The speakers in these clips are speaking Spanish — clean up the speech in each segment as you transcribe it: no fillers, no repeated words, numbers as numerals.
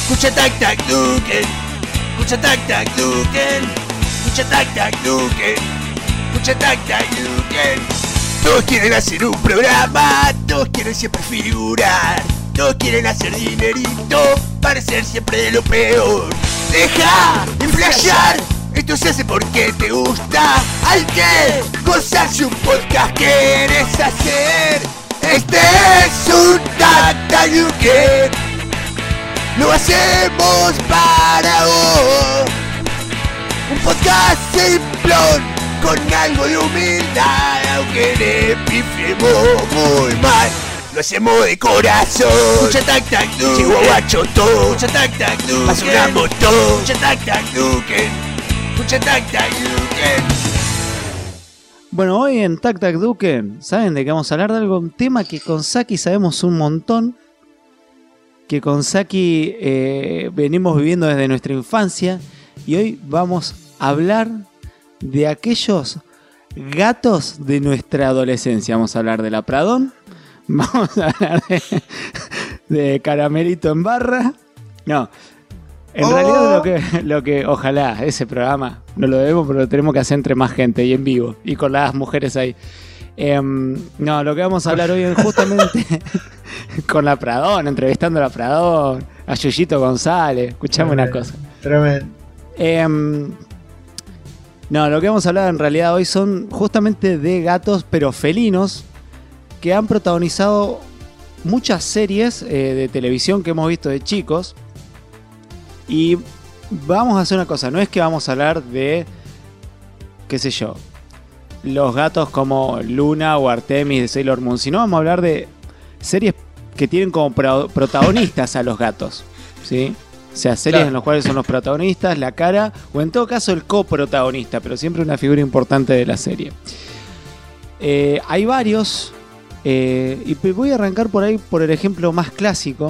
Escucha tac tac Duken. Escucha tac tac Duken. Escucha tac tac Duken. Escucha tac tac Duken. Todos quieren hacer un programa, todos quieren siempre figurar, todos quieren hacer dinerito, parecer siempre de lo peor. Deja de flashear, esto se hace porque te gusta. Hay que gozarse un podcast que quieres hacer. Este es un Tac Tac Duken. Lo hacemos para vos. Un podcast simplón con algo de humildad, aunque le pifiemos muy mal. Lo hacemos de corazón. Escucha Tac Tac Duken. Llegó guacho todo. Escucha Tac Tac Duken. Basuramos todo. Escucha Tac Tac Duken. Escucha Tac Tac Duken. Bueno, hoy en Tac Tac Duken, ¿saben de qué vamos a hablar? De algo, un tema que con Saki sabemos un montón, que con Saki venimos viviendo desde nuestra infancia, y hoy vamos a hablar de aquellos gatos de nuestra adolescencia. Vamos a hablar de la Pradón, vamos a hablar de Caramelito en barra. No, en realidad lo que ojalá ese programa no lo debemos, pero lo tenemos que hacer entre más gente y en vivo y con las mujeres ahí. No, lo que vamos a hablar hoy es justamente con la Pradón, entrevistando a la Pradón, a Yuyito González. Escuchame una cosa. Tremendo. No, lo que vamos a hablar en realidad hoy son justamente de gatos, pero felinos, que han protagonizado muchas series de televisión que hemos visto de chicos. Y vamos a hacer una cosa, no es que vamos a hablar de, qué sé yo, los gatos como Luna o Artemis de Sailor Moon, sino vamos a hablar de series que tienen como protagonistas a los gatos, ¿sí? O sea, series en las cuales son los protagonistas, la cara, o en todo caso el coprotagonista, pero siempre una figura importante de la serie. Hay varios, y voy a arrancar por ahí por el ejemplo más clásico.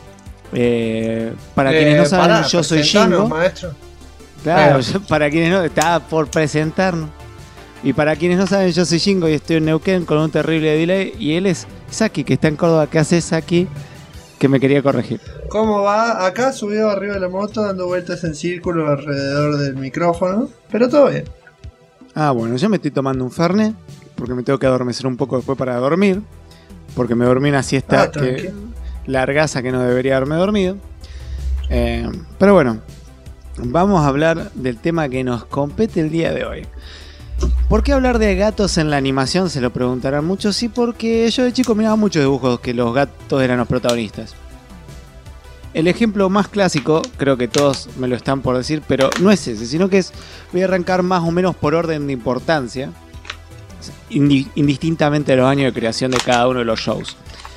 Para quienes no saben, yo soy Shingo. Maestro. Claro, para quienes no, estaba por presentarnos. Y para quienes no saben, yo soy Shingo y estoy en Neuquén con un terrible delay. Y él es Saki, que está en Córdoba. ¿Qué hace Saki? Que me quería corregir. ¿Cómo va? Acá subido arriba de la moto, dando vueltas en círculo alrededor del micrófono. Pero todo bien. Ah, bueno, yo me estoy tomando un Fernet, porque me tengo que adormecer un poco después para dormir. Porque me dormí una siesta que largaza que no debería haberme dormido. Pero bueno, vamos a hablar del tema que nos compete el día de hoy. ¿Por qué hablar de gatos en la animación? Se lo preguntarán muchos. Sí, porque yo de chico miraba muchos dibujos que los gatos eran los protagonistas. El ejemplo más clásico, creo que todos me lo están por decir, pero no es ese, sino que es, voy a arrancar más o menos por orden de importancia, indistintamente de los años de creación de cada uno de los shows.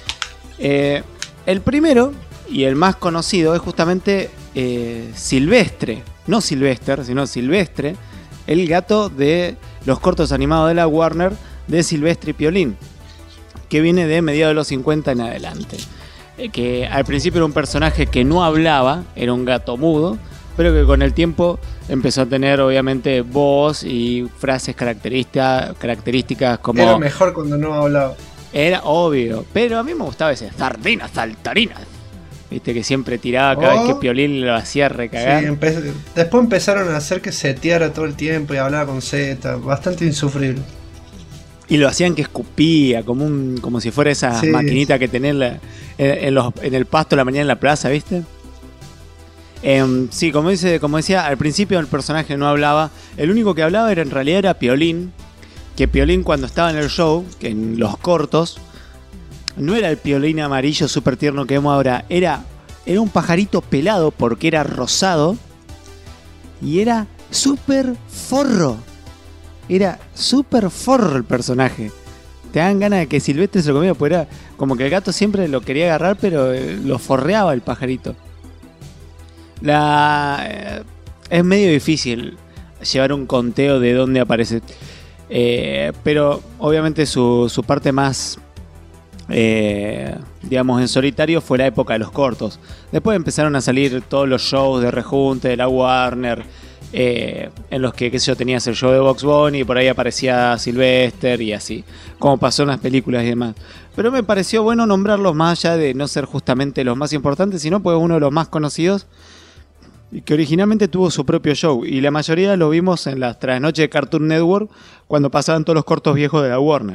El primero y el más conocido es justamente Silvestre, no Sylvester, sino Silvestre, el gato de los cortos animados de la Warner de Silvestre y Piolín, que viene de mediados de los 50 en adelante. Que al principio era un personaje que no hablaba, era un gato mudo, pero que con el tiempo empezó a tener obviamente voz y frases características como... Era mejor cuando no hablaba. Era obvio, pero a mí me gustaba ese sardinas saltarinas. Viste que siempre tiraba cada vez que Piolín lo hacía recagar. Sí, después empezaron a hacer que seteara todo el tiempo y hablaba con Z, bastante insufrible. Y lo hacían que escupía, como si fuera esa maquinita que tenés en el pasto la mañana en la plaza, ¿viste? Sí, como decía, al principio el personaje no hablaba. El único que hablaba en realidad era Piolín. Que Piolín cuando estaba en el show, que en los cortos, no era el Piolín amarillo súper tierno que vemos ahora. Era un pajarito pelado porque era rosado. Y era súper forro. Era súper forro el personaje. Te dan ganas de que Silvestre se lo comiera, porque era como que el gato siempre lo quería agarrar, pero lo forreaba el pajarito. Es medio difícil llevar un conteo de dónde aparece. Pero obviamente su parte más, digamos, en solitario fue la época de los cortos. Después empezaron a salir todos los shows de rejunte de la Warner en los que, qué sé yo, tenías el show de Bugs Bunny y por ahí aparecía Sylvester y así, como pasó en las películas y demás. Pero me pareció bueno nombrarlos más allá de no ser justamente los más importantes, sino pues uno de los más conocidos y que originalmente tuvo su propio show. Y la mayoría lo vimos en las trasnoches de Cartoon Network cuando pasaban todos los cortos viejos de la Warner.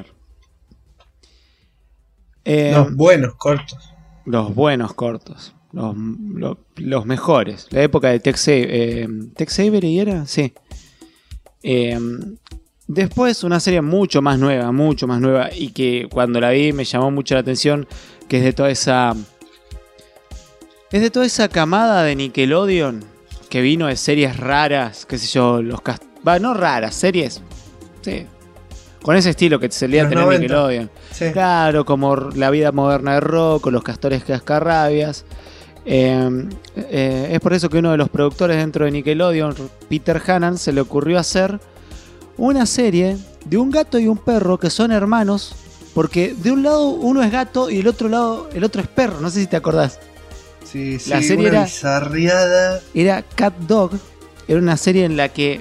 Los buenos cortos. Los buenos cortos. Los mejores. La época de Tex Avery era, sí. Después una serie mucho más nueva y que cuando la vi me llamó mucho la atención, que es de toda esa camada de Nickelodeon que vino de series raras, qué sé yo, no raras, series, sí, con ese estilo que solía tener 90. Nickelodeon. Sí. Claro, como La vida moderna de Rocco, Los castores cascarrabias. Es por eso que uno de los productores dentro de Nickelodeon, Peter Hannan, se le ocurrió hacer una serie de un gato y un perro que son hermanos, porque de un lado uno es gato y del otro lado el otro es perro, no sé si te acordás. Sí, la serie una bizarriada. Era Cat Dog, era una serie en la que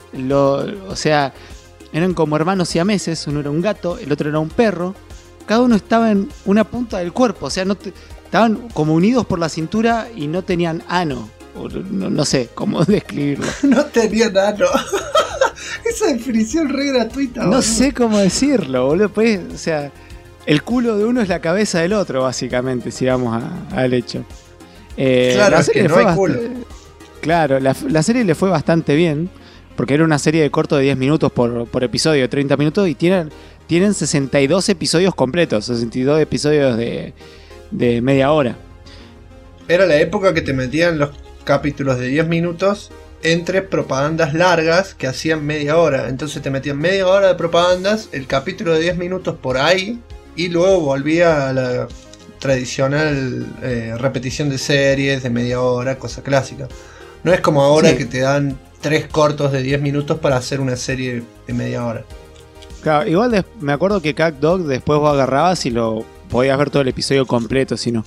eran como hermanos siameses, uno era un gato, el otro era un perro, cada uno estaba en una punta del cuerpo, o sea, estaban como unidos por la cintura y no tenían ano. No sé cómo describirlo. No tenían ano. Esa definición re gratuita. No sé cómo decirlo, boludo. Pues, o sea, el culo de uno es la cabeza del otro, básicamente, si vamos al hecho. Claro, es que no hay culo. Claro, la serie le fue bastante bien, porque era una serie de corto de 10 minutos por episodio, de 30 minutos, y tienen 62 episodios completos, 62 episodios de media hora. Era la época que te metían los capítulos de 10 minutos entre propagandas largas que hacían media hora. Entonces te metían media hora de propagandas, el capítulo de 10 minutos por ahí, y luego volvía a la tradicional repetición de series de media hora, cosa clásica. No es como ahora que te dan 3 cortos de 10 minutos para hacer una serie de media hora. Claro, igual me acuerdo que Cat Dog después vos agarrabas y lo podías ver todo el episodio completo, si no.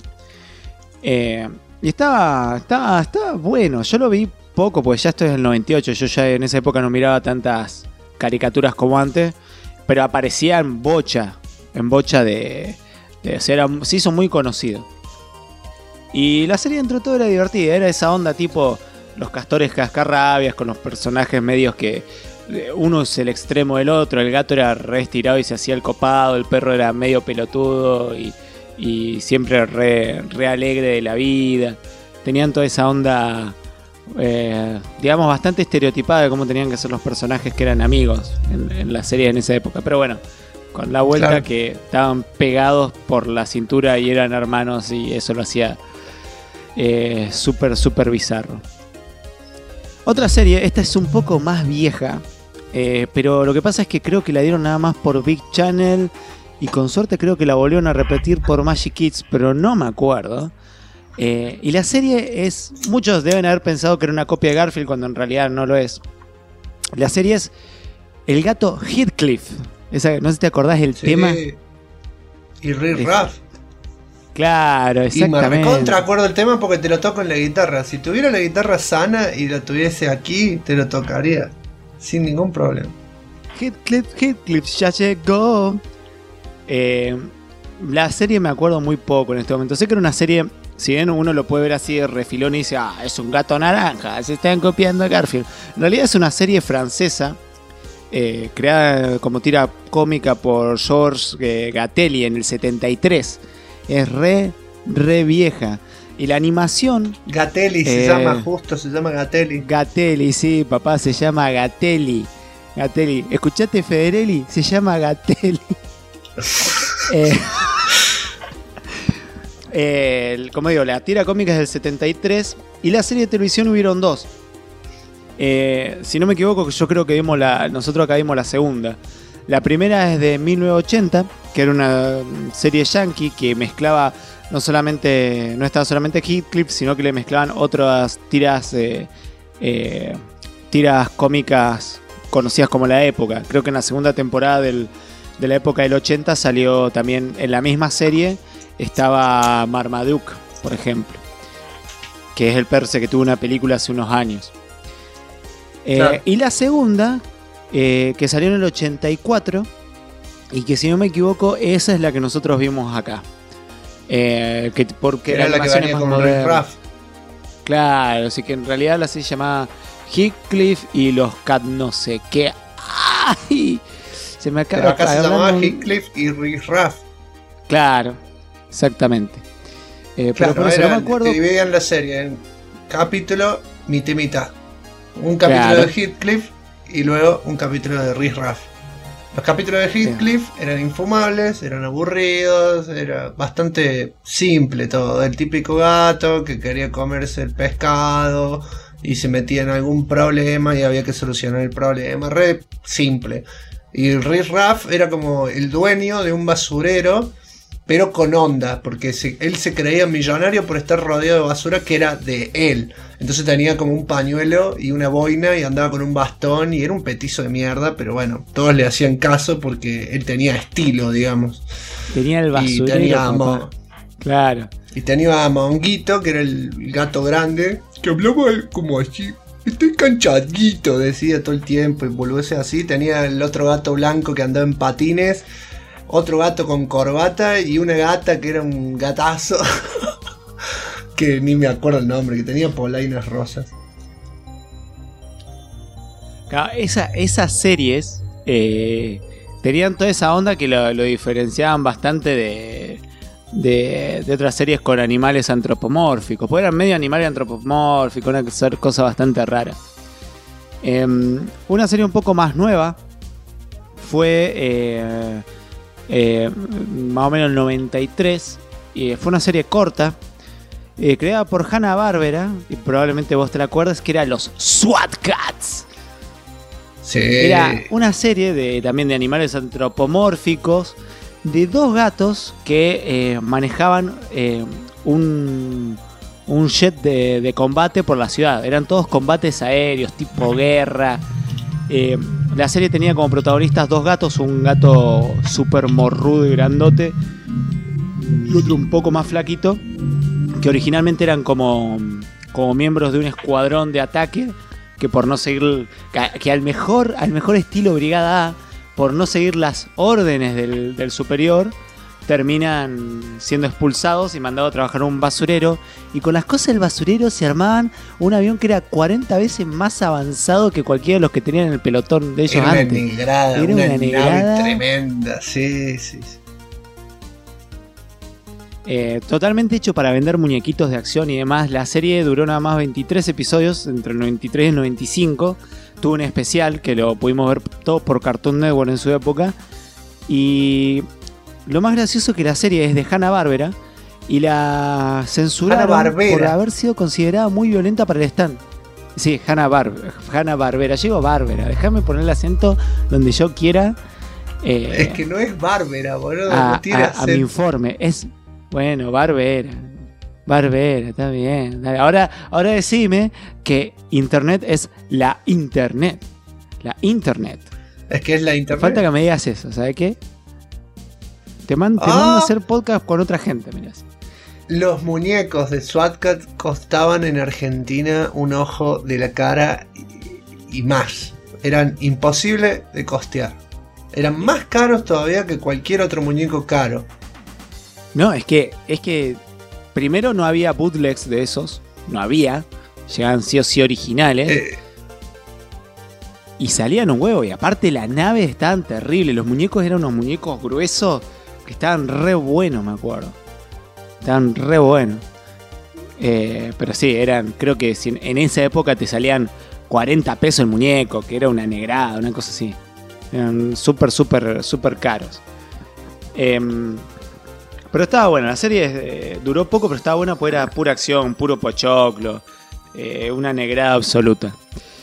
Y estaba bueno. Yo lo vi poco, porque ya estoy en el 98. Yo ya en esa época no miraba tantas caricaturas como antes, pero aparecía en bocha de o sea, se hizo muy conocido. Y la serie dentro de todo era divertida. Era esa onda tipo Los castores cascarrabias, con los personajes medios que uno es el extremo del otro. El gato era re estirado y se hacía el copado, el perro era medio pelotudo y siempre re alegre de la vida. Tenían toda esa onda, digamos, bastante estereotipada de cómo tenían que ser los personajes que eran amigos en la serie en esa época. Pero bueno, con la vuelta, claro, que estaban pegados por la cintura y eran hermanos, y eso lo hacía súper bizarro. Otra serie, esta es un poco más vieja, pero lo que pasa es que creo que la dieron nada más por Big Channel y con suerte creo que la volvieron a repetir por Magic Kids, pero no me acuerdo. Y la serie es, muchos deben haber pensado que era una copia de Garfield cuando en realidad no lo es. La serie es El gato Heathcliff. No sé si te acordás el tema. Y Riff Raff. Claro, exactamente. Y me recontra acuerdo el tema porque te lo toco en la guitarra. Si tuviera la guitarra sana y la tuviese aquí, te lo tocaría sin ningún problema. Heathcliff ya llegó. La serie me acuerdo muy poco en este momento. Sé que era una serie, si bien uno lo puede ver así de refilón y dice, es un gato naranja, se están copiando a Garfield. En realidad es una serie francesa, creada como tira cómica por Georges Gatelli en el 73. Es re vieja. Y la animación... Gatelli se llama Gatelli. Gatelli, sí, papá, se llama Gatelli. ¿Escuchaste, Federelli? Se llama Gatelli. Como digo, la tira cómica es del 73 y la serie de televisión hubieron 2. Si no me equivoco, yo creo que nosotros acá vimos la segunda. La primera es de 1980, que era una serie yankee que mezclaba no estaba solamente Heathcliff, sino que le mezclaban otras tiras cómicas conocidas como la época. Creo que en la segunda temporada de la época del 80 salió también en la misma serie, estaba Marmaduke, por ejemplo, que es el perse que tuvo una película hace unos años. Claro. Y la segunda, que salió en el 84, y que si no me equivoco, esa es la que nosotros vimos acá. Porque Era la que animación venía es más con Riff moderna. Raff. Claro, así que en realidad la serie se llamaba Heathcliff y los Cat no sé qué. ¡Ay! Se me acaba Pero acá se llamaba hablando- Heathcliff y Riff Raff. Claro, exactamente. Pero Claro, por eso no me acuerdo. te dividían la serie en capítulo, mitad y mitad. Un capítulo Claro. de Heathcliff y luego un capítulo de Riff Raff. Los capítulos de Heathcliff eran infumables, eran aburridos, era bastante simple todo. El típico gato que quería comerse el pescado y se metía en algún problema y había que solucionar el problema. Re simple. Y Riff Raff era como el dueño de un basurero, pero con onda, porque él se creía millonario por estar rodeado de basura que era de él. Entonces tenía como un pañuelo y una boina y andaba con un bastón y era un petizo de mierda, pero bueno, todos le hacían caso porque él tenía estilo, digamos. Tenía el Y basurero. tenía, papá. Claro. y tenía a Monguito, que era el gato grande, que hablaba como así. Estoy canchadito, decía todo el tiempo y volviese así. Tenía el otro gato blanco que andaba en patines, otro gato con corbata y una gata que era un gatazo que ni me acuerdo el nombre, que tenía polainas rosas. Claro, esas series tenían toda esa onda que lo diferenciaban bastante de otras series con animales antropomórficos. Porque eran medio animales antropomórficos, una cosa bastante rara. Una serie un poco más nueva fue más o menos el 93. Fue una serie corta, creada por Hanna-Barbera, y probablemente vos te la acuerdas, que era los SWAT Cats. Sí. Era una serie también de animales antropomórficos, de dos gatos que manejaban un jet de combate por la ciudad. Eran todos combates aéreos, tipo guerra. La serie tenía como protagonistas dos gatos, un gato súper morrudo y grandote y otro un poco más flaquito, que originalmente eran como miembros de un escuadrón de ataque, que por no seguir, que al mejor estilo Brigada A, por no seguir las órdenes del superior, terminan siendo expulsados y mandados a trabajar en un basurero. Y con las cosas del basurero se armaban un avión que era 40 veces más avanzado que cualquiera de los que tenían en el pelotón de ellos Era una antes. negrada, Era una una negrada. nave tremenda. Sí, sí, sí. Totalmente hecho para vender muñequitos de acción y demás. La serie duró nada más 23 episodios, entre el 93 y el 95. Tuvo un especial que lo pudimos ver todo por Cartoon Network en su época. Y lo más gracioso es que la serie es de Hanna-Barbera y la censuraron Hanna-Barbera. por haber sido considerada muy violenta para el stand. Sí, Hanna-Barbera. Llego Barbera. Déjame poner el acento donde yo quiera. Es que no es Bárbara, boludo. No tiene a mi informe. Es, bueno, Barbera, está bien. Dale, ahora decime que Internet es la Internet. La Internet. Es que es la internet. Falta que me digas eso, ¿sabes qué? Te mando a hacer podcast con otra gente, mirá. Los muñecos de SWAT Cat costaban en Argentina un ojo de la cara y más. Eran imposibles de costear. Eran más caros todavía que cualquier otro muñeco caro. No, es que primero no había bootlegs de esos. No había. Llegaban sí o sí originales. Y salían un huevo. Y aparte la nave estaban terribles. Los muñecos eran unos muñecos gruesos que estaban re buenos, me acuerdo. Estaban re buenos. Pero sí, eran, creo que en esa época te salían 40 pesos el muñeco, que era una negrada, una cosa así. Eran súper caros. Pero estaba buena, la serie duró poco, pero estaba buena porque era pura acción, puro pochoclo, una negrada absoluta.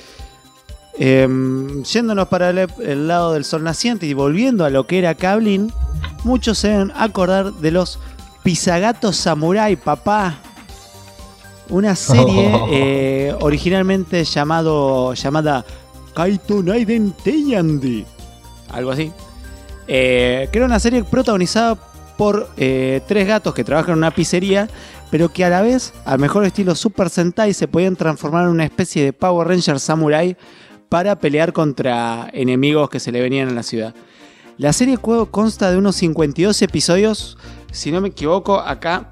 Yéndonos para el lado del sol naciente y volviendo a lo que era Cablin, muchos se deben acordar de los Pisagatos Samurai, papá. Una serie originalmente llamada Kaito Naiden Teiyandi, algo así. Que era una serie protagonizada por tres gatos que trabajan en una pizzería, pero que a la vez, al mejor estilo Super Sentai, se podían transformar en una especie de Power Ranger Samurai para pelear contra enemigos que se le venían a la ciudad. La serie consta de unos 52 episodios, si no me equivoco, acá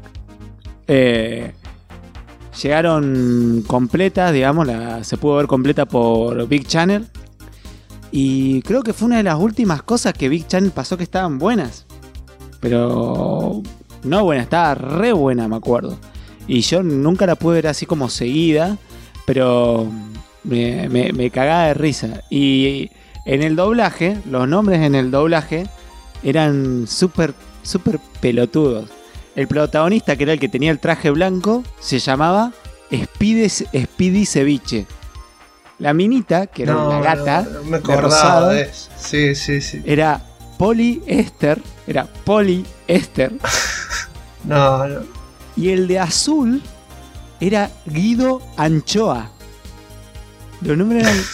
llegaron completas, digamos, se pudo ver completa por Big Channel. Y creo que fue una de las últimas cosas que Big Channel pasó que estaban buenas. Pero no buena, estaba re buena, me acuerdo. Y yo nunca la pude ver así como seguida, pero me cagaba de risa. Y en el doblaje, los nombres en el doblaje eran súper pelotudos. El protagonista, que era el que tenía el traje blanco, se llamaba Speedy Ceviche. La minita, que era la gata, no me de rosado, de eso. Sí. era Polly Esther. No. Y el de azul era Guido Anchoa. Los nombres eran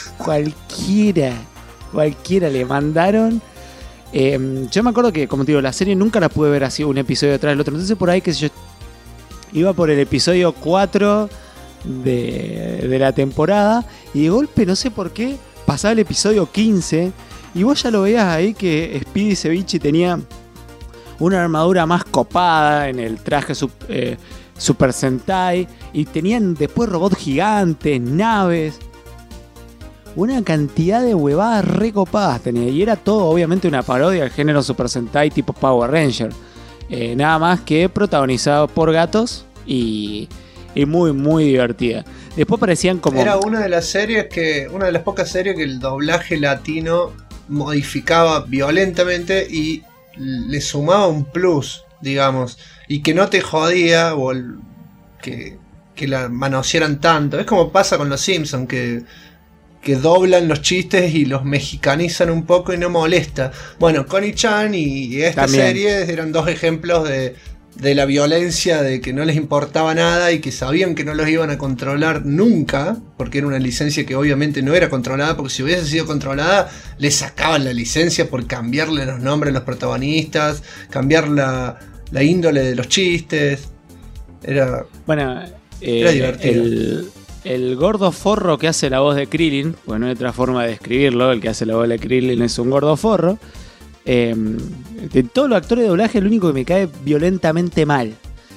cualquiera le mandaron. Yo me acuerdo que, como te digo, la serie nunca la pude ver así un episodio detrás del otro. Entonces por ahí, que yo iba por el episodio 4 de la temporada, y de golpe, no sé por qué, pasaba el episodio 15 y vos ya lo veías ahí que Speedy Ceviche tenía una armadura más copada en el traje Super Sentai, y tenían después robots gigantes, naves, una cantidad de huevadas recopadas tenía, y era todo obviamente una parodia del género Super Sentai tipo Power Ranger, nada más que protagonizado por gatos y muy divertida. Después parecían como... Era una de las pocas series que el doblaje latino modificaba violentamente y le sumaba un plus, digamos, y que no te jodía o que la manosearan tanto. Es como pasa con los Simpsons, que doblan los chistes y los mexicanizan un poco y no molesta. Bueno, Connie-chan y esta también. serie eran dos ejemplos de la violencia, de que no les importaba nada y que sabían que no los iban a controlar nunca, porque era una licencia que obviamente no era controlada, porque si hubiese sido controlada les sacaban la licencia por cambiarle los nombres a los protagonistas, cambiar la índole de los chistes. Era divertido. El gordo forro que hace la voz de Krillin, bueno, no hay otra forma de describirlo, el que hace la voz de Krillin es un gordo forro. De todos los actores de doblaje, el único que me cae violentamente mal.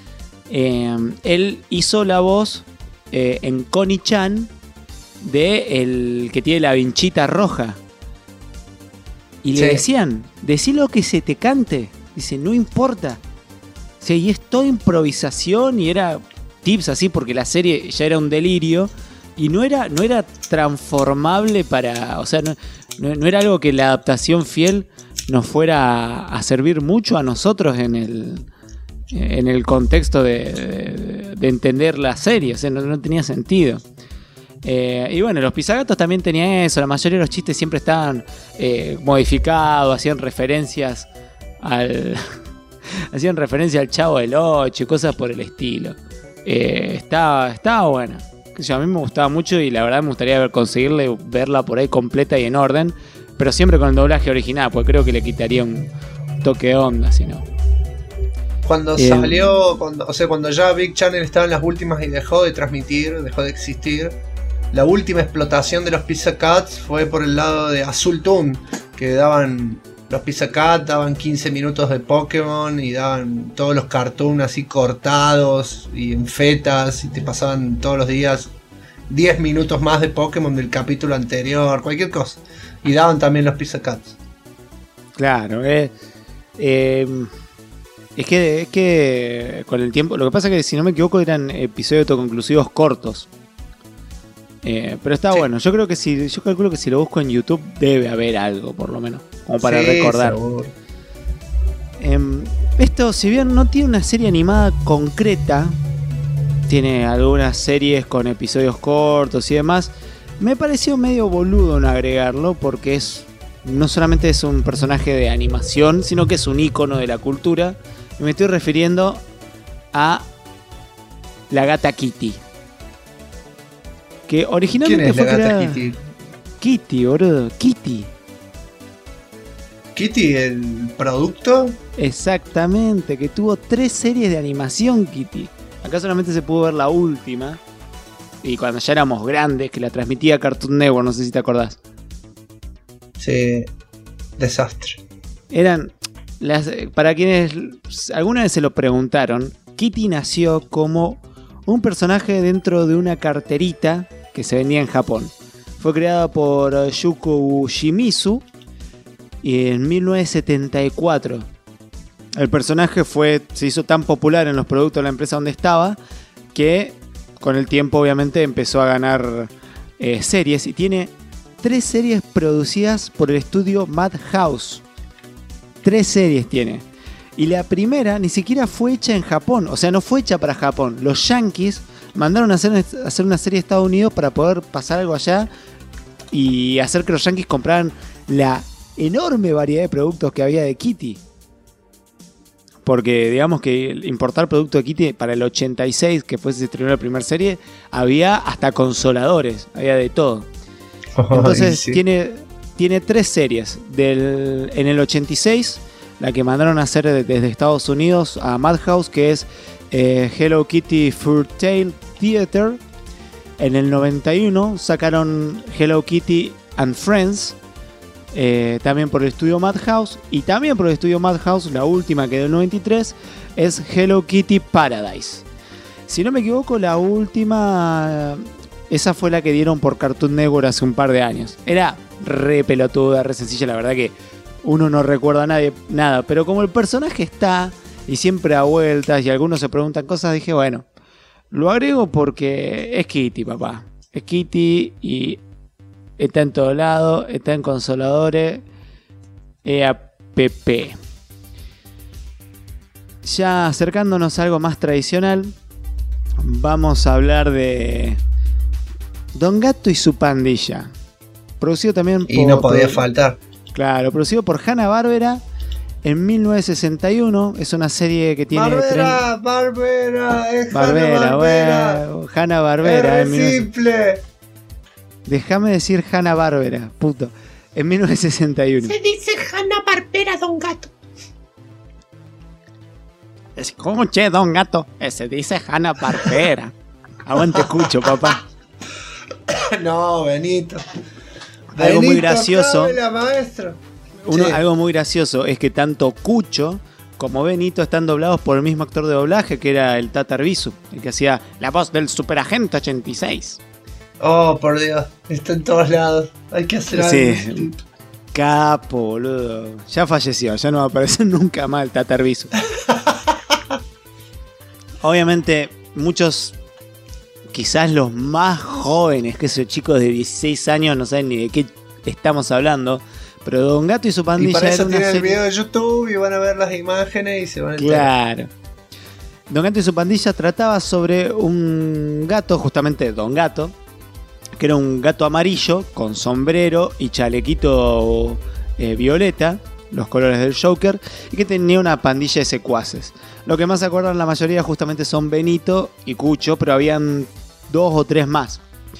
Él hizo la voz en Connie-chan de el que tiene la vinchita roja. Y le decían, decí lo que se te cante. Dice, no importa. Sí, y es toda improvisación y era tips así, porque la serie ya era un delirio y no era transformable para... O sea, no era algo que la adaptación fiel nos fuera a servir mucho a nosotros en el contexto de entender la serie. O sea, no tenía sentido. Y bueno, los Pisagatos también tenían eso. La mayoría de los chistes siempre estaban modificados, hacían referencias al Chavo del 8 y cosas por el estilo. Estaba buena. A mí me gustaba mucho y la verdad me gustaría verla por ahí completa y en orden, pero siempre con el doblaje original, porque creo que le quitaría un toque de onda, si no. Cuando salió, cuando ya Big Channel estaba en las últimas y dejó de transmitir, dejó de existir, la última explotación de los Pizza Cats fue por el lado de Azul Toon, que daban... Los Pizza Cats daban 15 minutos de Pokémon y daban todos los cartoons así cortados y en fetas, y te pasaban todos los días 10 minutos más de Pokémon del capítulo anterior, cualquier cosa. Y daban también los Pizza Cats. Claro, es que con el tiempo, lo que pasa es que si no me equivoco eran episodios autoconclusivos cortos. Pero está bueno. Yo calculo que si lo busco en YouTube debe haber algo, por lo menos, como para recordar. Esto, si bien no tiene una serie animada concreta, tiene algunas series con episodios cortos y demás, me pareció medio boludo no agregarlo, porque no solamente es un personaje de animación, sino que es un ícono de la cultura. Y me estoy refiriendo a la gata Kitty. Que originalmente ¿Quién es fue la gata creada... Kitty? Kitty, boludo, Kitty. ¿Kitty, el producto? Exactamente, que tuvo 3 series de animación, Kitty. Acá solamente se pudo ver la última. y cuando ya éramos grandes, que la transmitía Cartoon Network, no sé si te acordás. Sí, desastre. Eran, para quienes alguna vez se lo preguntaron, Kitty nació como un personaje dentro de una carterita que se vendía en Japón. Fue creada por Yuko Shimizu y en 1974. El personaje se hizo tan popular en los productos de la empresa donde estaba que con el tiempo obviamente empezó a ganar series y tiene 3 series producidas por el estudio Madhouse. 3 series tiene. Y la primera ni siquiera fue hecha en Japón, o sea, no fue hecha para Japón. Los yankees mandaron a hacer una serie de Estados Unidos para poder pasar algo allá y hacer que los yankees compraran la enorme variedad de productos que había de Kitty. Porque digamos que importar productos de Kitty para el 86, que fue se estrenó la primera serie, había hasta consoladores, había de todo. Entonces sí. tiene 3 series. En el 86, la que mandaron a hacer desde Estados Unidos a Madhouse, que es Hello Kitty Fur Tale Theater. En el 91 sacaron Hello Kitty and Friends, también por el estudio Madhouse. Y también por el estudio Madhouse, la última que del 93 es Hello Kitty Paradise. Si no me equivoco, la última, esa fue la que dieron por Cartoon Network hace un par de años. Era re pelotuda, re sencilla, la verdad que uno no recuerda nada, pero como el personaje está y siempre a vueltas y algunos se preguntan cosas, dije, bueno, lo agrego porque es Kitty, papá. Es Kitty y está en todos lados, está en consoladores, EAPP. Ya acercándonos a algo más tradicional, vamos a hablar de Don Gato y su pandilla. Producido también y no podía faltar. Claro, producido por Hanna-Barbera en 1961. Es una serie que tiene... Barbera, Hanna-Barbera. Es simple. Déjame decir Hanna-Barbera, puto. En 1961. Se dice Hanna-Barbera, Don Gato. Escuche, Don Gato. Se dice Hanna-Barbera. Aguante Cucho, papá. No, Benito. Algo muy gracioso. Sí. Algo muy gracioso es que tanto Cucho como Benito están doblados por el mismo actor de doblaje, que era el Tata Arbizu, el que hacía la voz del Superagente 86. Oh, por Dios, está en todos lados. Hay que hacer algo. Sí, capo, boludo. Ya falleció, ya no va a aparecer nunca más el Tata Arbizu. Obviamente, muchos, quizás los más jóvenes, que esos chicos de 16 años, no saben ni de qué estamos hablando. Pero Don Gato y su pandilla. Y para eso era una tienen serie... el video de YouTube y van a ver las imágenes y se van a enterar. Claro. Don Gato y su pandilla trataba sobre un gato, justamente Don Gato, que era un gato amarillo con sombrero y chalequito violeta, los colores del Joker, y que tenía una pandilla de secuaces. Lo que más se acuerdan la mayoría justamente son Benito y Cucho, pero habían 2 o 3 más.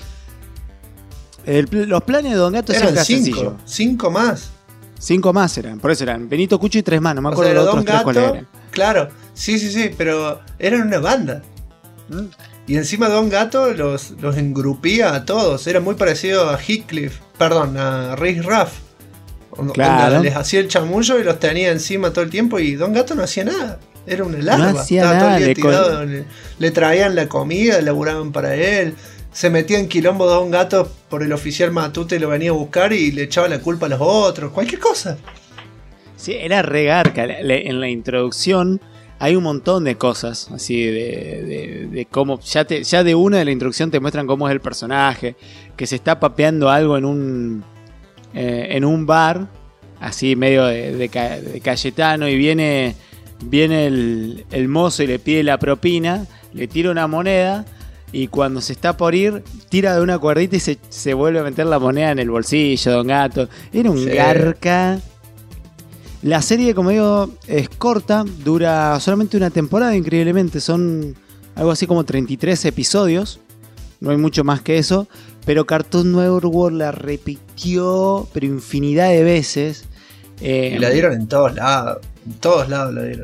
Los planes de Don Gato eran eran 5. 5 más. 5 más eran, por eso eran Benito, Cucho y 3 más, no me acuerdo los otros 3 cuáles eran. Claro, sí, pero eran una banda. Y encima Don Gato los engrupía a todos. Era muy parecido a a Riff Raff. Claro. Les hacía el chamullo y los tenía encima todo el tiempo. Y Don Gato no hacía nada. Era una larva. No hacía estaba nada. Todo el día tirado. Le traían la comida, laburaban para él. Se metía en quilombo Don Gato por el oficial Matute, lo venía a buscar y le echaba la culpa a los otros. Cualquier cosa. Sí, era re garca. En la introducción hay un montón de cosas así de cómo ya de una de la introducción te muestran cómo es el personaje, que se está papeando algo en un bar así medio de Cayetano, y viene el mozo y le pide la propina, le tira una moneda y cuando se está por ir tira de una cuerdita y se vuelve a meter la moneda en el bolsillo. Don Gato era un garca. La serie, como digo, es corta, dura solamente una temporada, increíblemente. Son algo así como 33 episodios. No hay mucho más que eso. Pero Cartoon Network la repitió, pero infinidad de veces. Y la dieron en todos lados. En todos lados la dieron.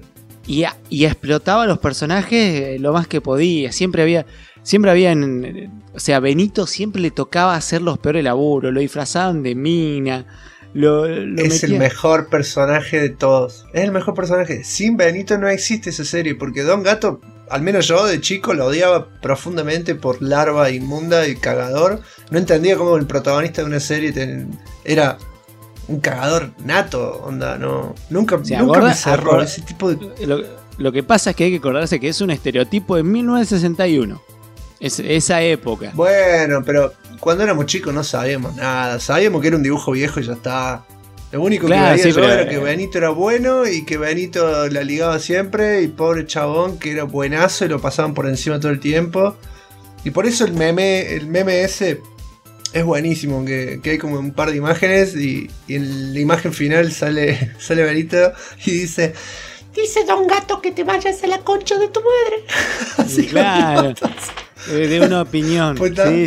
y explotaba a los personajes lo más que podía. Siempre había o sea, Benito siempre le tocaba hacer los peores laburos, lo disfrazaban de mina. Es el mejor personaje de todos. Es el mejor personaje. Sin Benito no existe esa serie, porque Don Gato, al menos yo de chico, lo odiaba profundamente por larva inmunda y cagador. No entendía cómo el protagonista de una serie era un cagador nato, onda, no. Nunca me cerró ese tipo de... Lo que pasa es que hay que acordarse que es un estereotipo de 1961. Es esa época. Bueno, pero cuando éramos chicos no sabíamos nada. Sabíamos que era un dibujo viejo y ya está. Lo único que veía yo era que Benito era bueno y que Benito la ligaba siempre. Y pobre chabón que era buenazo y lo pasaban por encima todo el tiempo. Y por eso el meme ese es buenísimo. Que hay como un par de imágenes y en la imagen final sale Benito y dice Don Gato que te vayas a la concha de tu madre. Así, claro. De una opinión.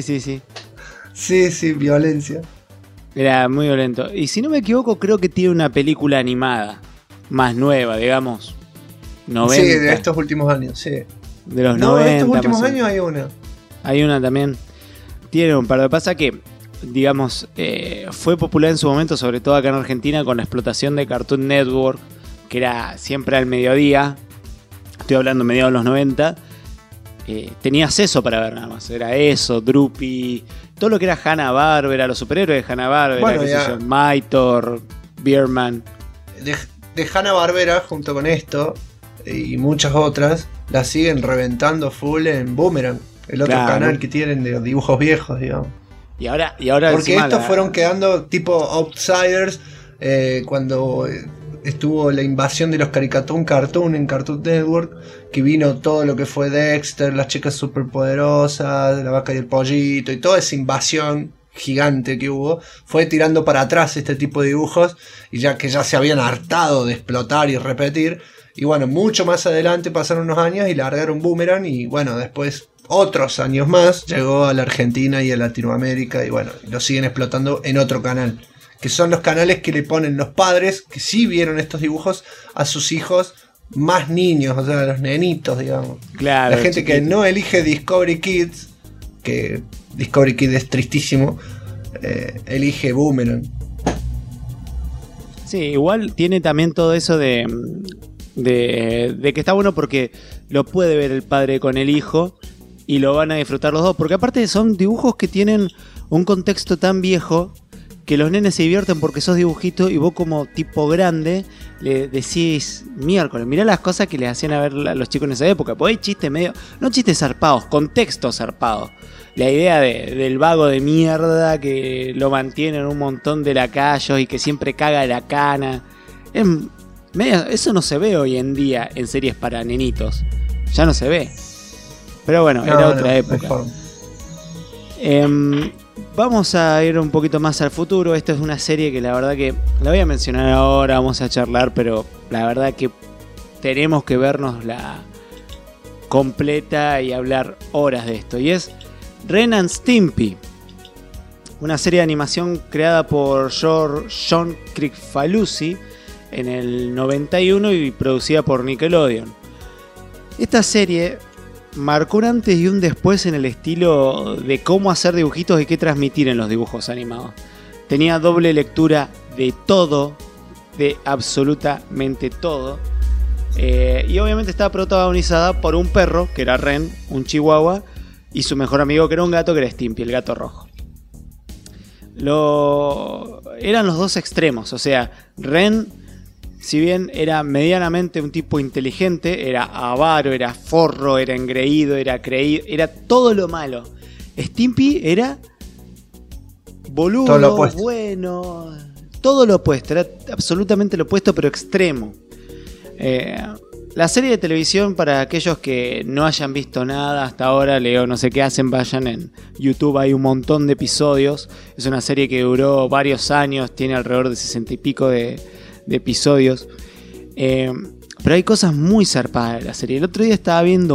Sí, violencia. Era muy violento. Y si no me equivoco, creo que tiene una película animada. Más nueva, digamos. 90. Sí, de estos últimos años, sí. De los 90. De estos últimos años hay una. Hay una también. Tiene un par. Lo que pasa que, digamos, fue popular en su momento, sobre todo acá en Argentina, con la explotación de Cartoon Network, que era siempre al mediodía. Estoy hablando mediados de los 90. Tenías eso para ver nada más. Era eso, Droopy, todo lo que era Hanna-Barbera, los superhéroes de Hanna-Barbera, bueno, Maitor, Bierman. De Hanna-Barbera, junto con esto y muchas otras, las siguen reventando full en Boomerang, el otro canal que tienen de dibujos viejos, digamos. Y ahora porque estos fueron quedando tipo outsiders cuando estuvo la invasión de los Cartoon en Cartoon Network, que vino todo lo que fue Dexter, las chicas superpoderosas, la vaca y el pollito, y toda esa invasión gigante que hubo, fue tirando para atrás este tipo de dibujos, y ya que ya se habían hartado de explotar y repetir, y bueno, mucho más adelante pasaron unos años y largaron Boomerang, y bueno, después otros años más llegó a la Argentina y a Latinoamérica, y bueno, lo siguen explotando en otro canal, que son los canales que le ponen los padres que sí vieron estos dibujos a sus hijos más niños, o sea, a los nenitos, digamos. Claro, la gente que no elige Discovery Kids, que Discovery Kids es tristísimo, elige Boomerang. Sí, igual tiene también todo eso de que está bueno porque lo puede ver el padre con el hijo y lo van a disfrutar los dos, porque aparte son dibujos que tienen un contexto tan viejo que los nenes se divierten porque sos dibujito y vos como tipo grande le decís miércoles, mirá las cosas que les hacían a ver a los chicos en esa época, porque hay chistes medio, no chistes zarpados, contextos zarpados. La idea del vago de mierda que lo mantienen un montón de lacayos y que siempre caga la cana. Eso no se ve hoy en día en series para nenitos. Ya no se ve. Pero bueno, era otra época. Vamos a ir un poquito más al futuro. Esta es una serie que la verdad que la voy a mencionar ahora, vamos a charlar, pero la verdad que tenemos que vernos la completa y hablar horas de esto. Y es Ren and Stimpy, una serie de animación creada por John Kricfalusi en el 91 y producida por Nickelodeon. Esta serie marcó un antes y un después en el estilo de cómo hacer dibujitos y qué transmitir en los dibujos animados. Tenía doble lectura de todo, de absolutamente todo. Y obviamente estaba protagonizada por un perro, que era Ren, un chihuahua, y su mejor amigo, que era un gato, que era Stimpy, el gato rojo. Eran los dos extremos, o sea, Ren, si bien era medianamente un tipo inteligente, era avaro, era forro, era engreído, era creído, era todo lo malo. Stimpy era boludo, todo lo bueno, todo lo opuesto, era absolutamente lo opuesto, pero extremo. La serie de televisión, para aquellos que no hayan visto nada hasta ahora, Leo, no sé qué hacen, vayan en YouTube, hay un montón de episodios. Es una serie que duró varios años, tiene alrededor de 60 y pico de episodios. Pero hay cosas muy zarpadas de la serie. El otro día estaba viendo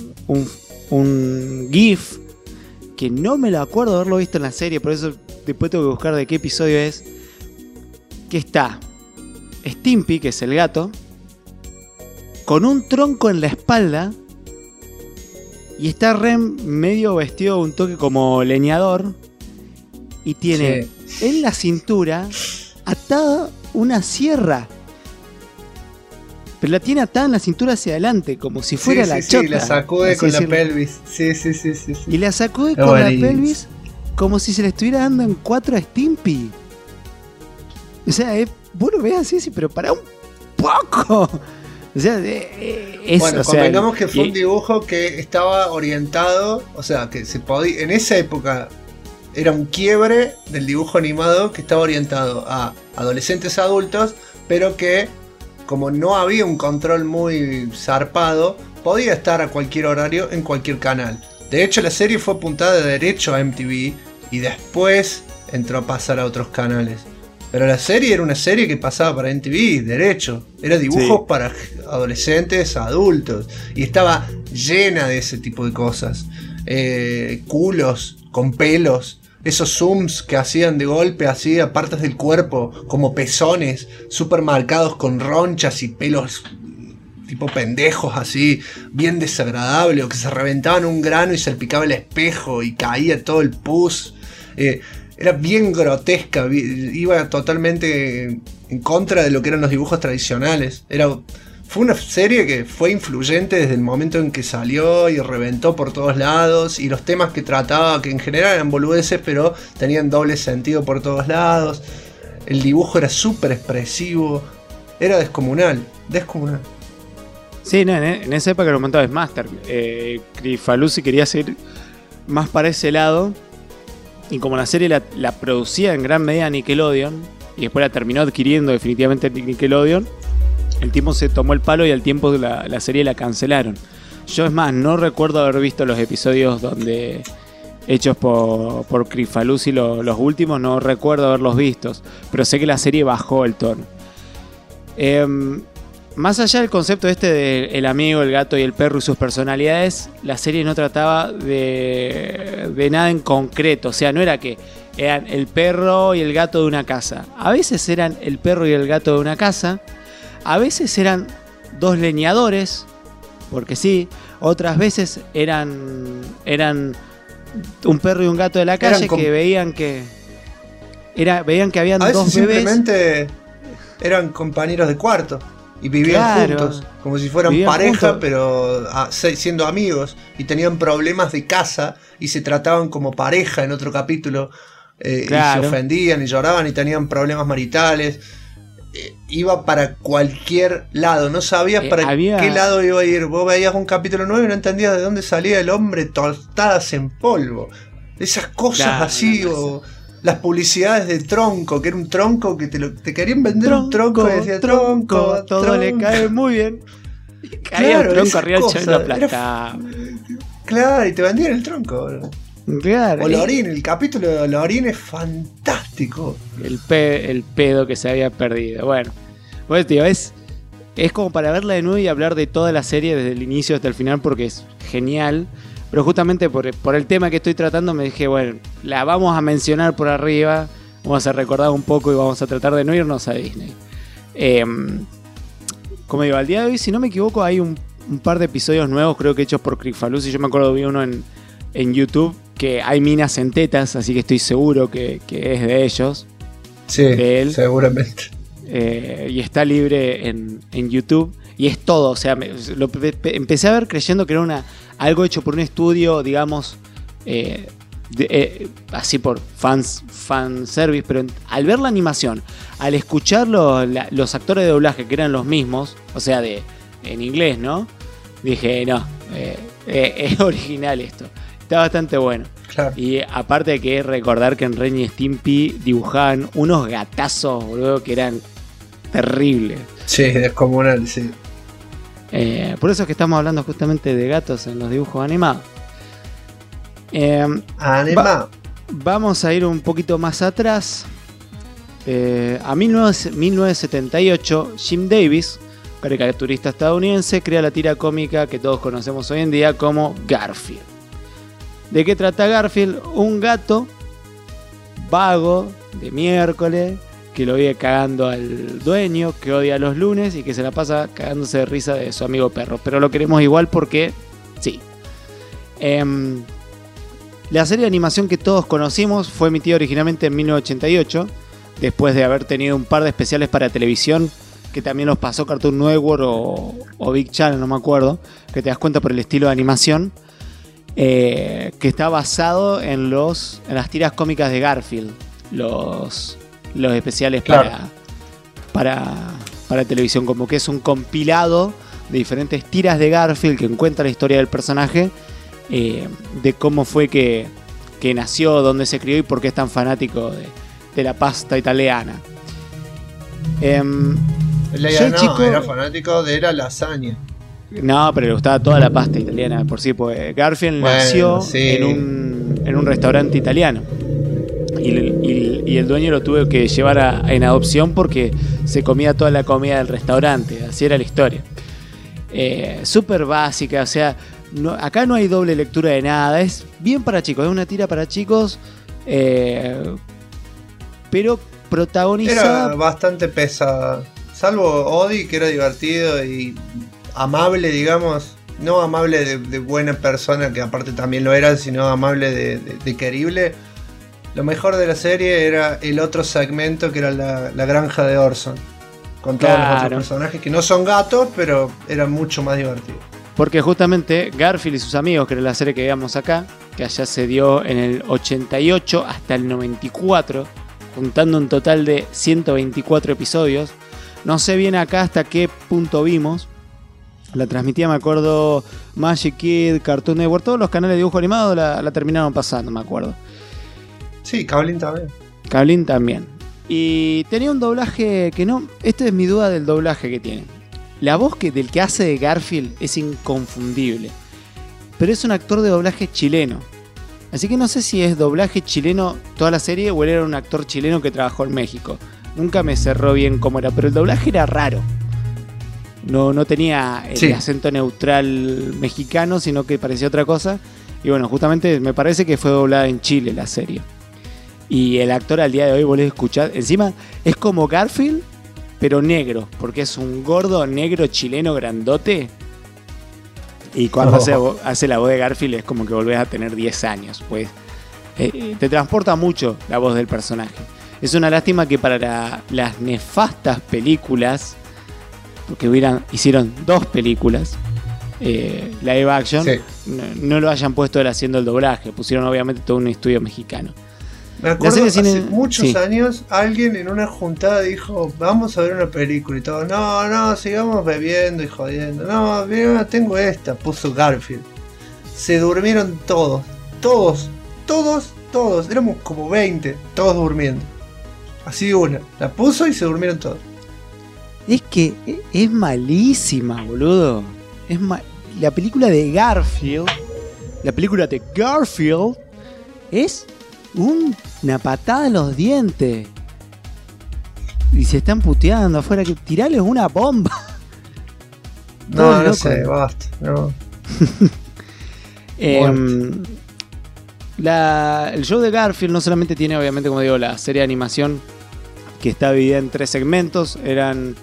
un GIF que no me lo acuerdo de haberlo visto en la serie, por eso después tengo que buscar de qué episodio es. Que está Stimpy, que es el gato, con un tronco en la espalda. Y está Rem medio vestido un toque como leñador. Y tiene en la cintura atada una sierra. Pero la tiene atada en la cintura hacia adelante, como si fuera la chota. Sí, la sacude con la pelvis. Sí. Y la sacude con la pelvis como si se le estuviera dando en 4 a Stimpy. O sea, vos lo ves así, pero para un poco. O sea, convengamos que fue un dibujo que estaba orientado, o sea, que se podía, en esa época era un quiebre del dibujo animado que estaba orientado a adolescentes adultos, pero que como no había un control muy zarpado, podía estar a cualquier horario en cualquier canal. De hecho, la serie fue apuntada de derecho a MTV y después entró a pasar a otros canales. Pero la serie era una serie que pasaba para MTV, derecho. Era dibujos para adolescentes, adultos. Y estaba llena de ese tipo de cosas. Culos con pelos. Esos zooms que hacían de golpe así a partes del cuerpo, como pezones, súper marcados con ronchas y pelos tipo pendejos así, bien desagradable. O que se reventaban un grano y salpicaba el espejo y caía todo el pus. Era bien grotesca, iba totalmente en contra de lo que eran los dibujos tradicionales. Fue una serie que fue influyente desde el momento en que salió y reventó por todos lados. Y los temas que trataba, que en general eran boludeces, pero tenían doble sentido por todos lados. El dibujo era súper expresivo. Era descomunal. Sí, no, en esa época lo montaba Master. Crifalusi quería seguir más para ese lado. Y como la serie la producía en gran medida Nickelodeon, y después la terminó adquiriendo definitivamente Nickelodeon, el tipo se tomó el palo y al tiempo la serie la cancelaron. Yo, es más, no recuerdo haber visto los episodios donde hechos por Crifalusi, los últimos, no recuerdo haberlos vistos, pero sé que la serie bajó el tono. Más allá del concepto de el amigo, el gato y el perro y sus personalidades, la serie no trataba de nada en concreto. O sea, no era que eran el perro y el gato de una casa. A veces eran el perro y el gato de una casa. A veces eran dos leñadores, porque sí. Otras veces eran un perro y un gato de la calle que veían que habían dos bebés. Simplemente eran compañeros de cuarto. Y vivían juntos, como si fueran pareja, juntos, pero siendo amigos. Y tenían problemas de casa y se trataban como pareja en otro capítulo. Y se ofendían y lloraban y tenían problemas maritales. Iba para cualquier lado, no sabías qué lado iba a ir. Vos veías un capítulo nuevo y no entendías de dónde salía el hombre tostadas en polvo. Esas cosas así, o las publicidades de tronco, que era un tronco que te querían vender un tronco y decía tronco. Todo le cae muy bien. Caía el tronco arriba del chavo y lo aplastaba. Claro, y te vendían el tronco. Claro. O Lorín, el capítulo de Lorín es fantástico. El pedo que se había perdido. Bueno, pues tío, es como para verla de nuevo y hablar de toda la serie desde el inicio hasta el final porque es genial. Pero justamente por el tema que estoy tratando me dije, bueno, la vamos a mencionar por arriba, vamos a recordar un poco y vamos a tratar de no irnos a Disney. Como digo, al día de hoy, si no me equivoco, hay un par de episodios nuevos, creo que hechos por Crifalusi. Yo me acuerdo, vi uno en YouTube, que hay minas en tetas, así que estoy seguro que es de ellos. Sí, de él. Seguramente. Y está libre en YouTube. Y es todo, o sea, empecé a ver creyendo que era algo hecho por un estudio, digamos, así por fanservice, pero al ver la animación, al escuchar los actores de doblaje que eran los mismos, o sea, en inglés, ¿no? Dije, no, es original esto, está bastante bueno. Claro. Y aparte de que recordar que en Ren y Stimpy dibujaban unos gatazos, boludo, que eran terribles. Sí, descomunal, sí. Por eso es que estamos hablando justamente de gatos en los dibujos animados. Vamos a ir un poquito más atrás. A 1978, Jim Davis, caricaturista estadounidense, crea la tira cómica que todos conocemos hoy en día como Garfield. ¿De qué trata Garfield? Un gato vago de miércoles que lo vive cagando al dueño, que odia los lunes y que se la pasa cagándose de risa de su amigo perro. Pero lo queremos igual porque sí. La serie de animación que todos conocimos fue emitida originalmente en 1988, después de haber tenido un par de especiales para televisión que también los pasó Cartoon Network o Big Channel, no me acuerdo, que te das cuenta por el estilo de animación, que está basado en las tiras cómicas de Garfield, los especiales para televisión, como que es un compilado de diferentes tiras de Garfield que cuenta la historia del personaje, de cómo fue que nació, dónde se crió y por qué es tan fanático de la pasta italiana. Era fanático de la lasaña. No, pero le gustaba toda la pasta italiana por sí, porque Garfield nació en un restaurante italiano. Y el dueño lo tuvo que llevar en adopción porque se comía toda la comida del restaurante. Así era la historia. Súper básica, o sea, acá no hay doble lectura de nada. Es bien para chicos, es una tira para chicos, pero protagonizada. Era bastante pesada. Salvo Odie, que era divertido y amable, digamos. No amable de buena persona, que aparte también lo era, sino amable de querible. Lo mejor de la serie era el otro segmento, que era la granja de Orson, con todos los otros personajes que no son gatos, pero eran mucho más divertidos. Porque justamente Garfield y sus amigos, que era la serie que veíamos acá, que allá se dio en el 88 hasta el 94, juntando un total de 124 episodios. No sé bien acá hasta qué punto vimos. La transmitía, me acuerdo, Magic Kid, Cartoon Network, todos los canales de dibujo animado la terminaron pasando, me acuerdo. Sí, Cablin también. Cablin también. Y tenía un doblaje que no... Esta es mi duda del doblaje que tiene. La voz del que hace de Garfield es inconfundible. Pero es un actor de doblaje chileno. Así que no sé si es doblaje chileno toda la serie o él era un actor chileno que trabajó en México. Nunca me cerró bien cómo era, pero el doblaje era raro. No tenía el acento neutral mexicano, sino que parecía otra cosa. Y bueno, justamente me parece que fue doblada en Chile la serie. Y el actor al día de hoy, vos le escuchás, encima es como Garfield, pero negro, porque es un gordo negro chileno grandote. Y cuando hace la voz de Garfield es como que volvés a tener 10 años, pues te transporta mucho la voz del personaje. Es una lástima que para las nefastas películas, porque hicieron 2 películas live action, no lo hayan puesto él haciendo el doblaje, pusieron obviamente todo un estudio mexicano. Me acuerdo hace muchos años alguien en una juntada dijo, vamos a ver una película y todo, no, sigamos bebiendo y jodiendo, no, mira, tengo esta, puso Garfield. Se durmieron todos, éramos como 20, todos durmiendo. Así de una, la puso y se durmieron todos. Es que es malísima, boludo. La película de Garfield es una patada en los dientes. Y se están puteando afuera, que tirarles una bomba. No sé, basta, no. El show de Garfield no solamente tiene, obviamente, como digo, la serie de animación que está dividida en 3 segmentos. Eran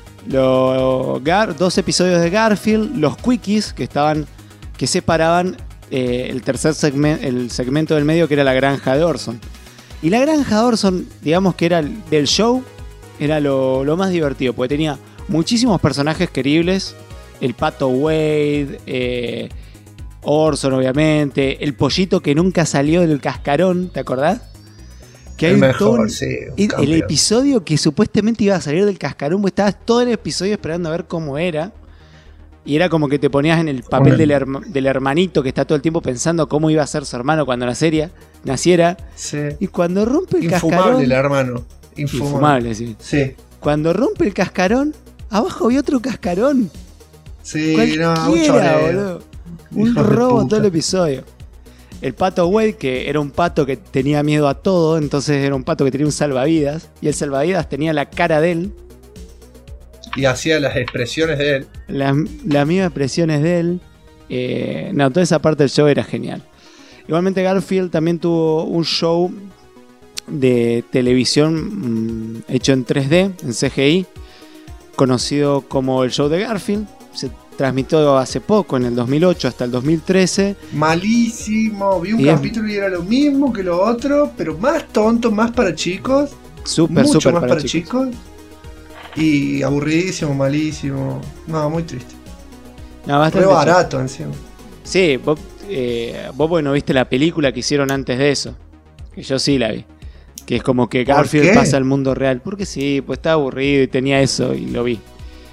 2 episodios de Garfield, los quickies que separaban el tercer segmento del medio, que era la granja de Orson. Y la granja de Orson, digamos que era del show, era lo más divertido, porque tenía muchísimos personajes queribles. El Pato Wade, Orson obviamente, el pollito que nunca salió del cascarón, ¿te acordás? Que hay el episodio que supuestamente iba a salir del cascarón, vos estabas todo el episodio esperando a ver cómo era. Y era como que te ponías en el papel del hermanito que está todo el tiempo pensando cómo iba a ser su hermano cuando naciera. Sí. Y cuando rompe el cascarón... Infumable el hermano. Infumable, sí. Cuando rompe el cascarón, abajo había otro cascarón. Sí, boludo. Un robo todo el episodio. El Pato Wade, que era un pato que tenía miedo a todo, entonces era un pato que tenía un salvavidas. Y el salvavidas tenía la cara de él. Y hacía las expresiones de él. Las mismas expresiones de él. Toda esa parte del show era genial. Igualmente Garfield también tuvo un show de televisión hecho en 3D, en CGI, conocido como el show de Garfield. Se transmitió hace poco, en el 2008 hasta el 2013. Malísimo, vi un capítulo y era lo mismo que lo otro, pero más tonto, más para chicos. Mucho más para chicos. Y aburridísimo, malísimo. No, muy triste. No, bastante re barato encima. Sí, vos porque no viste la película que hicieron antes de eso. Que yo sí la vi. Que es como que Garfield pasa al mundo real. Porque sí, pues estaba aburrido y tenía eso y lo vi.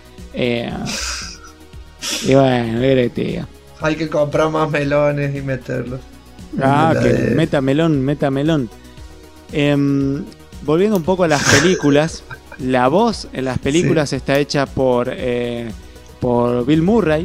Y bueno, ¿qué te diga? Hay que comprar más melones y meterlos. Que meta melón. Volviendo un poco a las películas. La voz en las películas está hecha por Bill Murray.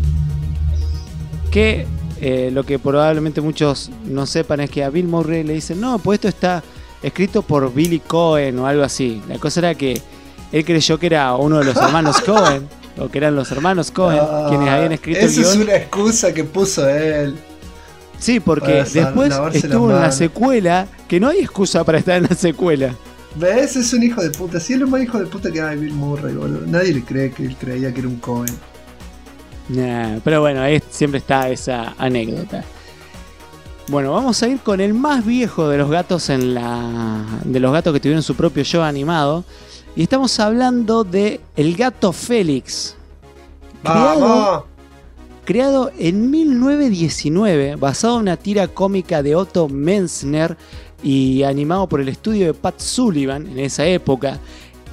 Que lo que probablemente muchos no sepan es que a Bill Murray le dicen, no, pues esto está escrito por Billy Cohen o algo así. La cosa era que él creyó que era uno de los hermanos Cohen, o que eran los hermanos Cohen quienes habían escrito el guión. Esa es una excusa que puso él. Sí, porque después estuvo en la secuela, que no hay excusa para estar en la secuela. ¿Ves? Es un hijo de puta. Si es lo más hijo de puta que hay Bill Murray, boludo. Nadie le cree que él creía que era un Cohen. Nah, pero bueno, ahí siempre está esa anécdota. Bueno, vamos a ir con el más viejo de los gatos de los gatos que tuvieron su propio show animado. Y estamos hablando de El Gato Félix. Creado en 1919, basado en una tira cómica de Otto Metzner y animado por el estudio de Pat Sullivan en esa época.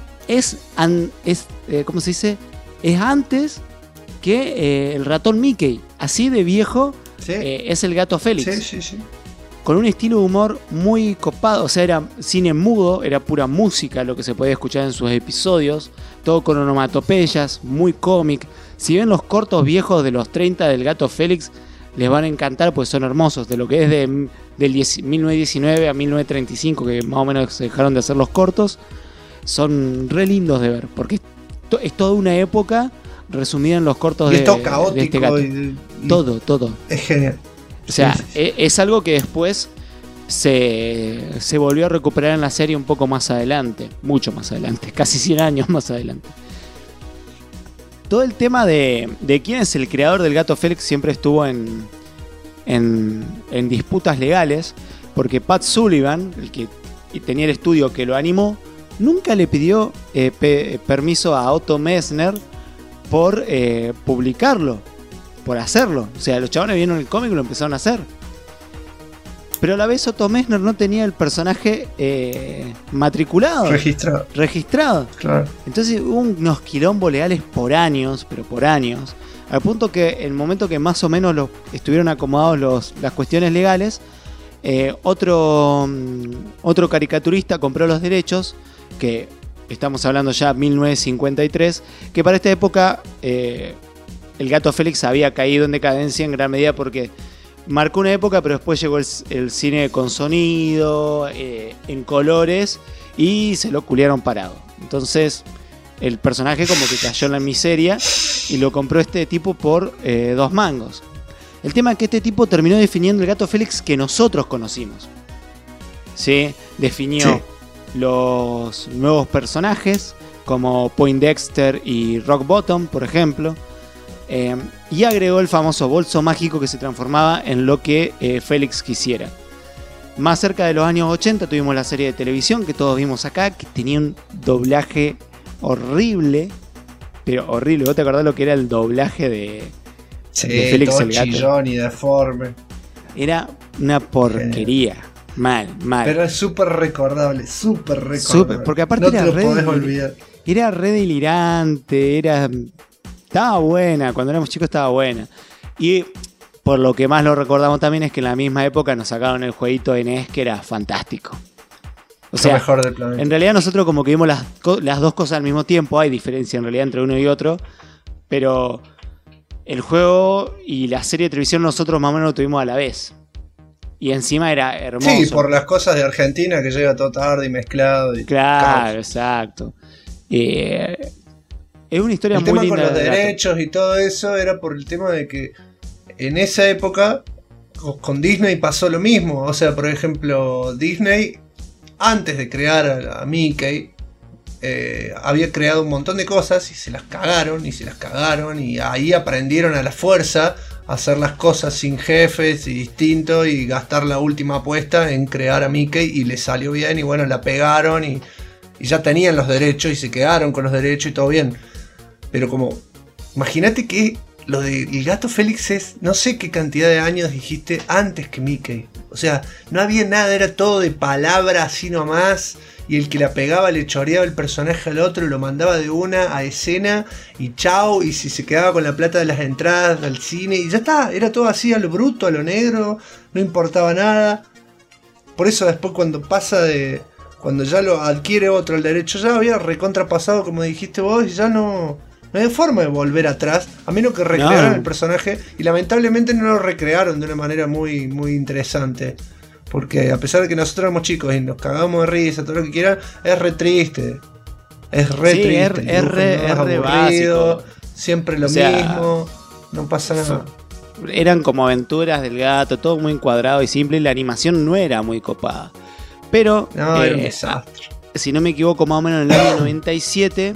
¿Cómo se dice? Es antes que el ratón Mickey. Así de viejo es El Gato Félix. Sí. Con un estilo de humor muy copado. O sea, era cine mudo, era pura música lo que se podía escuchar en sus episodios. Todo con onomatopeyas, muy cómic. Si ven los cortos viejos de los 30 del Gato Félix, les van a encantar porque son hermosos. De lo que es del 1919 a 1935, que más o menos se dejaron de hacer los cortos, son re lindos de ver. Porque es toda una época resumida en los cortos de este gato. Todo. Es genial. O sea, es algo que después se volvió a recuperar en la serie un poco más adelante. Mucho más adelante. Casi 100 años más adelante. Todo el tema de quién es el creador del Gato Félix siempre estuvo en disputas legales. Porque Pat Sullivan, el que tenía el estudio que lo animó, nunca le pidió permiso a Otto Metzner por publicarlo, por hacerlo. O sea, los chavales vieron el cómic y lo empezaron a hacer. Pero a la vez Otto Metzner no tenía el personaje matriculado. Registrado. Claro. Entonces hubo unos quilombos legales por años, pero por años. Al punto que en el momento que más o menos estuvieron acomodados las cuestiones legales, otro caricaturista compró los derechos, que estamos hablando ya de 1953, que para esta época el Gato Félix había caído en decadencia en gran medida porque marcó una época, pero después llegó el cine con sonido, en colores, y se lo culiaron parado. Entonces el personaje como que cayó en la miseria y lo compró este tipo por 2 mangos. El tema es que este tipo terminó definiendo el Gato Félix que nosotros conocimos. ¿Sí? Definió los nuevos personajes como Poindexter y Rock Bottom, por ejemplo. Y agregó el famoso bolso mágico que se transformaba en lo que Félix quisiera. Más cerca de los años 80 tuvimos la serie de televisión que todos vimos acá, que tenía un doblaje horrible, pero horrible. ¿Vos te acordás lo que era el doblaje de Félix todo el Gato? Chillón y deforme. Era una porquería. Mal. Pero es súper recordable. Porque aparte no te lo podés olvidar. Era re delirante, estaba buena, cuando éramos chicos estaba buena. Y por lo que más lo recordamos también es que en la misma época nos sacaron el jueguito de NES que era fantástico. O sea, mejor del planeta. En realidad nosotros como que vimos las dos cosas al mismo tiempo. Hay diferencia en realidad entre uno y otro. Pero el juego y la serie de televisión nosotros más o menos lo tuvimos a la vez. Y encima era hermoso. Sí, por las cosas de Argentina que llega todo tarde y mezclado. Claro, exacto. Es una historia muy linda. El tema con los derechos y todo eso era por el tema de que en esa época con Disney pasó lo mismo. O sea, por ejemplo, Disney antes de crear a Mickey, había creado un montón de cosas y se las cagaron y ahí aprendieron a la fuerza a hacer las cosas sin jefes y distinto y gastar la última apuesta en crear a Mickey y le salió bien y bueno, la pegaron y ya tenían los derechos y se quedaron con los derechos y todo bien. Pero como, imagínate que lo del Gato Félix es, no sé qué cantidad de años dijiste antes que Mickey. O sea, no había nada, era todo de palabra así nomás. Y el que la pegaba le choreaba el personaje al otro y lo mandaba de una a escena y chao. Y si se quedaba con la plata de las entradas al cine y ya está, era todo así a lo bruto, a lo negro, no importaba nada. Por eso después cuando ya lo adquiere otro el derecho, ya había recontrapasado como dijiste vos y ya no hay forma de volver atrás, a menos que recrearan el personaje y lamentablemente no lo recrearon de una manera muy, muy interesante. Porque a pesar de que nosotros éramos chicos y nos cagamos de risa, todo lo que quieran, es re triste. Es re triste. Es re básico. Siempre lo mismo. No pasa nada. Eran como aventuras del gato, todo muy encuadrado y simple. Y la animación no era muy copada. Pero, no, era un desastre. Si no me equivoco, más o menos en el año 97...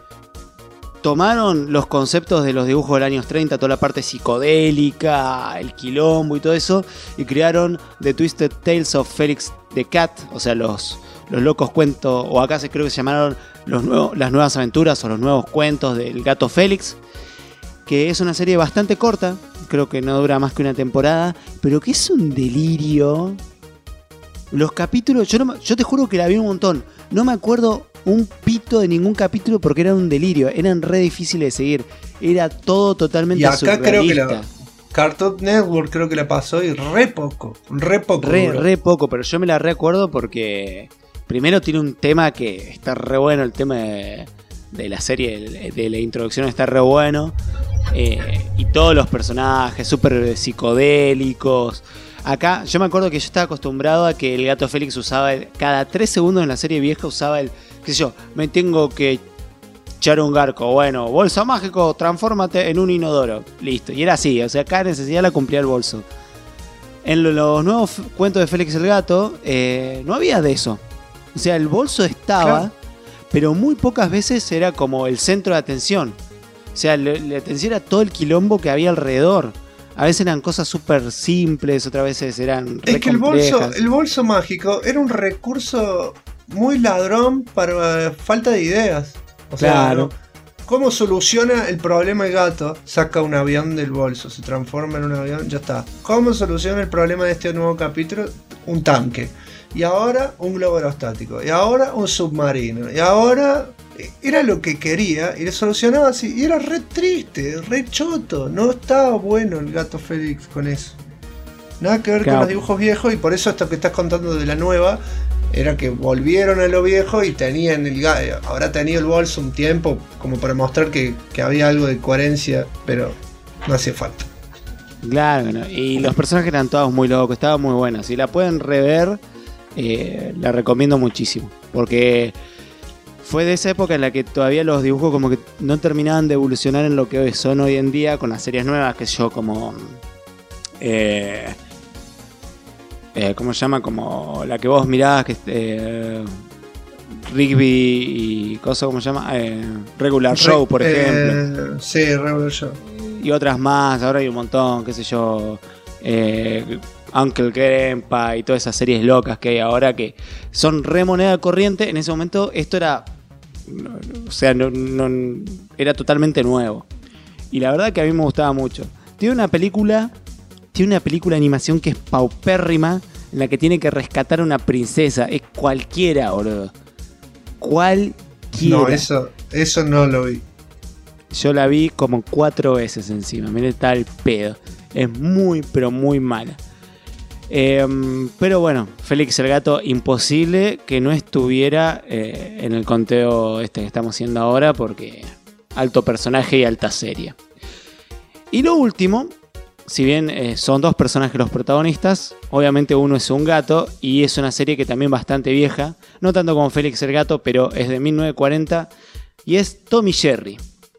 tomaron los conceptos de los dibujos del año 30, toda la parte psicodélica, el quilombo y todo eso, y crearon The Twisted Tales of Felix the Cat, o sea, los locos cuentos, o acá creo que se llamaron las nuevas aventuras o los nuevos cuentos del Gato Félix, que es una serie bastante corta, creo que no dura más que una temporada, pero que es un delirio. Los capítulos, yo te juro que la vi un montón, no me acuerdo un pito de ningún capítulo porque era un delirio, eran re difíciles de seguir, era todo totalmente surrealista. Y acá surrealista. Creo que Cartoon Network creo que la pasó y re poco. Re poco, pero yo me la recuerdo porque primero tiene un tema que está re bueno, el tema de la serie, de la introducción está re bueno, y todos los personajes súper psicodélicos. Acá, yo me acuerdo que yo estaba acostumbrado a que el Gato Félix usaba, cada 3 segundos en la serie vieja usaba qué sé yo, me tengo que echar un garco, bueno, bolso mágico, transfórmate en un inodoro, listo, y era así, o sea, cada necesidad la cumplía el bolso. En los nuevos cuentos de Félix el Gato, no había de eso, o sea, el bolso estaba, claro, pero muy pocas veces era como el centro de atención, o sea, la atención era todo el quilombo que había alrededor. A veces eran cosas súper simples, otras veces eran re complejas. El bolso mágico era un recurso muy ladrón para falta de ideas. O sea, claro. ¿Cómo soluciona el problema el gato? Saca un avión del bolso, se transforma en un avión, ya está. ¿Cómo soluciona el problema de este nuevo capítulo? Un tanque. Y ahora un globo aerostático. Y ahora un submarino. Y ahora... era lo que quería y le solucionaba así. Y era re triste, re choto. No estaba bueno el Gato Félix con eso. Nada que ver, claro, con los dibujos viejos. Y por eso esto que estás contando de la nueva era que volvieron a lo viejo y tenían habrá tenido el bolso un tiempo como para mostrar que había algo de coherencia, pero no hacía falta. Claro, ¿no? Y los personajes eran todos muy locos, estaban muy buenos. Si la pueden rever, la recomiendo muchísimo. Porque fue de esa época en la que todavía los dibujos como que no terminaban de evolucionar en lo que son hoy en día con las series nuevas, que yo como... ¿cómo se llama? Como la que vos mirás, que Rigby y cosas, ¿cómo se llama? Regular Show, por ejemplo. Sí, Regular Show. Y otras más, ahora hay un montón, qué sé yo... Uncle Grandpa y todas esas series locas que hay ahora que son re moneda corriente. En ese momento esto era, o sea, no era totalmente nuevo. Y la verdad que a mí me gustaba mucho. Tiene una película de animación que es paupérrima, en la que tiene que rescatar a una princesa. Es cualquiera, boludo. Cualquiera. No, eso no lo vi. Yo la vi como 4 veces encima. Mirá, está el pedo. Es muy, pero muy mala. Pero bueno, Félix el Gato, imposible que no estuviera en el conteo este que estamos haciendo ahora, porque alto personaje y alta serie. Y lo último, si bien son 2 personajes los protagonistas, obviamente uno es un gato y es una serie que también bastante vieja, no tanto como Félix el Gato, pero es de 1940 y es Tom y Jerry.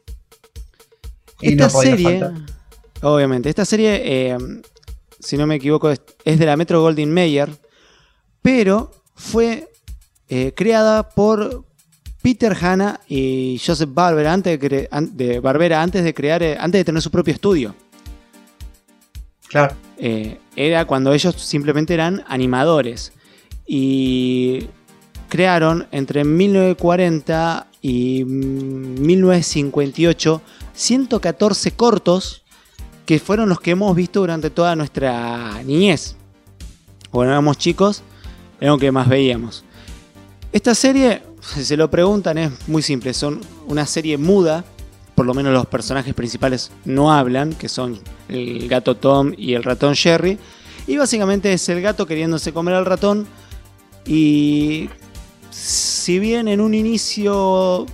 Esta serie, obviamente, esta serie, si no me equivoco, es de la Metro Goldwyn Mayer, pero fue creada por Peter Hanna y Joseph Barbera antes de tener su propio estudio. Claro. Era cuando ellos simplemente eran animadores. Y crearon entre 1940 y 1958 114 cortos que fueron los que hemos visto durante toda nuestra niñez. Cuando éramos chicos, era lo que más veíamos. Esta serie, si se lo preguntan, es muy simple. Son una serie muda. Por lo menos los personajes principales no hablan, que son el gato Tom y el ratón Jerry. Y básicamente es el gato queriéndose comer al ratón. Y si bien en un inicio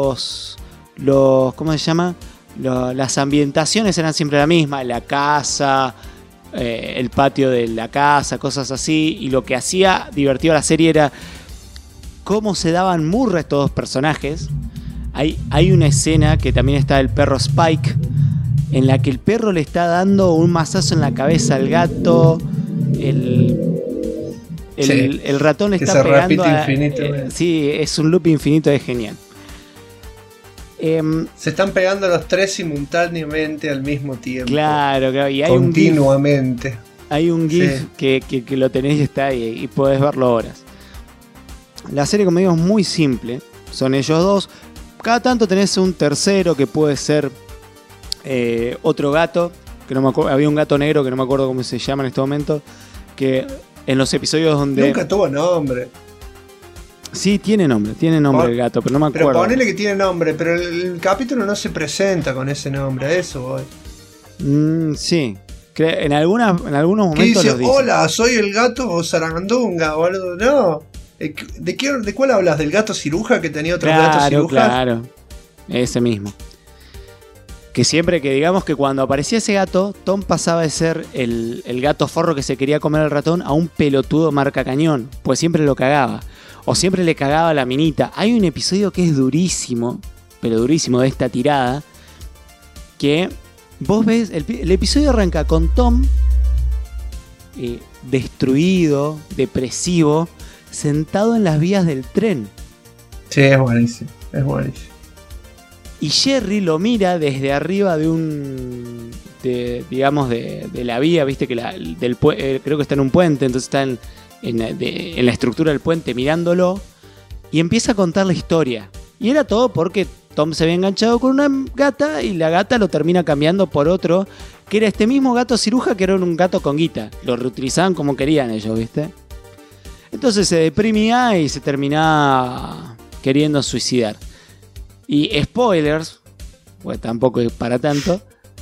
¿cómo se llama? Las ambientaciones eran siempre la misma, la casa, el patio de la casa, cosas así, y lo que hacía divertido a la serie era cómo se daban murra estos dos personajes. Hay una escena que también está el perro Spike, en la que el perro le está dando un mazazo en la cabeza al gato, el ratón le está pegando sí, es un loop infinito, es genial. Se están pegando los tres simultáneamente al mismo tiempo. Claro, y hay continuamente. Hay un GIF que lo tenés y está ahí y podés verlo horas. La serie, como digo, es muy simple. Son ellos dos. Cada tanto tenés un tercero que puede ser otro gato. Que no me acuerdo, había un gato negro que no me acuerdo cómo se llama en este momento. Que en los episodios donde... Nunca tuvo nombre. Sí, tiene nombre el gato, pero no me acuerdo. Pero ponele que tiene nombre, pero el capítulo no se presenta con ese nombre, a eso voy. Sí, en algunos momentos dice, lo dice. Hola, soy el gato Sarandunga o algo. No. ¿De cuál hablas? ¿Del gato ciruja que tenía otros gatos cirujas? Claro, ese mismo. Que siempre que digamos que cuando aparecía ese gato, Tom pasaba de ser el gato forro que se quería comer al ratón a un pelotudo marca cañón, pues siempre lo cagaba. O siempre le cagaba a la minita. Hay un episodio que es durísimo, pero durísimo, de esta tirada, que vos ves, el episodio arranca con Tom destruido, depresivo, sentado en las vías del tren. Sí, es buenísimo, es buenísimo. Y Jerry lo mira desde arriba de la vía, viste que creo que está en un puente, entonces está en la estructura del puente mirándolo y empieza a contar la historia. Y era todo porque Tom se había enganchado con una gata y la gata lo termina cambiando por otro, que era este mismo gato ciruja, que era un gato con guita. Lo reutilizaban como querían ellos, ¿viste? Entonces se deprimía y se terminaba queriendo suicidar. Y spoilers, pues tampoco es para tanto,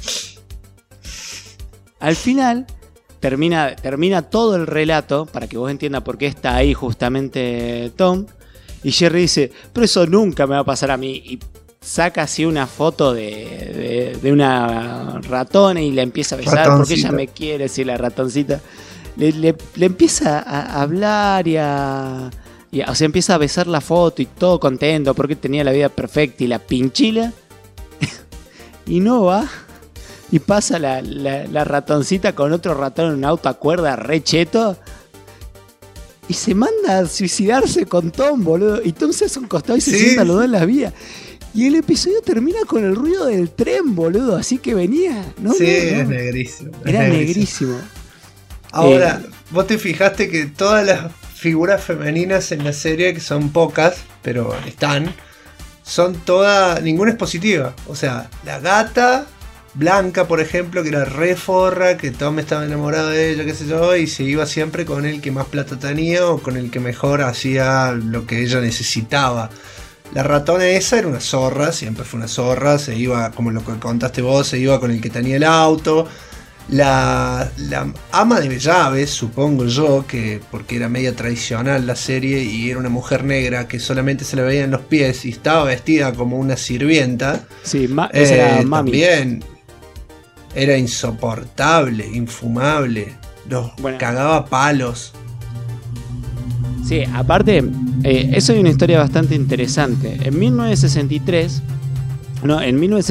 al final termina todo el relato, para que vos entiendas por qué está ahí justamente Tom, y Jerry dice, pero eso nunca me va a pasar a mí, y saca así una foto de una ratona y la empieza a besar, ratoncita. Porque ella me quiere, decir la ratoncita, le empieza a hablar o sea, empieza a besar la foto y todo contento porque tenía la vida perfecta, y la pinchila y no va. Y pasa la ratoncita con otro ratón en un auto a cuerda re cheto y se manda a suicidarse con Tom, boludo. Y Tom se hace un costado y se sienta a los dos en las vías. Y el episodio termina con el ruido del tren, boludo. Así que venía, ¿no? Sí, es negrísimo. Era negrísimo. Ahora, vos te fijaste que todas las figuras femeninas en la serie, que son pocas, pero están, son todas, ninguna es positiva. O sea, la gata Blanca, por ejemplo, que era re forra, que Tom estaba enamorado de ella, qué sé yo, y se iba siempre con el que más plata tenía o con el que mejor hacía lo que ella necesitaba. La ratona esa era una zorra, siempre fue una zorra, se iba, como lo que contaste vos, se iba con el que tenía el auto. La ama de llaves, supongo yo, que porque era media tradicional la serie y era una mujer negra que solamente se le veían los pies y estaba vestida como una sirvienta. Sí, esa era Mami. También era insoportable, infumable, cagaba palos. Sí, aparte, eso es una historia bastante interesante. En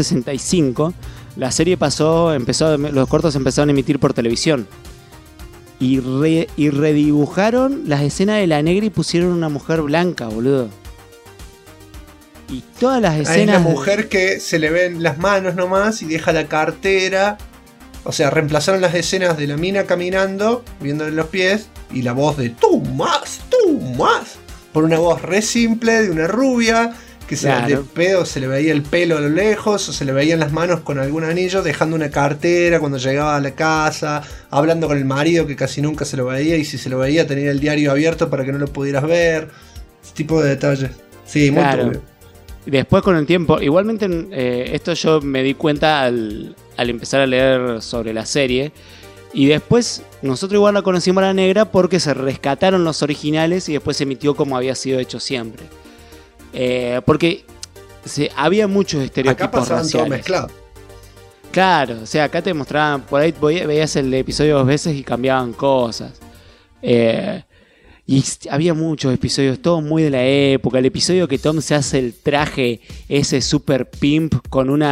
1965 la serie los cortos empezaron a emitir por televisión. y redibujaron las escenas de la negra y pusieron una mujer blanca, boludo. Y todas las escenas... Hay una mujer que se le ven las manos nomás y deja la cartera. O sea, reemplazaron las escenas de la mina caminando, viéndole los pies, y la voz de tú más, por una voz re simple de una rubia, que de pedo se le veía el pelo a lo lejos, o se le veían las manos con algún anillo, dejando una cartera cuando llegaba a la casa, hablando con el marido que casi nunca se lo veía, y si se lo veía tenía el diario abierto para que no lo pudieras ver. Ese tipo de detalles. Sí, muy turbio. Después con el tiempo, igualmente esto yo me di cuenta al empezar a leer sobre la serie, y después nosotros igual la conocimos a la negra porque se rescataron los originales y después se emitió como había sido hecho siempre. Porque había muchos estereotipos acá pasaban raciales. todo mezclado. Claro, o sea, acá te mostraban, por ahí veías el episodio 2 veces y cambiaban cosas. Y había muchos episodios, todos muy de la época. El episodio que Tom se hace el traje, ese super pimp con un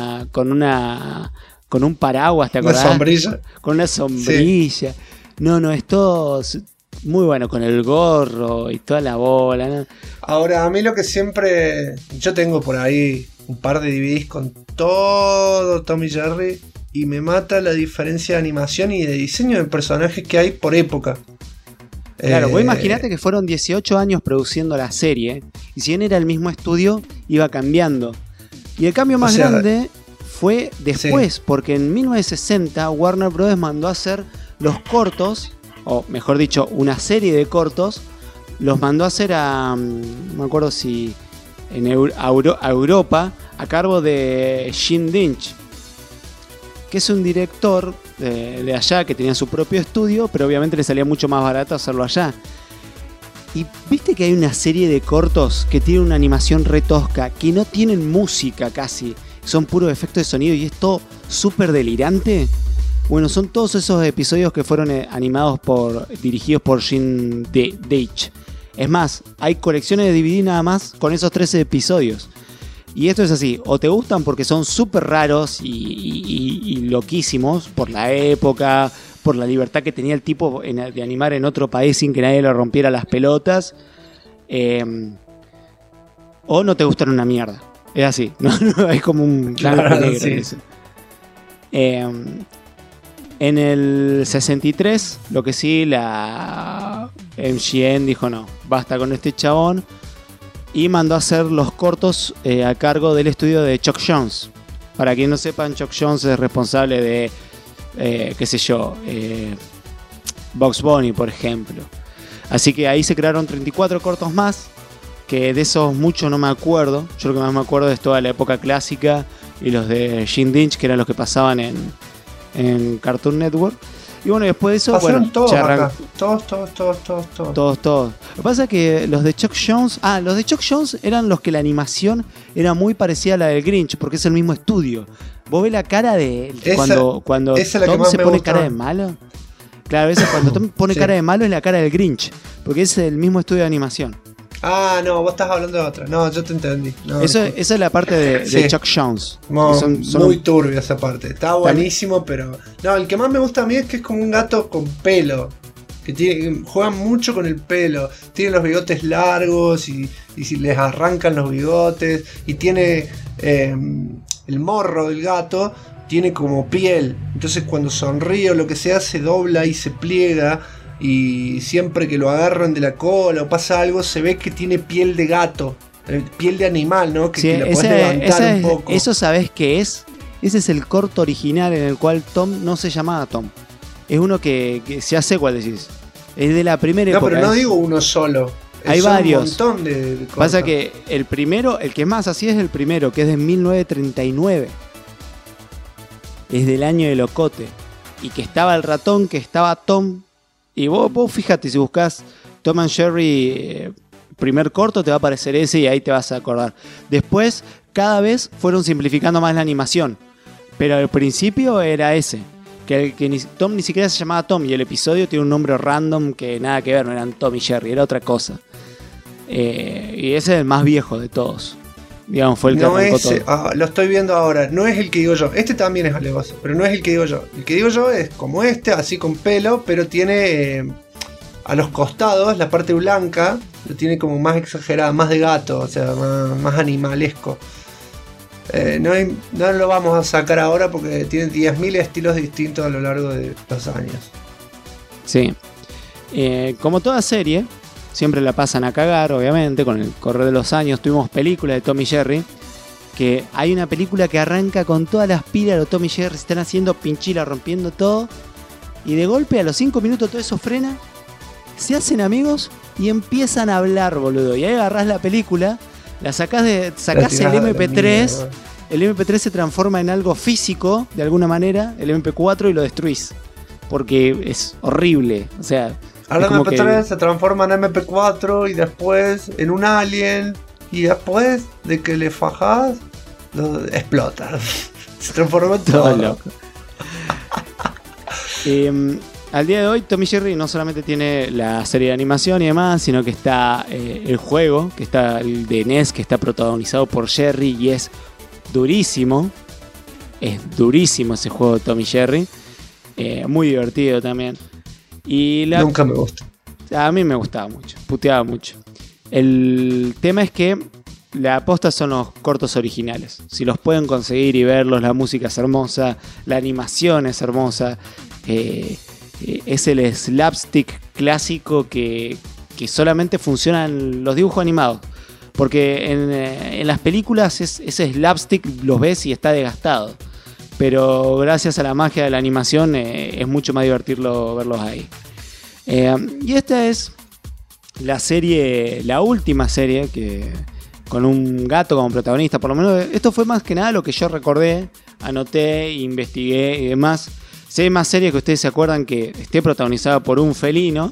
paraguas, ¿te acordás? Una sombrilla. Con una sombrilla. Sí. No, es todo muy bueno, con el gorro y toda la bola, ¿no? Ahora, a mí lo que siempre... Yo tengo por ahí un par de DVDs con todo Tom y Jerry, y me mata la diferencia de animación y de diseño de personajes que hay por época. Claro, vos imaginate que fueron 18 años produciendo la serie, y si bien era el mismo estudio, iba cambiando. Y el cambio más grande fue después, porque en 1960 Warner Bros. Mandó a hacer los cortos, o mejor dicho, una serie de cortos, los mandó a hacer no me acuerdo si a Europa, a cargo de Jim Dench, que es un director de allá que tenía su propio estudio, pero obviamente le salía mucho más barato hacerlo allá. Y viste que hay una serie de cortos que tienen una animación re tosca, que no tienen música casi, son puros efectos de sonido y es todo súper delirante. Bueno, son todos esos episodios que fueron dirigidos por Jim Dench. Es más, hay colecciones de DVD nada más con esos 13 episodios. Y esto es así, o te gustan porque son súper raros y loquísimos por la época, por la libertad que tenía el tipo de animar en otro país sin que nadie le rompiera las pelotas, o no te gustan una mierda. Es así, no es como un blanco negro. Sí. En el 63, lo que sí, la MGM dijo no, basta con este chabón, y mandó a hacer los cortos a cargo del estudio de Chuck Jones. Para quien no sepan, Chuck Jones es responsable de, Bugs Bunny, por ejemplo. Así que ahí se crearon 34 cortos más, que de esos muchos no me acuerdo. Yo lo que más me acuerdo es toda la época clásica y los de Jim Dench, que eran los que pasaban en Cartoon Network. Y bueno, después de eso, pasaron todos acá. Todos. Lo que pasa es que los de Chuck Jones, los de Chuck Jones eran los que la animación era muy parecida a la del Grinch, porque es el mismo estudio. ¿Vos ves la cara de cuando Tom se pone cara de malo? Claro, cuando Tom pone cara de malo es la cara del Grinch, porque es el mismo estudio de animación. Ah, no, vos estás hablando de otra. No, yo te entendí. No, esa es la parte de Chuck Jones. Son muy turbia esa parte. Está buenísimo, pero... No, el que más me gusta a mí es que es como un gato con pelo. Que juegan mucho con el pelo. Tiene los bigotes largos y si les arrancan los bigotes. Y tiene el morro del gato, tiene como piel. Entonces cuando sonríe o lo que sea, se dobla y se pliega. Y siempre que lo agarran de la cola o pasa algo, se ve que tiene piel de gato, piel de animal, ¿no? Que la podés levantar un poco. Eso sabés qué es. Ese es el corto original en el cual Tom no se llamaba Tom. Es uno que se hace, ¿cuál decís? Es de la primera época. No, pero no digo uno solo. Hay varios. Un montón de cortos. Pasa que el primero, el que más así es el primero, que es de 1939. Es del año de Locote. Y que estaba el ratón, que estaba Tom. Y vos fíjate, si buscas Tom and Jerry primer corto, te va a aparecer ese y ahí te vas a acordar. Después, cada vez fueron simplificando más la animación. Pero al principio era ese. Tom ni siquiera se llamaba Tom y el episodio tiene un nombre random que nada que ver, no eran Tom y Jerry, era otra cosa. Y ese es el más viejo de todos. digamos, fue el que No arrancó es, todo. lo estoy viendo ahora, no es el que digo yo. Este también es alevoso, pero no es el que digo yo. El que digo yo es como este, así con pelo, pero tiene a los costados la parte blanca, lo tiene como más exagerada, más de gato, o sea, más animalesco. No lo vamos a sacar ahora porque tiene 10.000 estilos distintos a lo largo de los años. Sí. Como toda serie, siempre la pasan a cagar, obviamente, con el correr de los años. Tuvimos películas de Tom y Jerry, que hay una película que arranca con todas las pilas, los Tom y Jerry están haciendo pinchila, rompiendo todo, y de golpe a los 5 minutos todo eso frena, se hacen amigos y empiezan a hablar, boludo. Y ahí agarrás la película, la sacás el MP3, el MP3 se transforma en algo físico, de alguna manera, el MP4, y lo destruís. Porque es horrible, o sea... Ahora el MP3 se transforma en MP4 y después en un alien, y después de que le fajás, explota. Se transforma en todo. Loco. Al día de hoy, Tom y Jerry no solamente tiene la serie de animación y demás, sino que está el juego, que está el de NES, que está protagonizado por Jerry y es durísimo. Es durísimo ese juego de Tom y Jerry. Muy divertido también. Nunca me gustó. A mí me gustaba mucho, puteaba mucho. El tema es que la aposta son los cortos originales. Si los pueden conseguir y verlos, la música es hermosa, la animación es hermosa. Es el slapstick clásico que solamente funciona en los dibujos animados. Porque en las películas ese slapstick los ves y está desgastado. Pero gracias a la magia de la animación es mucho más divertido verlos ahí. Y esta es la última serie que con un gato como protagonista. Por lo menos esto fue más que nada lo que yo recordé, anoté, investigué y demás. Si hay más series que ustedes se acuerdan que esté protagonizada por un felino,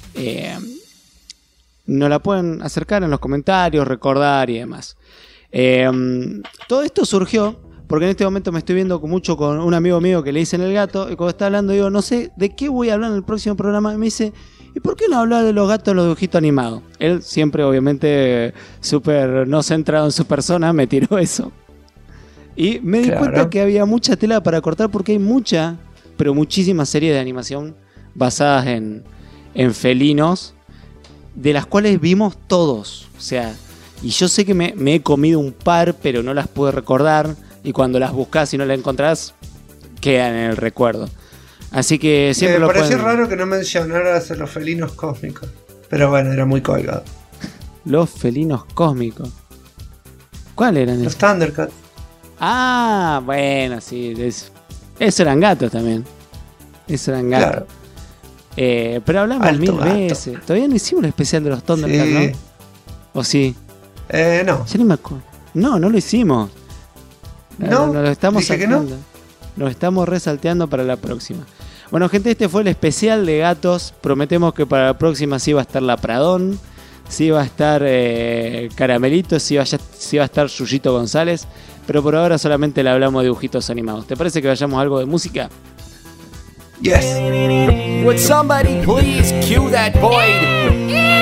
nos la pueden acercar en los comentarios, recordar y demás. Todo esto surgió porque en este momento me estoy viendo mucho con un amigo mío que le dicen el gato, y cuando está hablando digo, no sé de qué voy a hablar en el próximo programa, y me dice, ¿y por qué no hablar de los gatos en los dibujitos animados? Él siempre, obviamente, súper no centrado en su persona, me tiró eso. Y me di cuenta que había mucha tela para cortar porque hay pero muchísimas series de animación basadas en felinos, de las cuales vimos todos. O sea, y yo sé que me he comido un par, pero no las puedo recordar. Y cuando las buscas y no las encontrás, quedan en el recuerdo. Así que siempre me pareció raro que no mencionaras a los felinos cósmicos. Pero bueno, era muy colgado. Los felinos cósmicos. ¿Cuáles eran los Thundercats. Ah, bueno, sí. Esos eran gatos también. Esos eran gatos. Claro. Pero hablamos Alto 1000 veces. Todavía no hicimos el especial de los Thundercats, sí. ¿No? ¿O sí? No. Ya ni me acuerdo. No lo hicimos. No, lo estamos salteando. No. Lo estamos resalteando para la próxima. Bueno, gente, este fue el especial de gatos. Prometemos que para la próxima sí va a estar la Pradón, sí va a estar Caramelito, sí va a estar Yuyito González. Pero por ahora solamente le hablamos de dibujitos animados. ¿Te parece que vayamos a algo de música? Yes. Would somebody please cue that void?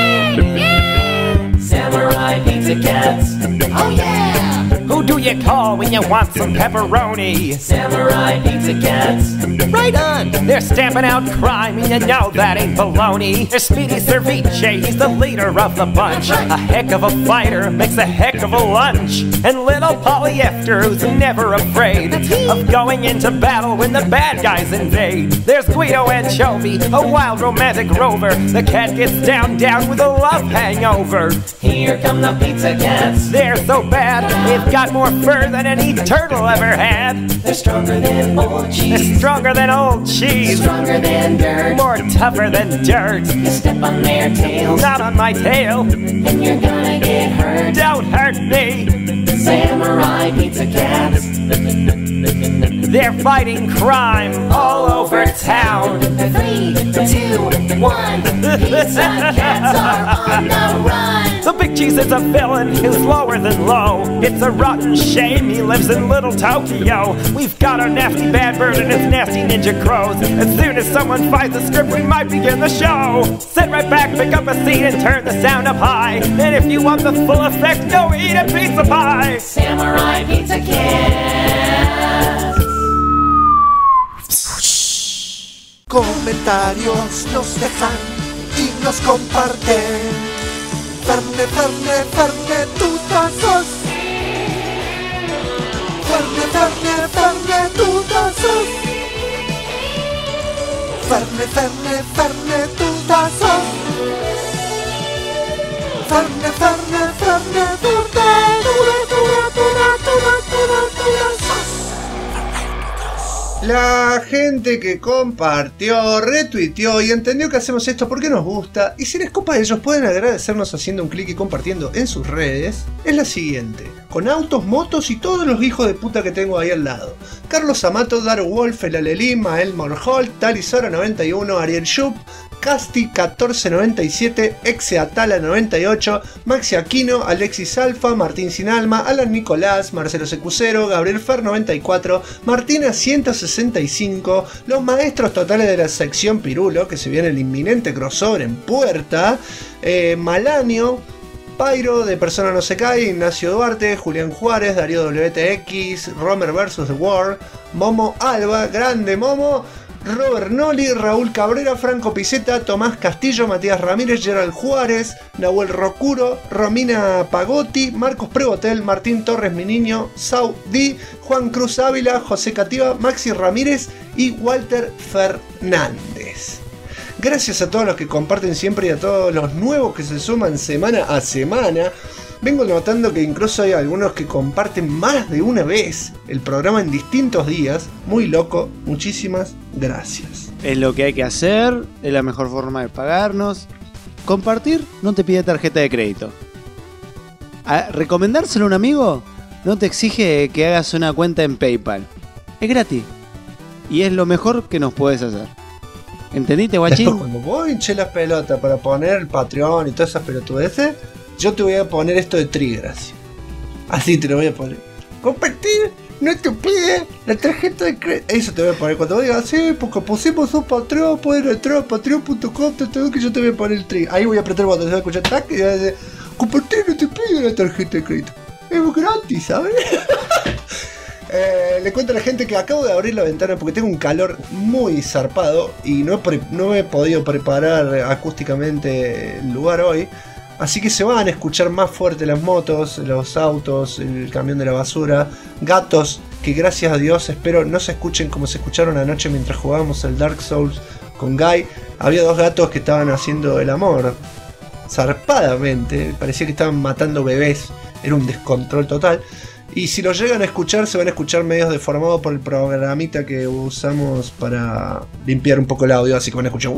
Samurai Pizza Cats. Oh yeah! Who do you call when you want some pepperoni? Samurai Pizza Cats. Right on! They're stamping out crime and you know that ain't baloney. There's Speedy Cerviche, he's the leader of the bunch. A heck of a fighter, makes a heck of a lunch. And little Polyester, who's never afraid of going into battle when the bad guys invade. There's Guido Anchovy, a wild romantic rover. The cat gets down with a love hangover. Here come the Pizza Cats. They're so bad, they've got more fur than any turtle ever had. They're stronger than old cheese. They're stronger than old cheese. Stronger than dirt. More tougher than dirt. You step on their tails. Not on my tail. And you're gonna get hurt. Don't hurt me. Samurai Pizza Cats. They're fighting crime all over town. 3, 2, 1. Pizza Cats are on the run. The big cheese is a villain who's lower than low. It's a rotten shame he lives in little Tokyo. We've got our nasty bad bird and his nasty ninja crows. As soon as someone finds the script, we might begin the show. Sit right back, pick up a seat, and turn the sound up high. And if you want the full effect, go eat a pizza pie. Samurai Pizza Cast. Comentarios nos dejan y nos comparten. Ferne, Ferne, Ferne, tú sos. Ferne, Ferne, Ferne, tú sos. Ferne, Ferne, Ferne, tú sos. Ferne, Ferne, Ferne, tú sos. La gente que compartió, retuiteó y entendió que hacemos esto porque nos gusta, y si les copa a ellos pueden agradecernos haciendo un clic y compartiendo en sus redes, es la siguiente: con autos, motos y todos los hijos de puta que tengo ahí al lado. Carlos Amato, Daro Wolf, El Alelí, Mael Morholt, Talisora 91, Ariel Schupp, Casti 1497, Exe Atala 98, Maxi Aquino, Alexis Alfa, Martín Sinalma, Alan Nicolás, Marcelo Secucero, Gabriel Fer 94, Martina 165, los maestros totales de la sección Pirulo, que se viene el inminente crossover en puerta, Malanio, Pyro de Persona No Se Cae, Ignacio Duarte, Julián Juárez, Darío WTX, Romer vs. The World, Momo Alba, grande Momo, Robert Noli, Raúl Cabrera, Franco Piceta, Tomás Castillo, Matías Ramírez, Gerald Juárez, Nahuel Rocuro, Romina Pagotti, Marcos Prebotel, Martín Torres Mi Niño, Saudi, Juan Cruz Ávila, José Cativa, Maxi Ramírez y Walter Fernández. Gracias a todos los que comparten siempre y a todos los nuevos que se suman semana a semana. Vengo notando que incluso hay algunos que comparten más de una vez el programa en distintos días. Muy loco, muchísimas gracias. Es lo que hay que hacer, es la mejor forma de pagarnos. Compartir no te pide tarjeta de crédito. Recomendárselo a un amigo no te exige que hagas una cuenta en PayPal. Es gratis. Y es lo mejor que nos puedes hacer. ¿Entendiste, guachín? Después, cuando vos hinché las pelotas para poner el Patreon y todas esas pelotudeces, yo te voy a poner esto de Trigracia. Así te lo voy a poner. Compartir no te pide la tarjeta de crédito. Eso te voy a poner cuando vos digas, sí, porque pusimos un Patreon, pueden entrar a patreon.com, que yo te voy a poner el Trigracia. Ahí voy a apretar el botón, se va a escuchar tac y va a decir, compartir no te pide la tarjeta de crédito. Es gratis, ¿sabes? Le cuento a la gente que acabo de abrir la ventana porque tengo un calor muy zarpado y no he podido preparar acústicamente el lugar hoy. Así que se van a escuchar más fuerte las motos, los autos, el camión de la basura, gatos que gracias a Dios espero no se escuchen como se escucharon anoche mientras jugábamos el Dark Souls con Guy. Había dos gatos que estaban haciendo el amor zarpadamente, parecía que estaban matando bebés, era un descontrol total. Y si los llegan a escuchar, se van a escuchar medios deformados por el programita que usamos para limpiar un poco el audio, así que van a escuchar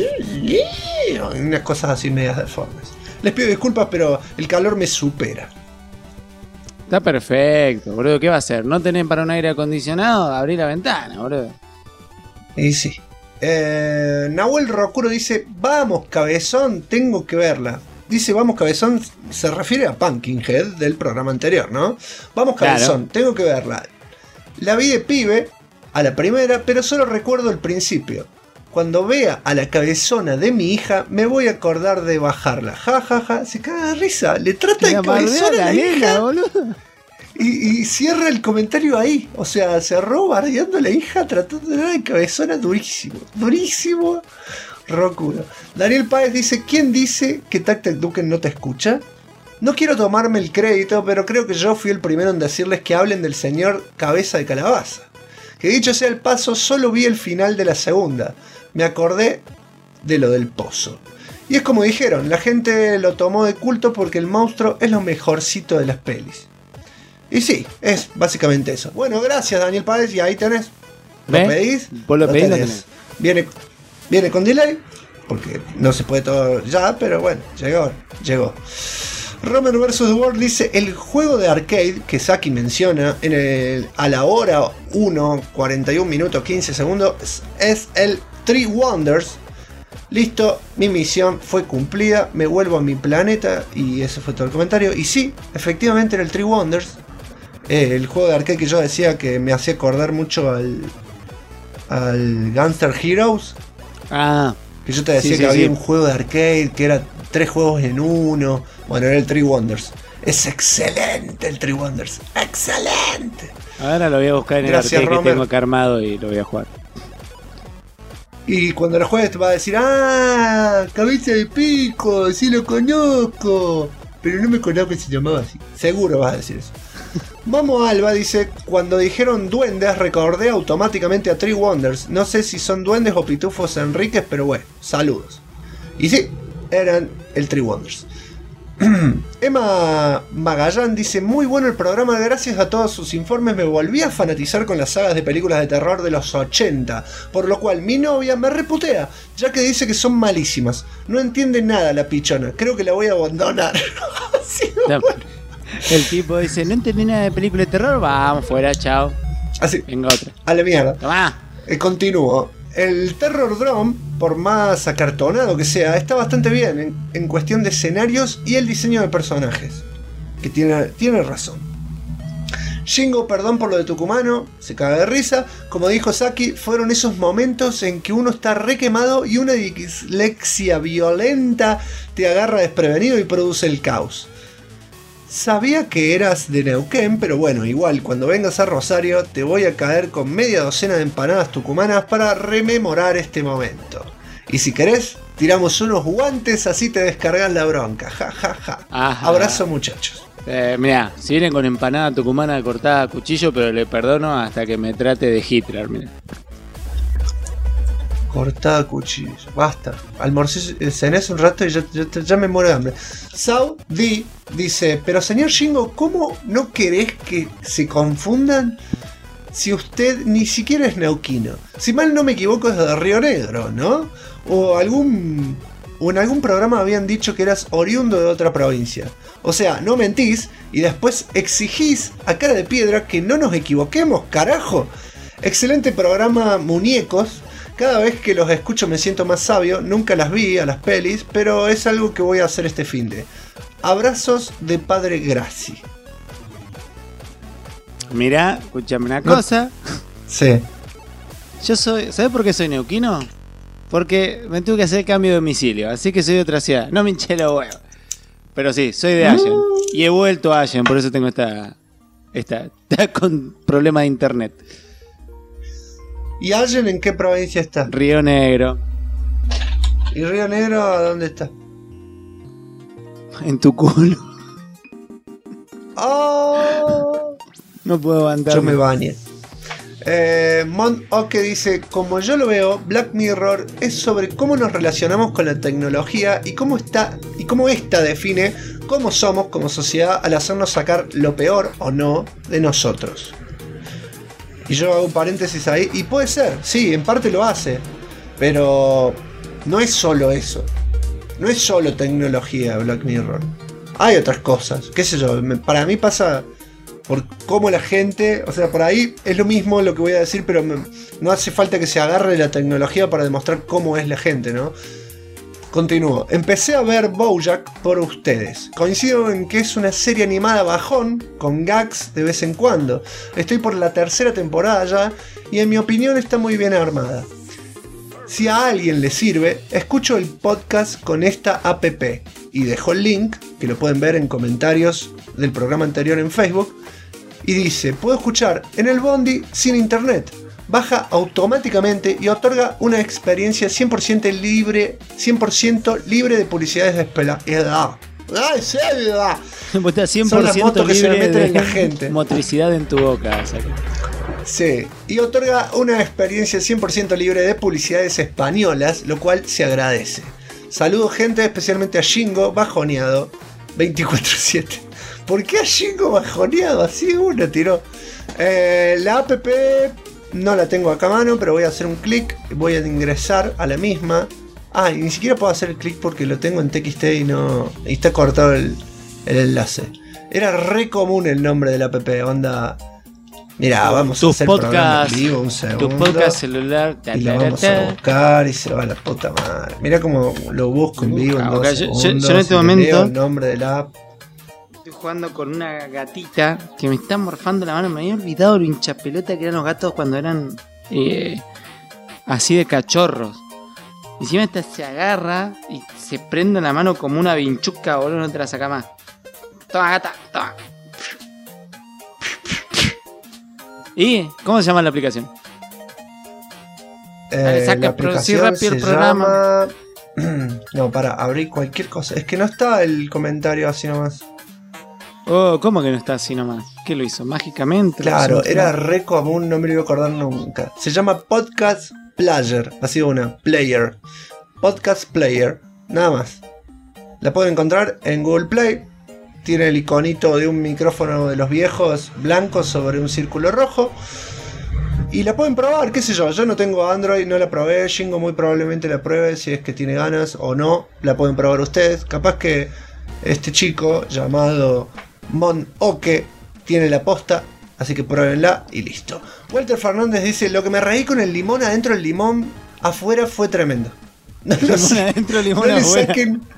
unas cosas así medias deformes. Les pido disculpas, pero el calor me supera. Está perfecto, boludo. ¿Qué va a hacer? ¿No tenés para un aire acondicionado? Abrí la ventana, boludo. Y sí. Nahuel Rocuro dice, vamos cabezón, tengo que verla. Dice vamos cabezón, se refiere a Pumpkinhead del programa anterior, ¿no? Vamos cabezón, claro. Tengo que verla. La vi de pibe, a la primera, pero solo recuerdo el principio. Cuando vea a la cabezona de mi hija, me voy a acordar de bajarla. Ja, ja, ja, se caga de risa. Le trata de cabezona a la hija, boludo. Y cierra el comentario ahí. O sea, cerró bardeando a la hija, tratando de dar de cabezona durísimo. Durísimo. Rocuro. Daniel Páez dice, ¿quién dice que Tac Duken no te escucha? No quiero tomarme el crédito, pero creo que yo fui el primero en decirles que hablen del señor Cabeza de Calabaza. Que dicho sea el paso, solo vi el final de la segunda. Me acordé de lo del pozo. Y es como dijeron, la gente lo tomó de culto porque el monstruo es lo mejorcito de las pelis. Y sí, es básicamente eso. Bueno, gracias Daniel Páez, y ahí tenés. ¿Lo pedís? Vos lo pedís, lo tenés. Viene con delay, porque no se puede todo ya, pero bueno, llegó. Romer vs. The World dice, el juego de arcade que Saki menciona a la hora 1, 41 minutos, 15 segundos, es el Three Wonders. Listo, mi misión fue cumplida, me vuelvo a mi planeta y ese fue todo el comentario. Y sí, efectivamente era el Three Wonders, el juego de arcade que yo decía que me hacía acordar mucho al Gunstar Heroes. Ah, Que yo te decía sí, que sí, había sí. un juego de arcade que era 3 juegos en uno. Bueno, era el Three Wonders. Es excelente el Three Wonders, excelente. ahora lo voy a buscar en el Gracias, arcade que Romer. tengo acá armado y lo voy a jugar. Y cuando lo juegues te va a decir, cabeza de pico, sí lo conozco. Pero no me acordaba que se llamaba así. Seguro vas a decir eso. Vamos, Alba dice, cuando dijeron duendes recordé automáticamente a Three Wonders. No sé si son duendes o pitufos Enríquez, pero bueno, saludos. Y sí, eran el Three Wonders. Emma Magallán dice, muy bueno el programa, gracias a todos sus informes me volví a fanatizar con las sagas de películas de terror de los 80, por lo cual mi novia me reputea, ya que dice que son malísimas. No entiende nada la pichona, creo que la voy a abandonar. Sí, No, el tipo dice, no entendí nada de película de terror, vamos fuera, chao. así, Venga otra. a la mierda. Tomá. Continúo. El Terror Drone, por más acartonado que sea, está bastante bien en cuestión de escenarios y el diseño de personajes. Que tiene razón. Shingo, perdón por lo de tucumano, se caga de risa. Como dijo Saki, fueron esos momentos en que uno está re quemado y una dislexia violenta te agarra desprevenido y produce el caos. Sabía que eras de Neuquén, pero bueno, igual cuando vengas a Rosario te voy a caer con media docena de empanadas tucumanas para rememorar este momento. Y si querés, tiramos unos guantes así te descargas la bronca. Ja, ja, ja. Ajá. Abrazo, muchachos. Mirá, si vienen con empanada tucumana cortada a cuchillo, pero le perdono hasta que me trate de Hitler, mirá. Cortada cuchillo, basta. Almorcé, cenés un rato y ya me muero de hambre. Sao D dice, pero señor Shingo, ¿cómo no querés que se confundan si usted ni siquiera es neuquino? Si mal no me equivoco es de Río Negro, ¿no? O en algún programa habían dicho que eras oriundo de otra provincia. O sea, no mentís y después exigís a cara de piedra que no nos equivoquemos, carajo. Excelente programa, muñecos. Cada vez que los escucho me siento más sabio. Nunca las vi a las pelis, pero es algo que voy a hacer este finde. Abrazos de Padre Graci. Mirá, escúchame una cosa. Sí. Yo soy. ¿Sabés por qué soy neuquino? Porque me tuve que hacer cambio de domicilio, así que soy de otra ciudad. No me hinché los huevos. Pero sí, soy de Allen. Y he vuelto a Allen, por eso tengo esta con problema de internet. ¿Y Allen en qué provincia está? Río Negro, ¿Y Río Negro a dónde está? en tu culo. ¡Oh! No puedo Yo aguantarme. me bañé. Mon Oke dice, como yo lo veo, Black Mirror es sobre cómo nos relacionamos con la tecnología y cómo esta define cómo somos como sociedad al hacernos sacar lo peor o no de nosotros. Y yo hago un paréntesis ahí, y puede ser, sí, en parte lo hace, pero no es solo eso. No es solo tecnología Black Mirror. Hay otras cosas, qué sé yo, para mí pasa por cómo la gente, o sea, por ahí es lo mismo lo que voy a decir, pero no hace falta que se agarre la tecnología para demostrar cómo es la gente, ¿no? Continúo. Empecé a ver BoJack por ustedes. Coincido en que es una serie animada bajón, con gags de vez en cuando. Estoy por la 3ª temporada ya, y en mi opinión está muy bien armada. Si a alguien le sirve, escucho el podcast con esta app, y dejo el link, que lo pueden ver en comentarios del programa anterior en Facebook, y dice, puedo escuchar en el bondi sin internet. Baja automáticamente y otorga una experiencia 100% libre de publicidades despeladas. ¡Ay, sí! Vos estás Son las 100% motos que se le libre meten en la de gente. motricidad en tu boca. Saki. Sí, y otorga una experiencia 100% libre de publicidades españolas, lo cual se agradece. Saludos, gente, especialmente a Shingo, bajoneado 24/7. ¿Por qué a Shingo bajoneado? Así uno tiró. La app no la tengo acá a mano, pero voy a hacer un clic, voy a ingresar a la misma. Ah, y ni siquiera puedo hacer el clic porque lo tengo en TXT y está cortado el enlace. Era re común el nombre de la app, onda Mirá, vamos a tus hacer programa podcasts, en vivo un tu segundo. podcast celular. Y lo vamos a buscar y se va a la puta madre. Mirá cómo lo busco en vivo en 2 Yo segundos. en este y le momento leo el nombre de la app. estoy jugando con una gatita que me está morfando la mano. Me había olvidado lo hinchapelota que eran los gatos cuando eran así de cachorros. Y encima esta se agarra y se prende la mano como una vinchuca, boludo, no te la saca más. Toma, gata, toma. ¿Y cómo se llama la aplicación? Dale, saca, La producir aplicación rápido el se programa. llama... No, para abrir cualquier cosa. Es que no está el comentario así nomás. Oh, ¿cómo que no está así nomás? ¿Qué lo hizo? ¿Mágicamente? Claro, ¿Lo hizo? era re común, no me lo iba a acordar nunca. Se llama Podcast Player, así una, Player. Podcast Player, nada más. La pueden encontrar en Google Play. Tiene el iconito de un micrófono de los viejos blanco sobre un círculo rojo. Y la pueden probar, qué sé yo. Yo no tengo Android, no la probé. Shingo muy probablemente la pruebe si es que tiene ganas o no. La pueden probar ustedes. Capaz que este chico llamado Mon Oke tiene la posta. Así que pruébenla y listo. Walter Fernández dice: lo que me reí con el limón adentro, el limón afuera fue tremendo. No, Limón adentro, limón no le afuera.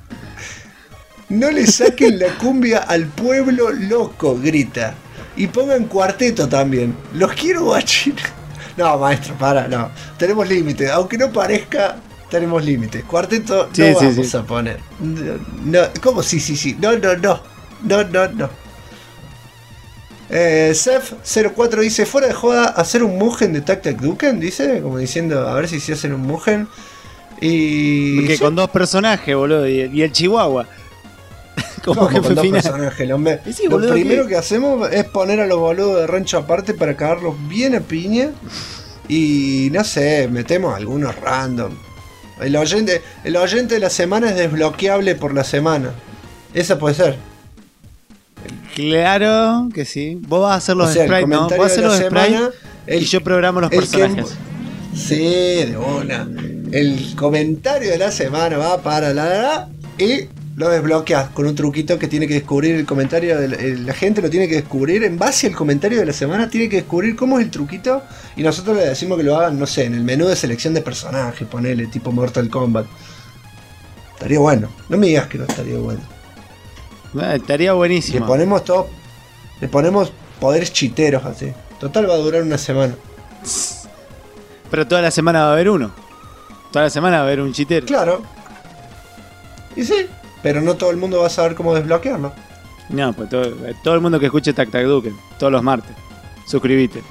No le saquen la cumbia al pueblo loco, grita. Y pongan cuarteto también. Los quiero, guachín. No, maestro, para, no. Tenemos límite. Aunque no parezca, tenemos límite. Cuarteto Sí, no sí, vamos sí. a poner. No, ¿cómo? Sí. No. No. Sef04 dice: fuera de joda, hacer un Mugen de Tac Tac Duken, dice, como diciendo, a ver si se hacen un Mugen. Y. Que sí, con 2 personajes, boludo, y el Chihuahua. Como ¿cómo jefe con 2 final. personajes, hombre? Y sí, Lo boludo, primero ¿qué? que hacemos es poner a los boludos de rancho aparte para cagarlos bien a piña. Y no sé, metemos algunos random. El oyente de la semana es desbloqueable por la semana. Esa puede ser. Claro que sí. Vos vas a hacer los O sea, el sprites, ¿no? Vos comentario vas a hacer de la los sprites semana, y yo programo los el que- personajes. Sí, de una. El comentario de la semana va para la y lo desbloqueas con un truquito que tiene que descubrir el comentario. La gente lo tiene que descubrir en base al comentario de la semana. Tiene que descubrir cómo es el truquito. Y nosotros le decimos que lo hagan, no sé, en el menú de selección de personajes. Ponele tipo Mortal Kombat. Estaría bueno. No me digas que no estaría bueno. Estaría Le buenísimo. ponemos todo. Le ponemos poderes chiteros así. Total va a durar una semana. Pero toda la semana va a haber uno. Toda la semana va a haber un chitero. Claro. Y sí. Pero no todo el mundo va a saber cómo desbloquearlo. No, pues todo el mundo que escuche Tac Tac Duken, todos los martes. Suscribite.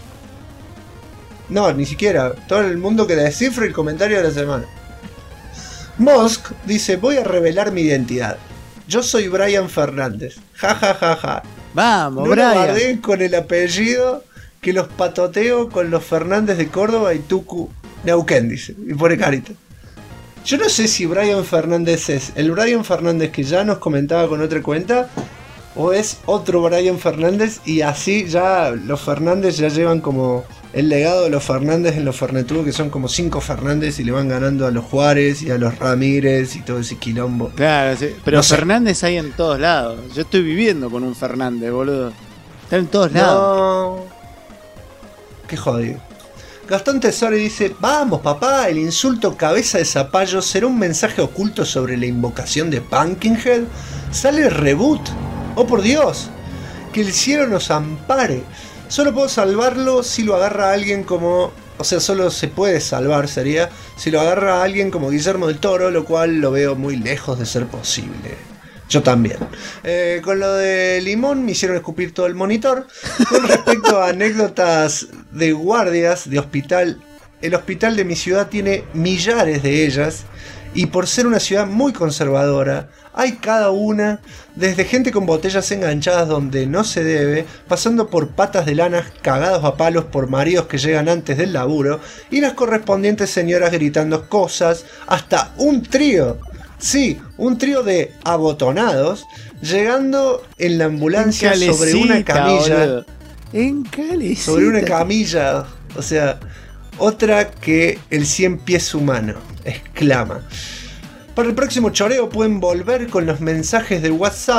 No, ni siquiera. Todo el mundo que descifre el comentario de la semana. Musk dice: voy a revelar mi identidad. Yo soy Brian Fernández. Ja, ja, ja, ja. Vamos, No lo Brian. bardeen con el apellido, que los patoteo con los Fernández de Córdoba y Tucu Neuquén, dice. Y pone carita. Yo no sé si Brian Fernández es el Brian Fernández que ya nos comentaba con otra cuenta, o es otro Brian Fernández, y así ya los Fernández ya llevan como el legado de los Fernández en los Fernetudo, que son como 5 Fernández y le van ganando a los Juárez y a los Ramírez y todo ese quilombo. Claro, sí. Pero No sé. Fernández hay en todos lados. Yo estoy viviendo con un Fernández, boludo. Está en todos lados. No. Qué jodido. Gastón Tesori dice: vamos papá, el insulto cabeza de zapallo será un mensaje oculto sobre la invocación de Pumpkinhead. Sale reboot. Oh por Dios. Que el cielo nos ampare. Solo puedo salvarlo si lo agarra alguien como... O sea, solo se puede salvar, sería, si lo agarra alguien como Guillermo del Toro, lo cual lo veo muy lejos de ser posible. Yo también. Con lo de Limón me hicieron escupir todo el monitor. Con respecto a anécdotas de guardias de hospital, el hospital de mi ciudad tiene millares de ellas. Y por ser una ciudad muy conservadora, hay cada una, desde gente con botellas enganchadas donde no se debe, pasando por patas de lana cagados a palos por maridos que llegan antes del laburo, y las correspondientes señoras gritando cosas, hasta un trío. Sí, un trío de abotonados llegando en la ambulancia sobre una Calecita, camilla. boludo. En calecita. Sobre una camilla. O sea, otra que el 100 pies humano. Exclama. Para el próximo choreo pueden volver con los mensajes de WhatsApp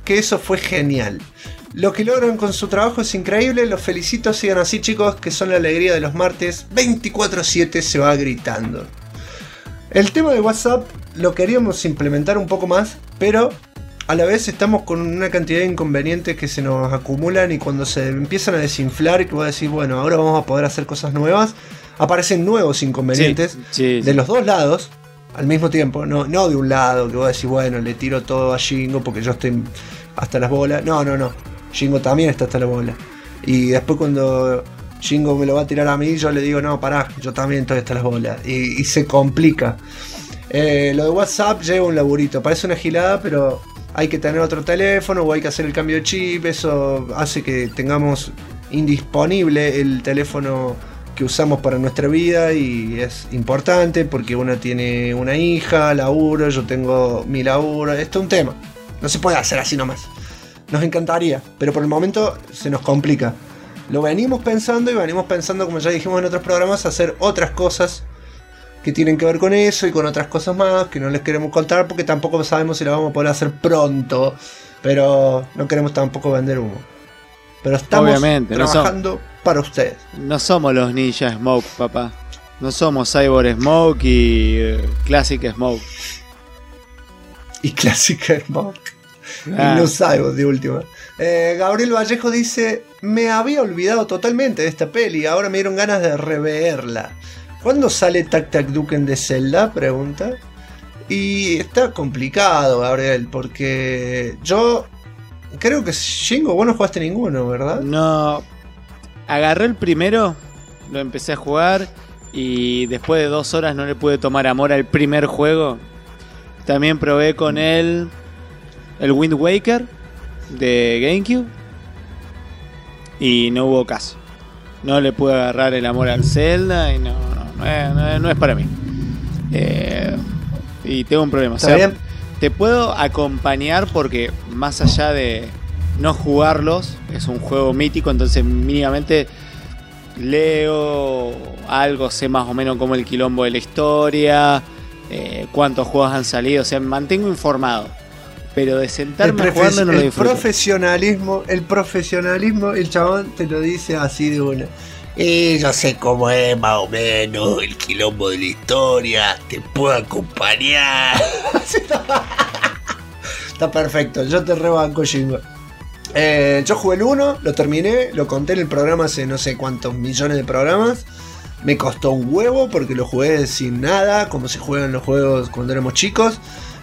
que eso fue genial. Lo que logran con su trabajo es increíble, los felicito, sigan así chicos, que son la alegría de los martes, 24/7 se va gritando. El tema de WhatsApp lo queríamos implementar un poco más, pero a la vez estamos con una cantidad de inconvenientes que se nos acumulan y cuando se empiezan a desinflar y que voy a decir, bueno, ahora vamos a poder hacer cosas nuevas, aparecen nuevos inconvenientes de los dos lados al mismo tiempo, no de un lado que voy a decir, bueno, le tiro todo a Jingo porque yo estoy hasta las bolas, no, Jingo también está hasta la bola. Y después cuando Jingo me lo va a tirar a mí, yo le digo, no, pará, yo también estoy hasta las bolas. Y se complica. Lo de WhatsApp lleva un laburito, parece una gilada, pero hay que tener otro teléfono o hay que hacer el cambio de chip. Eso hace que tengamos indisponible el teléfono que usamos para nuestra vida y es importante porque uno tiene una hija, laburo, yo tengo mi laburo. Esto es un tema, no se puede hacer así nomás. Nos encantaría, pero por el momento se nos complica. Lo venimos pensando y venimos pensando, como ya dijimos en otros programas, hacer otras cosas que tienen que ver con eso y con otras cosas más que no les queremos contar porque tampoco sabemos si las vamos a poder hacer pronto, pero no queremos tampoco vender humo. Pero estamos trabajando para ustedes. No somos los Ninja Smoke, papá. No somos Cyborg Smoke y Classic Smoke. Y Classic Smoke. Y no salgo de última. Gabriel Vallejo dice: me había olvidado totalmente de esta peli, ahora me dieron ganas de reverla. ¿Cuándo sale Tac Tac Duken de Zelda? Pregunta. Y está complicado, Gabriel, porque yo creo que Jingo, vos no jugaste ninguno, ¿verdad? No. Agarré el primero, lo empecé a jugar y después de 2 horas no le pude tomar amor al primer juego. También probé con él el Wind Waker de GameCube y no hubo caso. No le pude agarrar el amor al Zelda y no es para mí. Y tengo un problema. O sea, te puedo acompañar porque más allá de no jugarlos, es un juego mítico, entonces mínimamente leo algo, sé más o menos cómo el quilombo de la historia, cuántos juegos han salido, o sea, me mantengo informado. Pero de sentarme a jugarlo no lo disfruto. El profesionalismo, el chabón te lo dice así de una. Yo sé cómo es más o menos el quilombo de la historia, te puedo acompañar. Está perfecto, yo te rebanco, Jingo. Yo jugué el 1, lo terminé, lo conté en el programa hace no sé cuántos millones de programas. Me costó un huevo porque lo jugué sin nada, como se juegan los juegos cuando éramos chicos.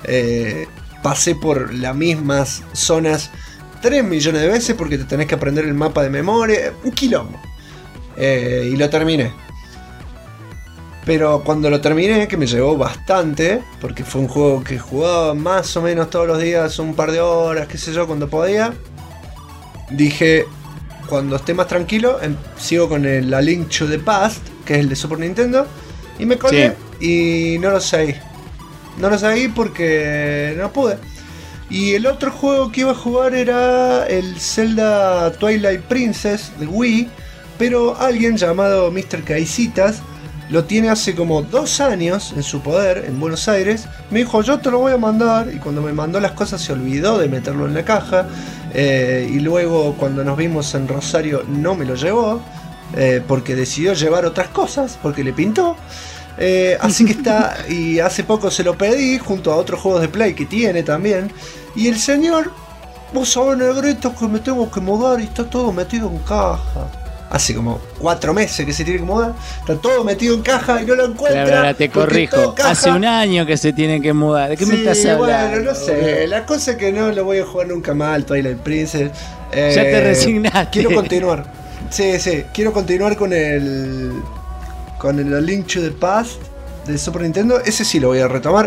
Pasé por las mismas zonas 3 millones de veces porque te tenés que aprender el mapa de memoria. Un quilombo. Y lo terminé. Pero cuando lo terminé, que me llevó bastante, porque fue un juego que jugaba más o menos todos los días, un par de horas, qué sé yo, cuando podía. Dije, cuando esté más tranquilo, sigo con el A Link to the Past, que es el de Super Nintendo. Y me colgué y no lo seguí. No lo seguí porque no pude. Y el otro juego que iba a jugar era el Zelda Twilight Princess de Wii. Pero alguien llamado Mr. Caicitas lo tiene hace como 2 años en su poder en Buenos Aires. Me dijo, yo te lo voy a mandar. Y cuando me mandó las cosas se olvidó de meterlo en la caja. Y luego cuando nos vimos en Rosario no me lo llevó. Porque decidió llevar otras cosas. Porque le pintó. Así que está, y hace poco se lo pedí junto a otros juegos de Play que tiene también. Y el señor, vos sabés, negrito, que me tengo que mudar y está todo metido en caja. Hace como 4 meses que se tiene que mudar, está todo metido en caja y no lo encuentra. Claro, ahora te corrijo, hace un año que se tiene que mudar. ¿De qué me estás hablando? Bueno, no sé, la cosa es que no lo voy a jugar nunca más al Twilight Princess. Ya te resignaste. Quiero continuar. Sí, quiero continuar con el A Link to the Past de Super Nintendo. Ese sí lo voy a retomar.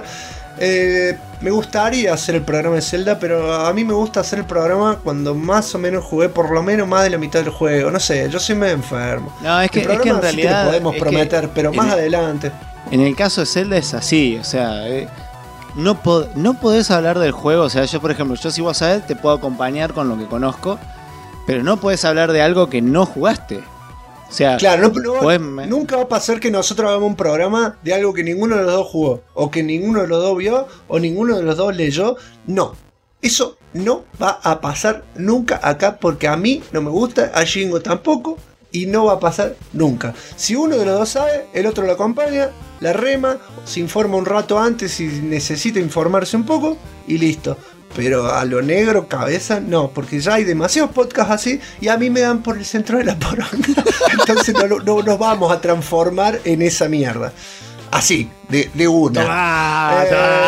Me gustaría hacer el programa de Zelda, pero a mí me gusta hacer el programa cuando más o menos jugué por lo menos más de la mitad del juego. No sé, yo soy medio enfermo. No, es que en realidad sí te lo podemos prometer, pero más adelante. En el caso de Zelda es así, o sea, no podés hablar del juego. O sea, yo por ejemplo, si vos sabés, te puedo acompañar con lo que conozco, pero no podés hablar de algo que no jugaste. O sea, claro, nunca va a pasar que nosotros hagamos un programa de algo que ninguno de los dos jugó, o que ninguno de los dos vio, o ninguno de los dos leyó. No. Eso no va a pasar nunca acá porque a mí no me gusta, a Jingo tampoco y no va a pasar nunca. Si uno de los dos sabe, el otro lo acompaña, la rema, se informa un rato antes si necesita informarse un poco y listo. Pero a lo negro cabeza no, porque ya hay demasiados podcasts así y a mí me dan por el centro de la poronga. Entonces no nos vamos a transformar en esa mierda. Así, de una.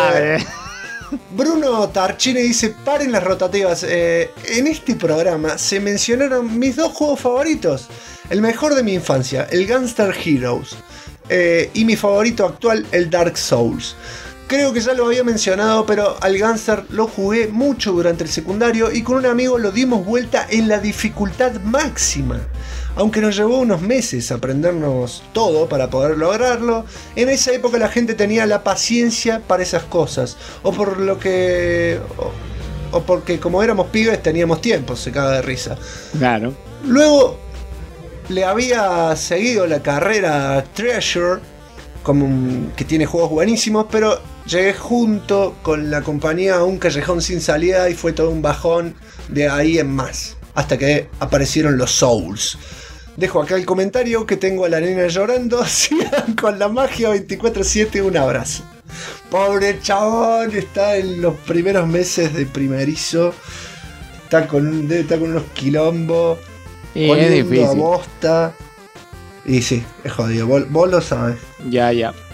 Bruno Tarchini dice: paren las rotativas. En este programa se mencionaron mis dos juegos favoritos. El mejor de mi infancia, el Gunstar Heroes. Y mi favorito actual, el Dark Souls. Creo que ya lo había mencionado, pero al Gunstar lo jugué mucho durante el secundario y con un amigo lo dimos vuelta en la dificultad máxima. Aunque nos llevó unos meses aprendernos todo para poder lograrlo, en esa época la gente tenía la paciencia para esas cosas. O porque como éramos pibes teníamos tiempo, se caga de risa. Claro. Luego le había seguido la carrera Treasure, que tiene juegos buenísimos, pero llegué junto con la compañía a un callejón sin salida y fue todo un bajón de ahí en más, hasta que aparecieron los Souls. Dejo acá el comentario que tengo a la nena llorando. Sigan con la magia 24/7, un abrazo. Pobre chabón, está en los primeros meses de primerizo, debe estar con unos quilombos, es difícil. A bosta. Y sí, es jodido, vos lo sabes. Ya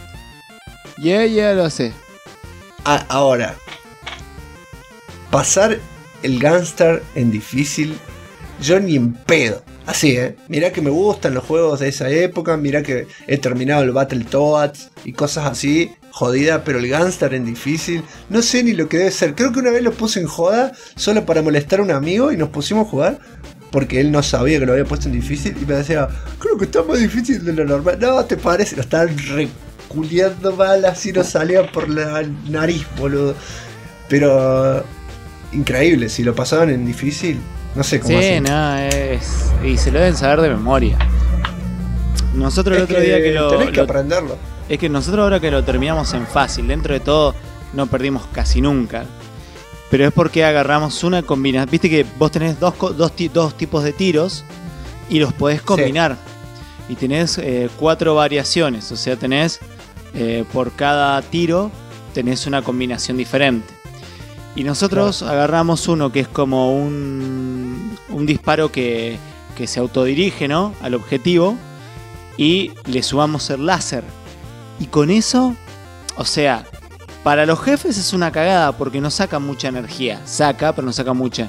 lo sé. Ahora, pasar el Gunstar en difícil, yo ni en pedo. Así, mirá que me gustan los juegos de esa época, mirá que he terminado el Battletoads y cosas así, jodida, pero el Gunstar en difícil, no sé ni lo que debe ser. Creo que una vez lo puse en joda, solo para molestar a un amigo y nos pusimos a jugar, porque él no sabía que lo había puesto en difícil y me decía, creo que está más difícil de lo normal. No, ¿te parece? Lo estaban reculeando mal, así no salía por la nariz, boludo. Pero increíble, si lo pasaban en difícil, no sé cómo hacen. Sí, no, y se lo deben saber de memoria. Nosotros el otro día que tenés que aprenderlo. Es que nosotros ahora que lo terminamos en fácil, dentro de todo no perdimos casi nunca. Pero es porque agarramos una combinación. Viste que vos tenés dos tipos de tiros y los podés combinar. Sí. Y tenés 4 variaciones. O sea, tenés por cada tiro tenés una combinación diferente. Y nosotros agarramos uno que es como un disparo que se autodirige, ¿no?, al objetivo. Y le sumamos el láser. Y con eso, o sea, para los jefes es una cagada porque no saca mucha energía. Saca, pero no saca mucha.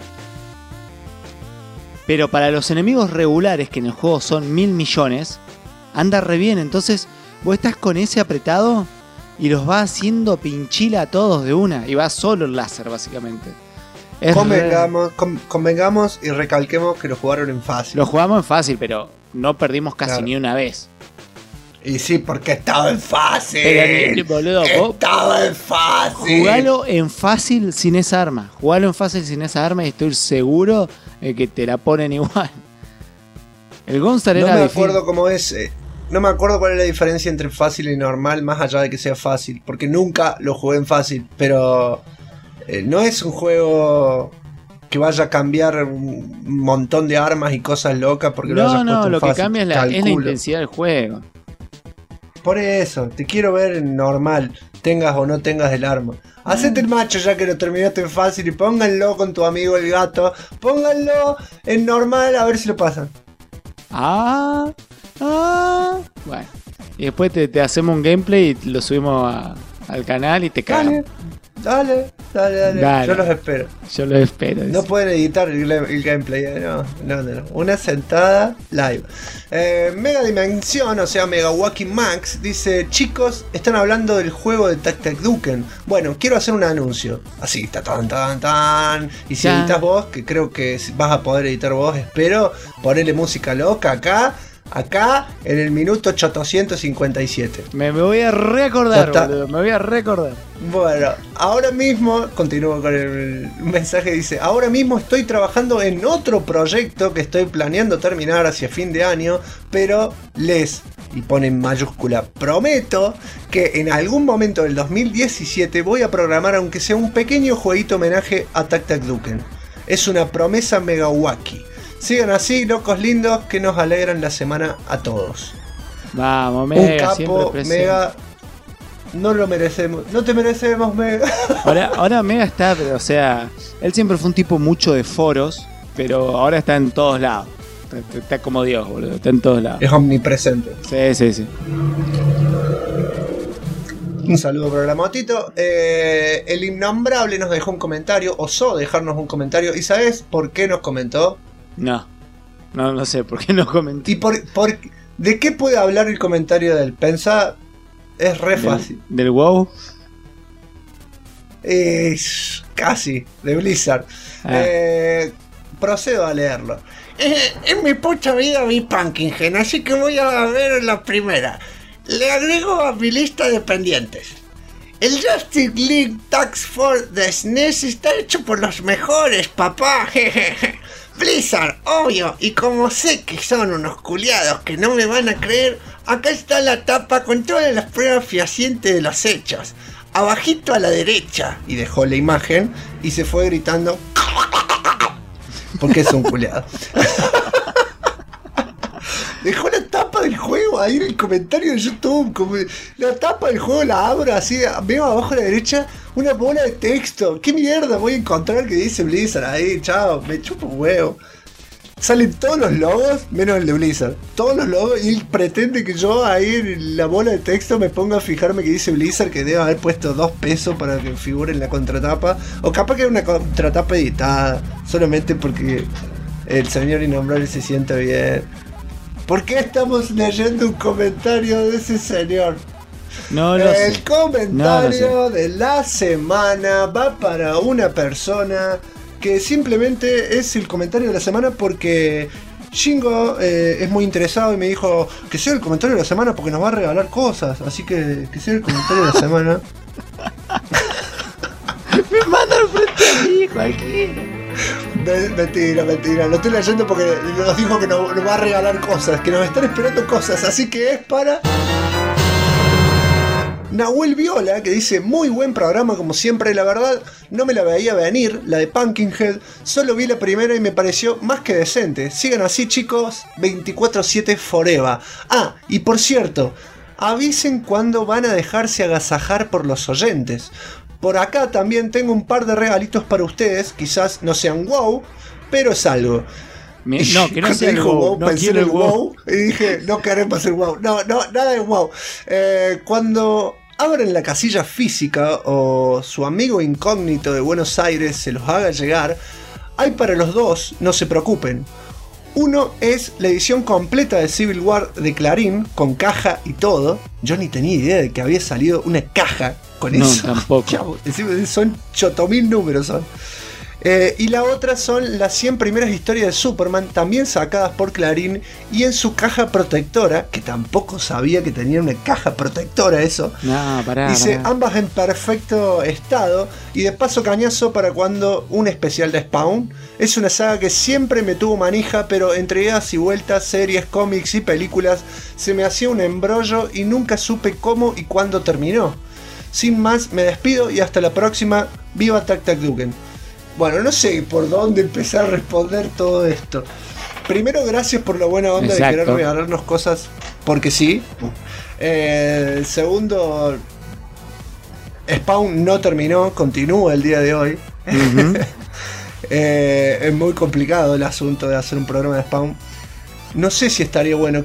Pero para los enemigos regulares, que en el juego son 1000 millones, anda re bien. Entonces vos estás con ese apretado y los vas haciendo pinchila a todos de una. Y va solo el láser, básicamente. Convengamos y recalquemos que lo jugaron en fácil. Lo jugamos en fácil, pero no perdimos casi ni una vez. Y sí, porque estaba en fácil. Pero, boludo, estaba en fácil. Jugalo en fácil sin esa arma. Jugalo en fácil sin esa arma y estoy seguro de que te la ponen igual. El Gunstar era difícil. No me acuerdo cómo es. No me acuerdo cuál es la diferencia entre fácil y normal, más allá de que sea fácil. Porque nunca lo jugué en fácil. Pero no es un juego que vaya a cambiar un montón de armas y cosas locas porque lo hayas puesto en fácil. No, lo que cambia es la intensidad del juego. Por eso, te quiero ver en normal, tengas o no tengas el arma. Hacete el macho ya que lo terminaste en fácil y pónganlo con tu amigo el gato. Pónganlo en normal a ver si lo pasan. Bueno, y después te hacemos un gameplay y lo subimos al canal y te cagan. Dale. Yo los espero. No pueden editar el gameplay, no. Una sentada live. Mega Dimensión, o sea, Mega Walking Max, dice: chicos, están hablando del juego de Tac Tac Duken. Bueno, quiero hacer un anuncio. Así, tan. Y si editas vos, que creo que vas a poder editar vos, espero, ponerle música loca acá en el minuto 857. Me voy a recordar, boludo, me voy a recordar. Bueno, ahora mismo, continúo con el mensaje, dice: ahora mismo estoy trabajando en otro proyecto que estoy planeando terminar hacia fin de año, pero y pone en mayúscula, prometo que en algún momento del 2017 voy a programar aunque sea un pequeño jueguito homenaje a Tac Tac Duken. Es una promesa mega wacky. Sigan así, locos lindos, que nos alegran la semana a todos. Vamos, Mega, Un capo, siempre presente. Mega. No lo merecemos. No te merecemos, Mega. Ahora Mega está, pero, o sea, él siempre fue un tipo mucho de foros, pero ahora está en todos lados. Está como Dios, boludo, está en todos lados. Es omnipresente. Sí. Un saludo para la motito. El innombrable nos dejó un comentario, osó dejarnos un comentario. ¿Y sabes por qué nos comentó? No sé, ¿por qué no comenté? ¿Y de qué puede hablar el comentario del Pensá? Es re fácil. ¿Del WoW? Casi, de Blizzard. Procedo a leerlo. En mi puta vida vi Pumpkinhead, así que voy a ver la primera. Le agrego a mi lista de pendientes. El Justice League Task Force de SNES está hecho por los mejores, papá. Blizzard, obvio, y como sé que son unos culiados que no me van a creer, acá está la tapa con todas las pruebas fehacientes de los hechos. Abajito a la derecha. Y dejó la imagen y se fue gritando porque es un culiado. Dejó la tapa del juego ahí en el comentario de YouTube. Como la tapa del juego la abro así, veo abajo a la derecha una bola de texto. ¿Qué mierda voy a encontrar que dice Blizzard ahí? Chao, me chupo un huevo. Salen todos los logos, menos el de Blizzard. Todos los logos, y él pretende que yo ahí en la bola de texto me ponga a fijarme que dice Blizzard, que debe haber puesto 2 pesos para que figure en la contratapa. O capaz que era una contratapa editada, solamente porque el señor innombrable se sienta bien. ¿Por qué estamos leyendo un comentario de ese señor? No lo sé. El comentario de la semana va para una persona que simplemente es el comentario de la semana porque Shingo es muy interesado y me dijo que sea el comentario de la semana porque nos va a regalar cosas. Así que sea el comentario de la semana. Me manda al frente a mí, cualquiera. Mentira. Lo estoy leyendo porque nos dijo que nos va a regalar cosas, que nos están esperando cosas. Así que es para Nahuel Viola, que dice: muy buen programa como siempre, la verdad no me la veía venir, la de Pumpkinhead, solo vi la primera y me pareció más que decente. Sigan así, chicos, 24/7 forever. Ah, y por cierto, avisen cuando van a dejarse agasajar por los oyentes. Por acá también tengo un par de regalitos para ustedes, quizás no sean wow, pero es algo. No, que no sea el dijo WoW, no pensé en quiero el el WoW. WoW y dije, no queremos el WoW. No, nada de WoW. Cuando abren la casilla física o su amigo incógnito de Buenos Aires se los haga llegar, hay para los dos, no se preocupen. Uno es la edición completa de Civil War de Clarín, con caja y todo. Yo ni tenía idea de que había salido una caja con No, eso. tampoco. Chavo, son 8000 números son. Y la otra son las 100 primeras historias de Superman, también sacadas por Clarín y en su caja protectora, que tampoco sabía que tenía una caja protectora eso. No, pará. Dice, ambas en perfecto estado y de paso cañazo para cuando un especial de Spawn. Es una saga que siempre me tuvo manija, pero entre idas y vueltas, series, cómics y películas, se me hacía un embrollo y nunca supe cómo y cuándo terminó. Sin más, me despido y hasta la próxima. Viva Tac Tac Duken. Bueno, no sé por dónde empezar a responder todo esto. Primero, gracias por la buena onda. Exacto. De querer regalarnos cosas porque sí. Segundo, Spawn no terminó, continúa el día de hoy. Uh-huh. Es muy complicado el asunto de hacer un programa de Spawn. No sé si estaría bueno.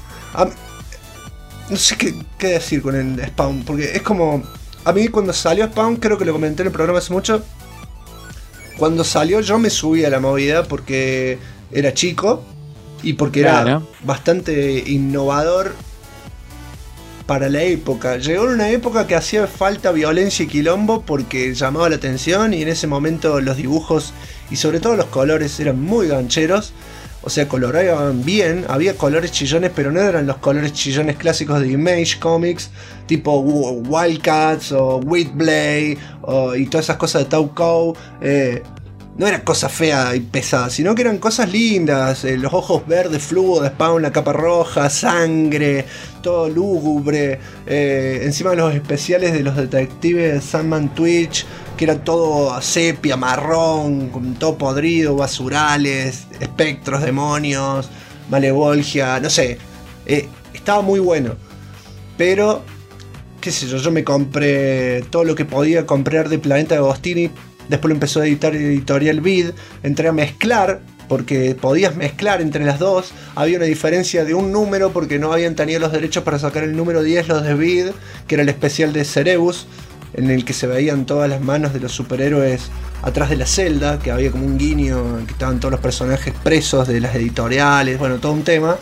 No sé qué decir con el Spawn, porque es como... A mí cuando salió Spawn, creo que lo comenté en el programa hace mucho, cuando salió yo me subí a la movida porque era chico y porque era Claro. bastante innovador para la época. Llegó en una época que hacía falta violencia y quilombo porque llamaba la atención y en ese momento los dibujos y sobre todo los colores eran muy gancheros. O sea, coloreaban bien, había colores chillones, pero no eran los colores chillones clásicos de Image Comics, tipo Wildcats o Wheatblade y todas esas cosas de Tau Cow. no era cosa fea y pesada, sino que eran cosas lindas. Los ojos verdes fluo de Spawn, la capa roja, sangre, todo lúgubre. Encima los especiales de los detectives Sandman Twitch, que era todo sepia, marrón, con todo podrido, basurales, espectros, demonios, malevolgia, no sé. Estaba muy bueno. Pero, qué sé yo me compré todo lo que podía comprar de Planeta Agostini. Después lo empezó a editar Editorial Vid. Entré a mezclar, porque podías mezclar entre las dos. Había una diferencia de un número, porque no habían tenido los derechos para sacar el número 10, los de Vid, que era el especial de Cerebus, en el que se veían todas las manos de los superhéroes atrás de la celda, que había como un guiño, que estaban todos los personajes presos de las editoriales, bueno, todo un tema.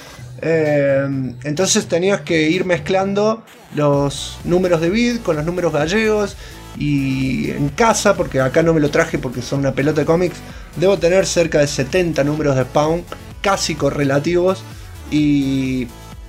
Entonces tenías que ir mezclando los números de Vid con los números gallegos. Y en casa, porque acá no me lo traje porque son una pelota de cómics, debo tener cerca de 70 números de Spawn, casi correlativos. Y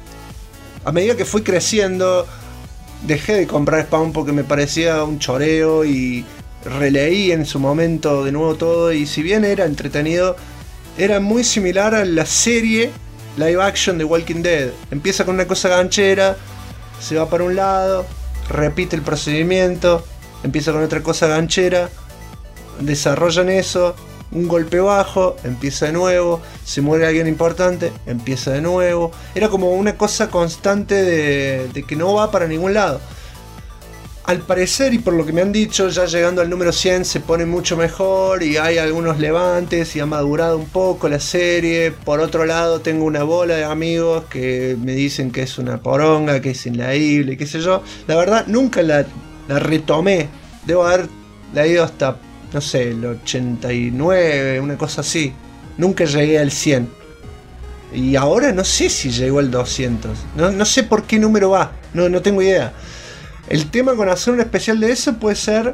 a medida que fui creciendo, dejé de comprar Spawn porque me parecía un choreo, y releí en su momento de nuevo todo. Y si bien era entretenido, era muy similar a la serie live action de Walking Dead. Empieza con una cosa ganchera, se va para un lado, repite el procedimiento, empieza con otra cosa ganchera, desarrollan eso, un golpe bajo, empieza de nuevo, se muere alguien importante, empieza de nuevo. Era como una cosa constante de que no va para ningún lado. Al parecer, y por lo que me han dicho, ya llegando al número 100 se pone mucho mejor y hay algunos levantes y ha madurado un poco la serie. Por otro lado, tengo una bola de amigos que me dicen que es una poronga, que es inleíble, qué sé yo. La verdad, nunca la retomé. Debo haber leído hasta, no sé, el 89, una cosa así. Nunca llegué al 100. Y ahora no sé si llegó al 200. No sé por qué número va. No tengo idea. El tema con hacer un especial de eso puede ser...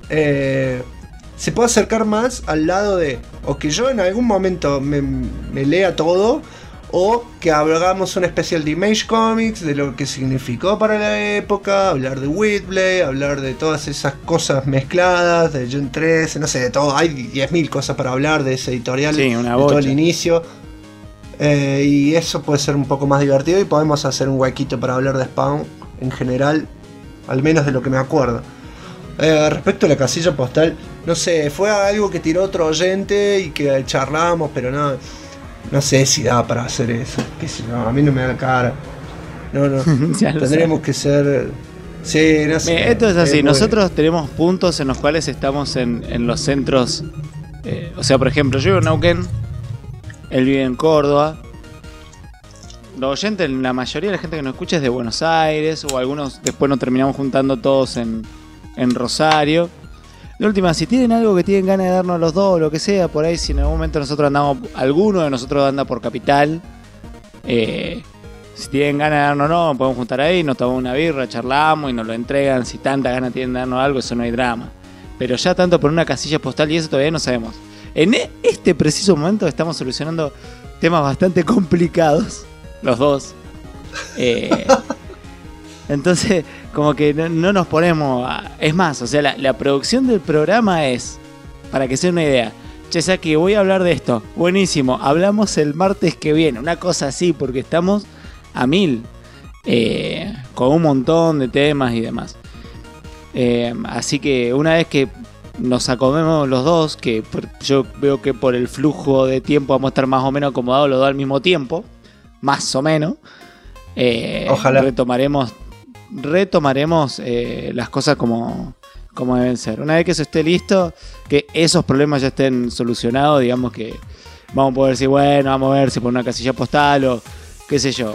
se puede acercar más al lado de... o que yo en algún momento me lea todo... o que hagamos un especial de Image Comics, de lo que significó para la época, hablar de Whitblade, hablar de todas esas cosas mezcladas, de Gen 13, no sé, de todo. Hay 10.000 cosas para hablar de ese editorial, Sí, una de bocha. todo el inicio. Y eso puede ser un poco más divertido y podemos hacer un huequito para hablar de Spawn en general, al menos de lo que me acuerdo. Respecto a la casilla postal, no sé, fue algo que tiró otro oyente y que charlamos, pero no sé si da para hacer eso. Qué sé yo, a mí no me da la cara. No. Ya lo Tendremos que ser... Sí, no sé. Esto es así, muy- nosotros tenemos puntos en los cuales estamos en los centros. O sea, por ejemplo, yo vivo en Neuquén, él vive en Córdoba. Los oyentes, la mayoría de la gente que nos escucha es de Buenos Aires, o algunos después nos terminamos juntando todos en Rosario. De última, si tienen algo que tienen ganas de darnos los dos, o lo que sea, por ahí, si en algún momento nosotros andamos, alguno de nosotros anda por Capital, si tienen ganas de darnos, no, podemos juntar ahí, nos tomamos una birra, charlamos y nos lo entregan. Si tanta ganas tienen de darnos algo, eso no hay drama. Pero ya tanto por una casilla postal y eso todavía no sabemos. En este preciso momento estamos solucionando temas bastante complicados, los dos. Entonces, como que no nos ponemos es más, o sea, la producción del programa es, para que sea una idea, che, Saki, voy a hablar de esto, buenísimo, hablamos el martes que viene, una cosa así, porque estamos a 1000, con un montón de temas y demás. Así que una vez que nos acomodemos los dos, que yo veo que por el flujo de tiempo vamos a estar más o menos acomodados los dos al mismo tiempo, más o menos, Ojalá. retomaremos las cosas como deben ser. Una vez que eso esté listo, que esos problemas ya estén solucionados, digamos que vamos a poder decir, bueno, vamos a ver si por una casilla postal o qué sé yo,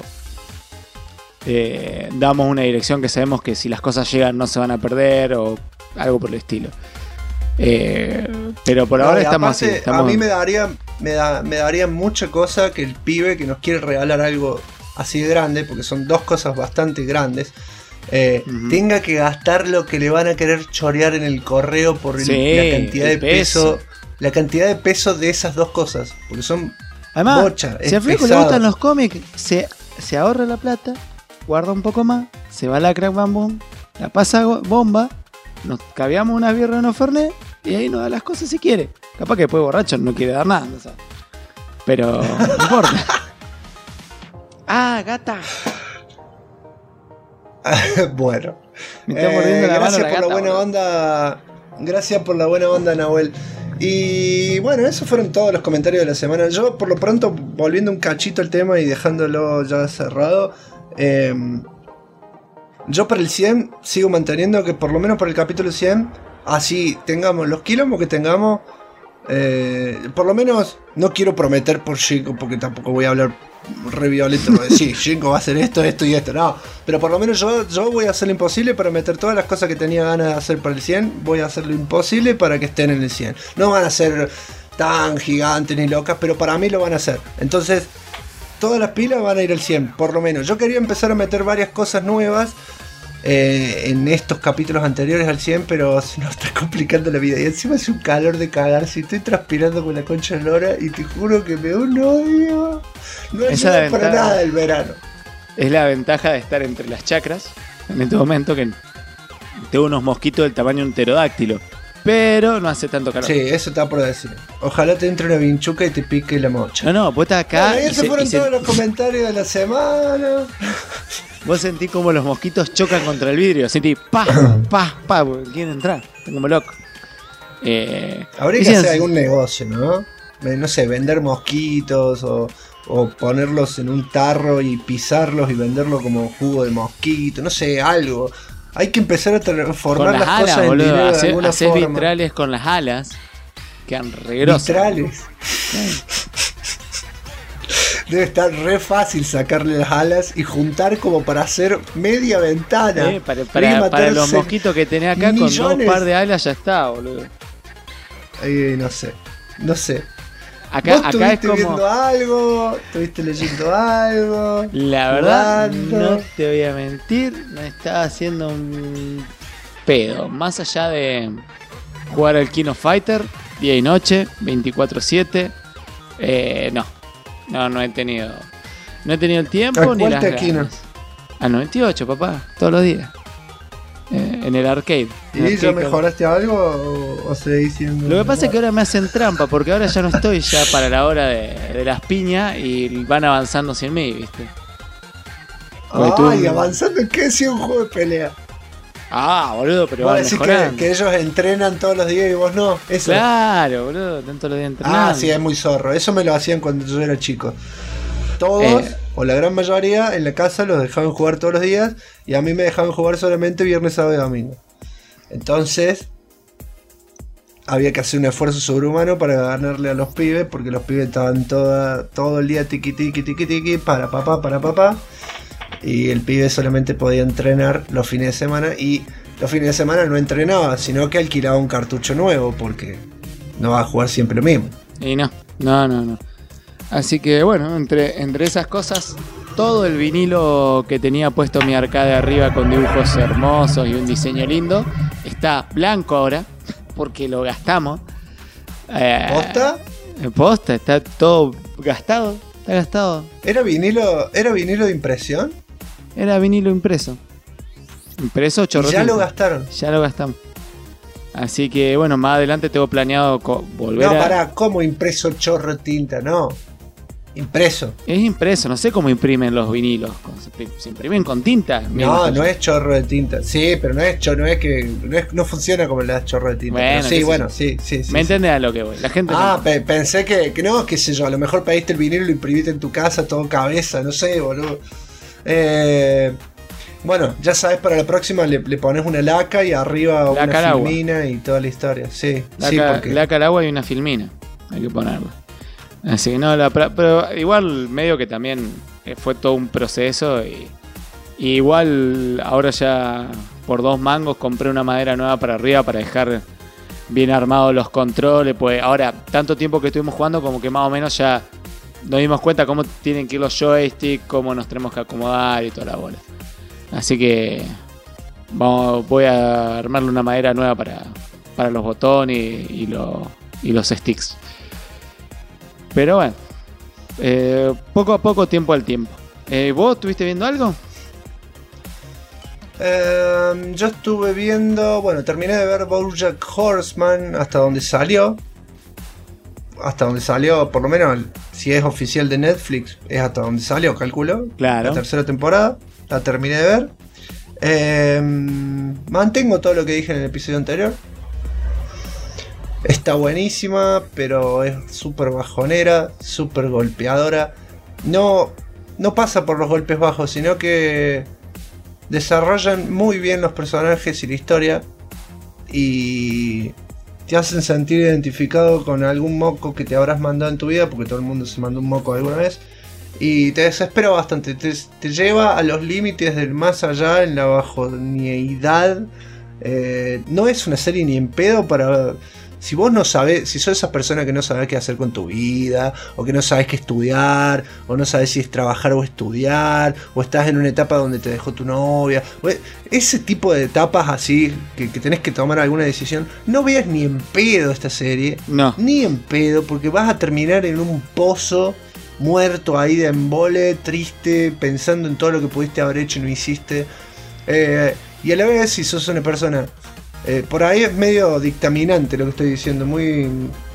damos una dirección que sabemos que si las cosas llegan no se van a perder o algo por el estilo. Pero por ahora y estamos aparte, así. Estamos... A mí me daría mucha cosa que el pibe que nos quiere regalar algo así de grande, porque son dos cosas bastante grandes, tenga que gastar lo que le van a querer chorear en el correo por Sí, la cantidad de el peso. la cantidad de peso de esas dos cosas, porque son Además, bocha, si a es Fleco le pesado. gustan los cómics, se ahorra la plata, guarda un poco más, se va a la Crack Bam Boom, la pasa bomba, nos caviamos una birra en unos Fernet Y ahí no da las cosas si quiere. Capaz que después borracho no quiere dar nada, no sé. Pero no importa. Ah, gata. Bueno. Me está mordiendo la mano gracias la por gata, la buena boludo. onda. Gracias por la buena onda, Nahuel. Y bueno, esos fueron todos los comentarios de la semana. Yo, por lo pronto, volviendo un cachito al tema y dejándolo ya cerrado. Yo para el 100 sigo manteniendo que por lo menos para el capítulo 100, así tengamos los quilombos que tengamos. Por lo menos no quiero prometer por Shinko, porque tampoco voy a hablar re violento. Sí, Shinko va a hacer esto, esto y esto. No, pero por lo menos yo voy a hacer lo imposible para meter todas las cosas que tenía ganas de hacer para el 100. Voy a hacer lo imposible para que estén en el 100. No van a ser tan gigantes ni locas, pero para mí lo van a hacer. Entonces, todas las pilas van a ir al 100, por lo menos. Yo quería empezar a meter varias cosas nuevas en estos capítulos anteriores al 100, pero se nos está complicando la vida. Y encima hace un calor de cagar. Si estoy transpirando con la concha de lora y te juro que me da un odio. No Esa ayuda para ventaja. nada el verano. Es la ventaja de estar entre las chacras en este momento, que tengo unos mosquitos del tamaño de un pterodáctilo. Pero no hace tanto calor. Sí, eso está por decir. Ojalá te entre una vinchuca y te pique la mocha. No, vos estás acá Bueno, y esos fueron todos los comentarios de la semana. vos sentís como los mosquitos chocan contra el vidrio. Sentís pa, porque quieren entrar. Estoy como loco. Habría que hacer algún negocio, ¿no? No sé, vender mosquitos o ponerlos en un tarro y pisarlos y venderlo como jugo de mosquito. No sé, algo. Hay que empezar a transformar con las las cosas alas, en dinero boludo. de alguna Hacés forma. vitrales con las alas. Quedan re grosas. Vitrales. Debe estar re fácil sacarle las alas y juntar como para hacer media ventana. Para los mosquitos que tenés acá, con 2 par de alas ya está, boludo. No sé. Acá ¿Vos es estuviste como... viendo algo? ¿Estuviste leyendo algo? La verdad, jugando? no te voy a mentir, me estaba haciendo un pedo. Más allá de jugar al King of Fighter, día y noche, 24/7, no he tenido. No he tenido el tiempo ¿A ni cuál las te Kino? ganas. Al 98, papá, todos los días. En el arcade. ¿Y ya mejoraste algo o seguís siendo? Lo que pasa es que ahora me hacen trampa, porque ahora ya no estoy ya para la hora de las piñas y van avanzando sin mí, ¿viste? Ay, avanzando en qué si es un juego de pelea. Boludo, pero Vos van decís mejorando. que ellos entrenan todos los días y vos no. Eso. Claro, boludo, tanto los días entrenando. Sí, es muy zorro. Eso me lo hacían cuando yo era chico. Todos, o la gran mayoría, en la casa los dejaban jugar todos los días y a mí me dejaban jugar solamente viernes, sábado y domingo. Entonces, había que hacer un esfuerzo sobrehumano para ganarle a los pibes, porque los pibes estaban todo el día tiqui, para papá. Y el pibe solamente podía entrenar los fines de semana y los fines de semana no entrenaba, sino que alquilaba un cartucho nuevo, porque no va a jugar siempre lo mismo. Y no. Así que bueno, entre esas cosas, todo el vinilo que tenía puesto mi arcade arriba con dibujos hermosos y un diseño lindo, está blanco ahora, porque lo gastamos. ¿Posta? Posta, está todo gastado. Está gastado. ¿Era vinilo de impresión? Era vinilo impreso. Impreso chorro. Ya lo gastaron. Ya lo gastamos. Así que bueno, más adelante tengo planeado volver No, a... pará, ¿cómo impreso chorro tinta? No. Impreso. Es impreso, no sé cómo imprimen los vinilos. ¿Se imprimen con tinta? No es chorro de tinta. Sí, pero no funciona como le das chorro de tinta. Bueno, Pero sí. Me entendés a lo que voy. La gente Pensé que no, qué sé yo, a lo mejor pediste el vinilo y lo imprimiste en tu casa, todo cabeza, no sé, boludo. Bueno, ya sabes, para la próxima le pones una laca y arriba una filmina y toda la historia. Sí, porque... Laca al agua y una filmina. Hay que ponerlo. Así que no, pero igual medio que también fue todo un proceso y igual ahora ya por 2 mangos compré una madera nueva para arriba para dejar bien armados los controles, pues ahora tanto tiempo que estuvimos jugando como que más o menos ya nos dimos cuenta cómo tienen que ir los joysticks, cómo nos tenemos que acomodar y toda la bola. Así que voy a armarle una madera nueva para los botones y los sticks. Pero bueno, poco a poco, tiempo al tiempo. ¿Vos estuviste viendo algo? Yo estuve viendo, bueno, terminé de ver BoJack Horseman hasta donde salió. Hasta donde salió, por lo menos, si es oficial de Netflix, es hasta donde salió, calculo. Claro. La tercera temporada, la terminé de ver. Mantengo todo lo que dije en el episodio anterior. Está buenísima, pero es súper bajonera, súper golpeadora. No pasa por los golpes bajos, sino que desarrollan muy bien los personajes y la historia. Y te hacen sentir identificado con algún moco que te habrás mandado en tu vida, porque todo el mundo se mandó un moco alguna vez. Y te desespera bastante, te lleva a los límites del más allá en la bajoneidad. No es una serie ni en pedo para... Si vos no sabés, si sos esa persona que no sabés qué hacer con tu vida, o que no sabés qué estudiar, o no sabés si es trabajar o estudiar, o estás en una etapa donde te dejó tu novia, ese tipo de etapas así, que tenés que tomar alguna decisión, no veas ni en pedo esta serie, No. ni en pedo, porque vas a terminar en un pozo muerto ahí de embole, triste, pensando en todo lo que pudiste haber hecho y no hiciste. Y a la vez, si sos una persona... por ahí es medio dictaminante lo que estoy diciendo, muy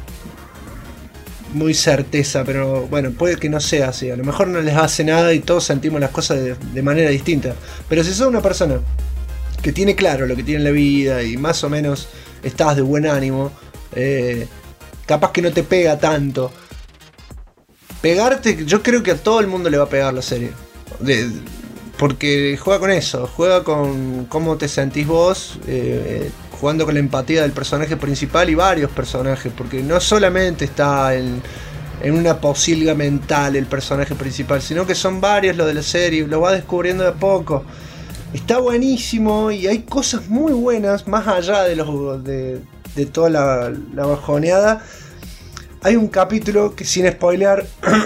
certeza, pero bueno, puede que no sea así. A lo mejor no les hace nada y todos sentimos las cosas de manera distinta. Pero si sos una persona que tiene claro lo que tiene en la vida y más o menos estás de buen ánimo, capaz que no te pega tanto. Pegarte, yo creo que a todo el mundo le va a pegar la serie. Porque juega con eso, juega con cómo te sentís vos, jugando con la empatía del personaje principal y varios personajes, porque no solamente está en una posilga mental el personaje principal, sino que son varios los de la serie, lo vas descubriendo de a poco. Está buenísimo y hay cosas muy buenas, más allá de toda la bajoneada. Hay un capítulo que, sin spoilear,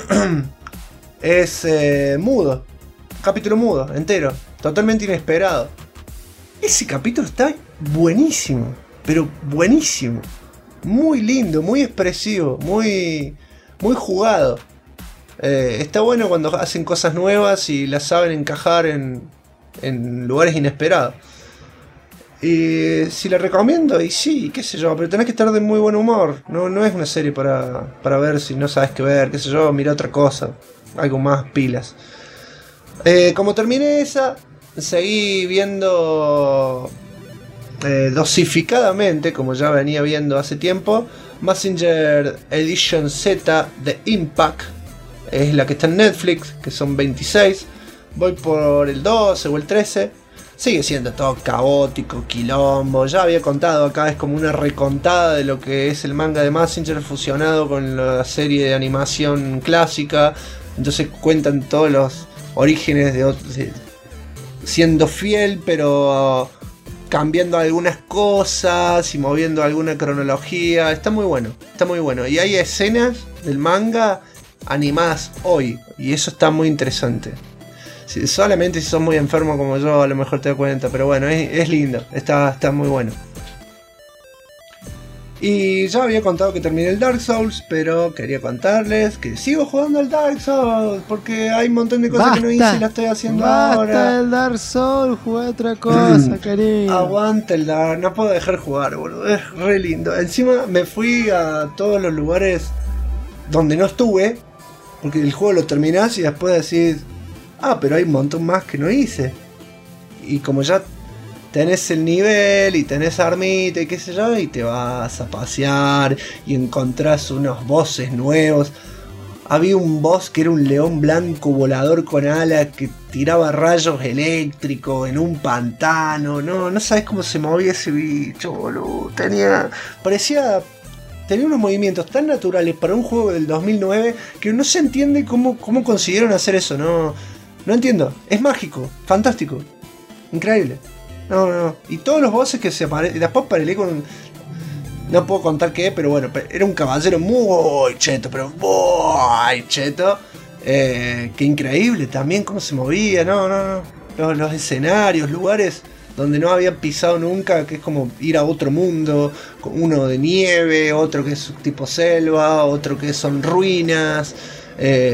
es mudo. Capítulo mudo, entero, totalmente inesperado. Ese capítulo está buenísimo, pero buenísimo. Muy lindo, muy expresivo, muy jugado. Está bueno cuando hacen cosas nuevas y las saben encajar en lugares inesperados. Y si la recomiendo, y sí, qué sé yo, pero tenés que estar de muy buen humor. No es una serie para ver si no sabes qué ver, qué sé yo, mira otra cosa, algo más pilas. Como terminé esa, seguí viendo dosificadamente, como ya venía viendo hace tiempo, Mazinger Edition Z de Impact. Es la que está en Netflix, que son 26. Voy por el 12 o el 13. Sigue siendo todo caótico, quilombo. Ya había contado acá, es como una recontada de lo que es el manga de Mazinger fusionado con la serie de animación clásica. Entonces cuentan todos los orígenes siendo fiel, pero cambiando algunas cosas y moviendo alguna cronología. Está muy bueno, está muy bueno. Y hay escenas del manga animadas hoy, y eso está muy interesante. Solamente si sos muy enfermo como yo, a lo mejor te das cuenta, pero bueno, es lindo, está muy bueno. Y ya había contado que terminé el Dark Souls, pero quería contarles que sigo jugando al Dark Souls, porque hay un montón de cosas que no hice y la estoy haciendo ahora. Basta el Dark Souls, jugué otra cosa, cariño. Aguanta el Dark, no puedo dejar jugar, boludo, es re lindo. Encima me fui a todos los lugares donde no estuve, porque el juego lo terminás y después decís, pero hay un montón más que no hice. Y como ya tenés el nivel y tenés armita y qué sé yo, y te vas a pasear y encontrás unos bosses nuevos. Había un boss que era un león blanco volador con alas que tiraba rayos eléctricos en un pantano. No sabés cómo se movía ese bicho, boludo. Tenía unos movimientos tan naturales para un juego del 2009 que no se entiende cómo consiguieron hacer eso. No entiendo. Es mágico, fantástico, increíble. No. Y todos los bosses que se aparecen. Después parelé con... No puedo contar qué, pero bueno, era un caballero muy cheto, pero muy cheto. Qué increíble también cómo se movía, no. Los escenarios, lugares donde no habían pisado nunca, que es como ir a otro mundo. Uno de nieve, otro que es tipo selva, otro que son ruinas.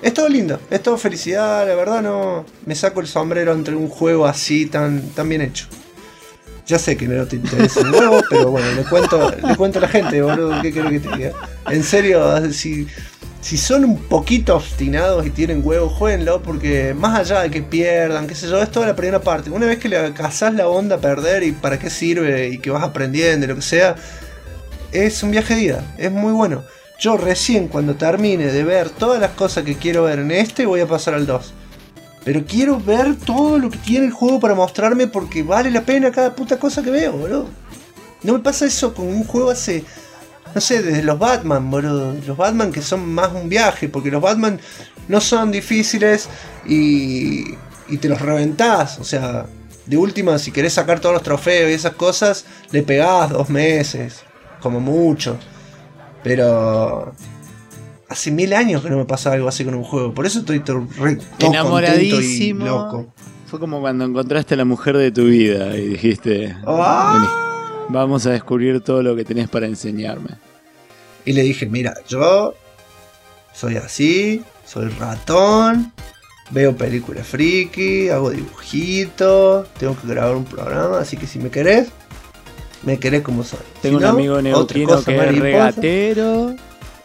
Es todo lindo, es todo felicidad, la verdad no me saco el sombrero entre un juego así tan bien hecho. Ya sé que no te interesa un huevo, pero bueno, le cuento a la gente, boludo, ¿qué quiero que te diga? En serio, si son un poquito obstinados y tienen huevos, jueguenlo, porque más allá de que pierdan, qué sé yo, es toda la primera parte. Una vez que le cazás la onda a perder y para qué sirve y que vas aprendiendo y lo que sea, es un viaje de ida, es muy bueno. Yo recién cuando termine de ver todas las cosas que quiero ver en este, voy a pasar al 2. Pero quiero ver todo lo que tiene el juego para mostrarme porque vale la pena cada puta cosa que veo, boludo. No me pasa eso con un juego hace... No sé, desde los Batman, boludo. Los Batman que son más un viaje, porque los Batman no son difíciles y te los reventás. O sea, de última, si querés sacar todos los trofeos y esas cosas, le pegás 2 meses, como mucho. Pero... Hace 1000 años que no me pasa algo así con un juego. Por eso estoy todo enamoradísimo. Contento y loco. Fue como cuando encontraste a la mujer de tu vida y dijiste, ¡Ah! vení, vamos a descubrir todo lo que tenés para enseñarme. Y le dije, mira, yo soy así, soy ratón, veo películas friki, hago dibujitos, tengo que grabar un programa, así que si me querés como soy. Tengo Si un no, amigo neuquino que es regatero.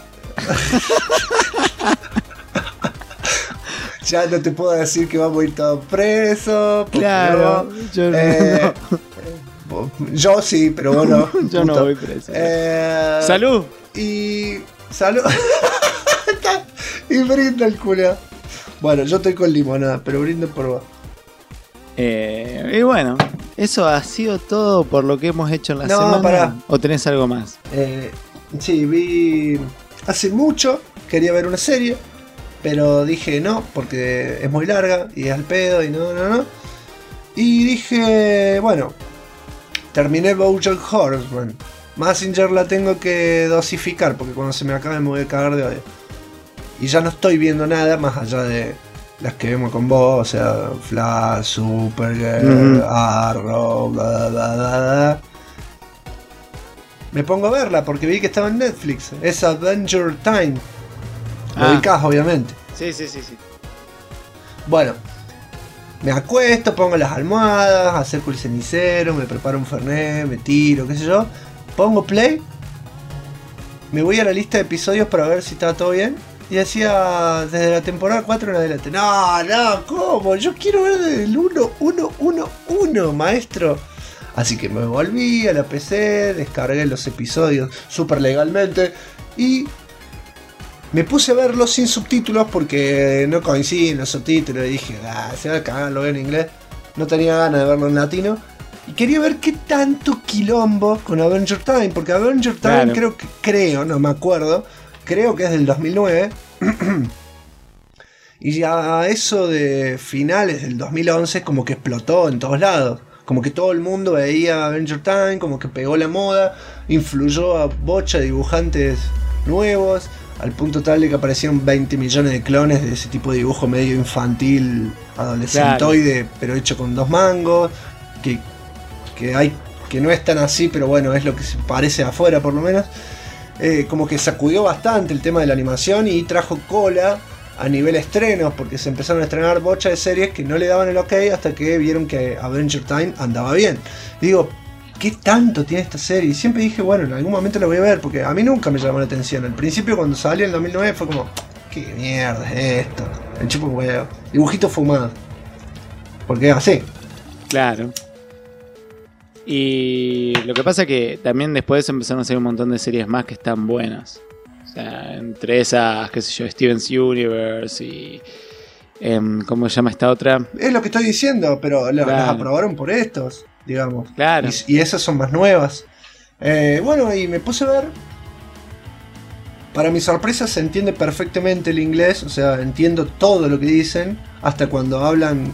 Ya no te puedo decir que vamos a ir todos presos. Claro, no. yo no. Yo sí, pero vos no. Yo no voy preso. ¡Salud! Y... ¡Salud! Y brinda el culo. Bueno, yo estoy con limonada, pero brindo por vos. Y bueno, eso ha sido todo por lo que hemos hecho en la semana. Pará. ¿O tenés algo más? Sí, vi... Hace mucho quería ver una serie, pero dije no, porque es muy larga y es al pedo y no. Y dije, bueno, terminé BoJack Horseman. Messenger la tengo que dosificar, porque cuando se me acabe me voy a cagar de odio. Y ya no estoy viendo nada más allá de las que vemos con vos, o sea, Flash, Supergirl, Arrow, bla bla bla. Me pongo a verla porque vi que estaba en Netflix. Es Adventure Time. Lo ubicás, obviamente. Sí. Bueno, me acuesto, pongo las almohadas, acerco el cenicero, me preparo un fernet, me tiro, qué sé yo. Pongo play. Me voy a la lista de episodios para ver si estaba todo bien. Y decía desde la temporada 4 en adelante. No, ¿cómo? Yo quiero ver desde el 1, maestro. Así que me volví a la PC, descargué los episodios súper legalmente y me puse a verlos sin subtítulos porque no coinciden los subtítulos. Y dije, se va a cagar, lo veo en inglés. No tenía ganas de verlo en latino. Y quería ver qué tanto quilombo con Adventure Time, porque Adventure Time creo, no me acuerdo, creo que es del 2009. Y ya eso de finales del 2011 como que explotó en todos lados. Como que todo el mundo veía Adventure Time, como que pegó la moda, influyó a bocha de dibujantes nuevos, al punto tal de que aparecieron 20 millones de clones de ese tipo de dibujo medio infantil, adolescentoide, pero hecho con 2 mangos, que no es tan así, pero bueno, es lo que se parece afuera por lo menos. Como que sacudió bastante el tema de la animación y trajo cola a nivel estrenos, porque se empezaron a estrenar bocha de series que no le daban el ok hasta que vieron que Adventure Time andaba bien. Y digo, ¿qué tanto tiene esta serie? Y siempre dije, bueno, en algún momento la voy a ver, porque a mí nunca me llamó la atención. Al principio, cuando salió en 2009, fue como, ¿qué mierda es esto? El chupo huevo. Dibujito fumado. Porque es así. Claro. Y lo que pasa es que también después empezaron a hacer un montón de series más que están buenas. O sea, entre esas, qué sé yo, Steven's Universe y... ¿cómo se llama esta otra? Es lo que estoy diciendo, pero las aprobaron por estos, digamos. Claro. Y esas son más nuevas. Bueno, y me puse a ver. Para mi sorpresa se entiende perfectamente el inglés, o sea, entiendo todo lo que dicen, hasta cuando hablan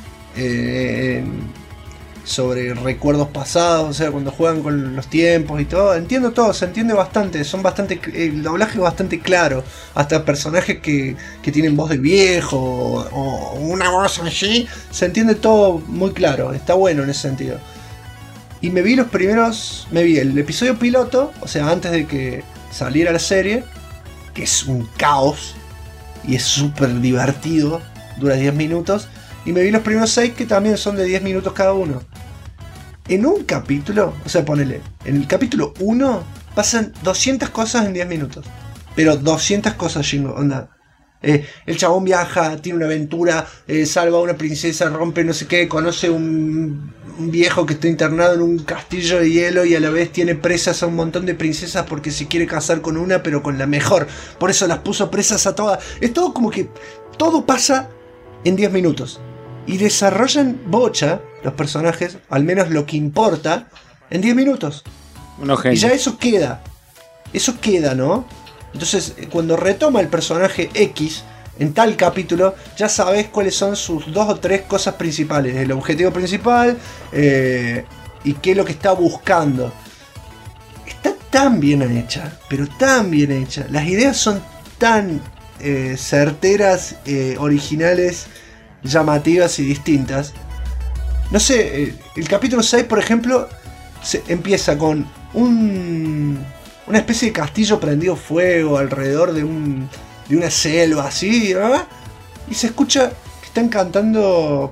sobre recuerdos pasados, o sea, cuando juegan con los tiempos y todo, entiendo todo, se entiende bastante, el doblaje es bastante claro, hasta personajes que tienen voz de viejo o una voz así, se entiende todo muy claro, está bueno en ese sentido. Y me vi el episodio piloto, o sea, antes de que saliera la serie, que es un caos, y es súper divertido, dura 10 minutos. Y me vi los primeros 6 que también son de 10 minutos cada uno. En un capítulo, o sea, ponele, en el capítulo 1 pasan 200 cosas en 10 minutos. Pero 200 cosas, chingo, onda. El chabón viaja, tiene una aventura, salva a una princesa, rompe no sé qué, conoce un viejo que está internado en un castillo de hielo y a la vez tiene presas a un montón de princesas porque se quiere casar con una, pero con la mejor. Por eso las puso presas a todas. Es todo como que todo pasa en 10 minutos. Y desarrollan bocha los personajes, al menos lo que importa, en 10 minutos. Y ya eso queda. Eso queda, ¿no? Entonces, cuando retoma el personaje X en tal capítulo, ya sabes cuáles son sus 2 o 3 cosas principales. El objetivo principal y qué es lo que está buscando. Está tan bien hecha, pero tan bien hecha. Las ideas son tan certeras, originales, llamativas y distintas. No sé, el capítulo 6, por ejemplo, empieza con una especie de castillo prendido fuego alrededor de una selva así, ¿verdad? Y se escucha que están cantando,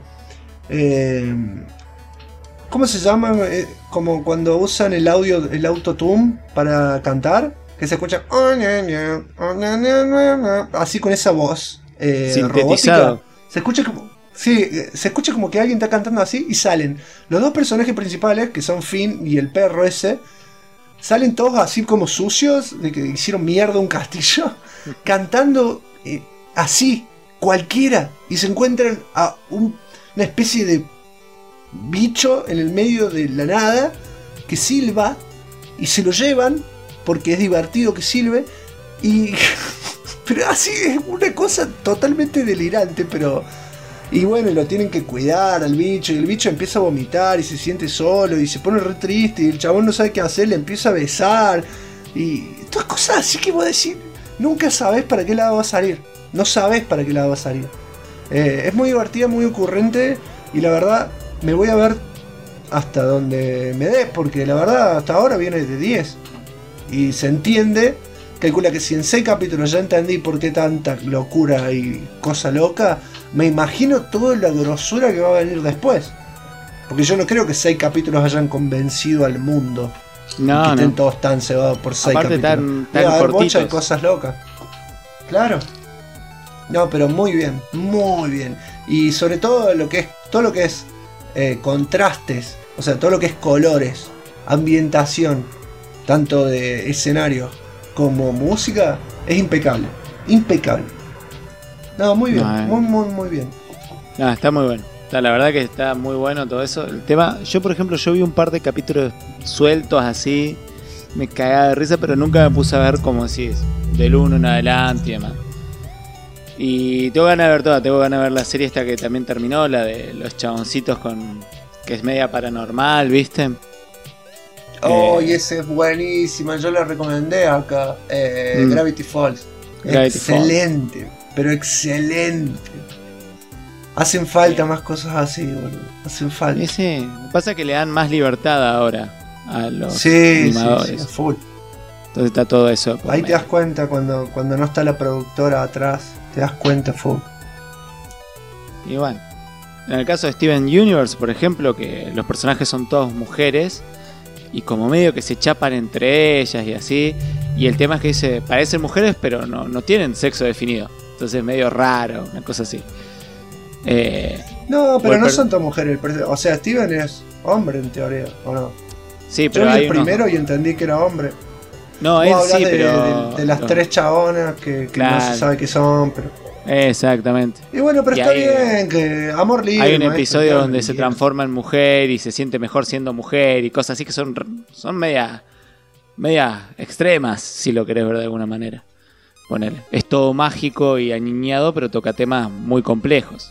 ¿cómo se llama? Como cuando usan el autotune para cantar, que se escucha así con esa voz sintetizado. Robótica. Se escucha como, sí, se escucha como que alguien está cantando así y salen los 2 personajes principales, que son Finn y el perro ese. Salen todos así como sucios, de que hicieron mierda un castillo, cantando así, cualquiera, y se encuentran a una especie de bicho en el medio de la nada, que silba, y se lo llevan, porque es divertido que silbe, pero así es una cosa totalmente delirante, pero... Y bueno, lo tienen que cuidar al bicho, y el bicho empieza a vomitar y se siente solo y se pone re triste y el chabón no sabe qué hacer, le empieza a besar y todas cosas así que vos decís, nunca sabés para qué lado va a salir, no sabés para qué lado va a salir. Es muy divertida, muy ocurrente y la verdad me voy a ver hasta donde me dé, porque la verdad hasta ahora viene de 10 y se entiende. Calcula que si en 6 capítulos ya entendí por qué tanta locura y cosa loca, me imagino toda la grosura que va a venir después. Porque yo no creo que 6 capítulos hayan convencido al mundo. No, que estén no. todos tan cebados por 6 Aparte capítulos. tan Va a haber cortitos. muchas cosas locas. Claro. No, pero muy bien, muy bien. Y sobre todo lo que es contrastes, o sea, todo lo que es colores, ambientación, tanto de escenario como música, es impecable. Impecable. No, muy bien, muy bien. No, está muy bueno. La verdad que está muy bueno todo eso. El tema, yo por ejemplo, yo vi un par de capítulos sueltos así, me cagaba de risa, pero nunca me puse a ver, como decís, del 1 en adelante y demás. Y tengo ganas de ver toda, tengo ganas de ver la serie esta que también terminó, la de los chaboncitos que es media paranormal, ¿viste? Y esa es buenísima, yo la recomendé acá, Gravity Falls. Gravity excelente, Falls. Pero excelente. Hacen falta más cosas así, boludo. Hacen falta. Y sí, pasa que le dan más libertad ahora a los animadores. Sí, full. Entonces está todo eso. Ahí te das cuenta cuando no está la productora atrás, te das cuenta, full. Y bueno, en el caso de Steven Universe, por ejemplo, que los personajes son todos mujeres y como medio que se chapan entre ellas y así. Y el tema es que parecen mujeres pero no tienen sexo definido. Entonces es medio raro, una cosa así. No, pero no son todas mujeres. O sea, Steven es hombre en teoría, ¿o no? Sí, pero yo vi hay el primero y entendí que era hombre. No, vos él hablás sí, pero... de las 3 chabonas que Claro. no se sabe qué son, pero... Exactamente. Y bueno, pero Y está hay- bien, que amor libre. Hay un maestro, episodio claro, donde se bien. transforma en mujer y se siente mejor siendo mujer y cosas así que son media extremas, si lo querés ver de alguna manera. Ponele. Es todo mágico y aniñado, pero toca temas muy complejos.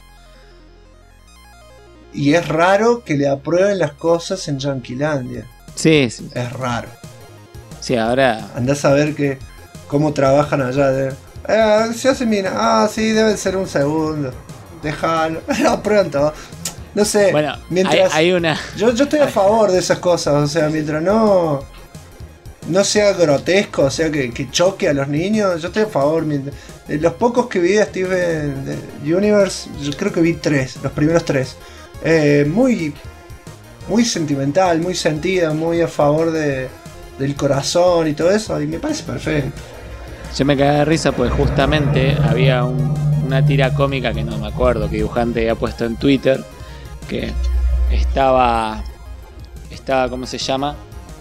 Y es raro que le aprueben las cosas en Yanquilandia. Sí, Es raro. sí, ahora... Andás a ver cómo trabajan allá. Se hace mina. Sí, debe ser un segundo. Déjalo. Aprueban todo. No sé. Bueno, mientras hay una... yo estoy a favor de esas cosas. O sea, mientras no no sea grotesco, o sea que choque a los niños, yo estoy a favor. Los pocos que vi de Steven Universe, yo creo que vi 3, los primeros 3. Muy sentimental, muy sentida, muy a favor del corazón y todo eso, y me parece perfecto. Yo me cagué de risa pues justamente había una tira cómica que no me acuerdo que dibujante había puesto en Twitter, que estaba ¿cómo se llama?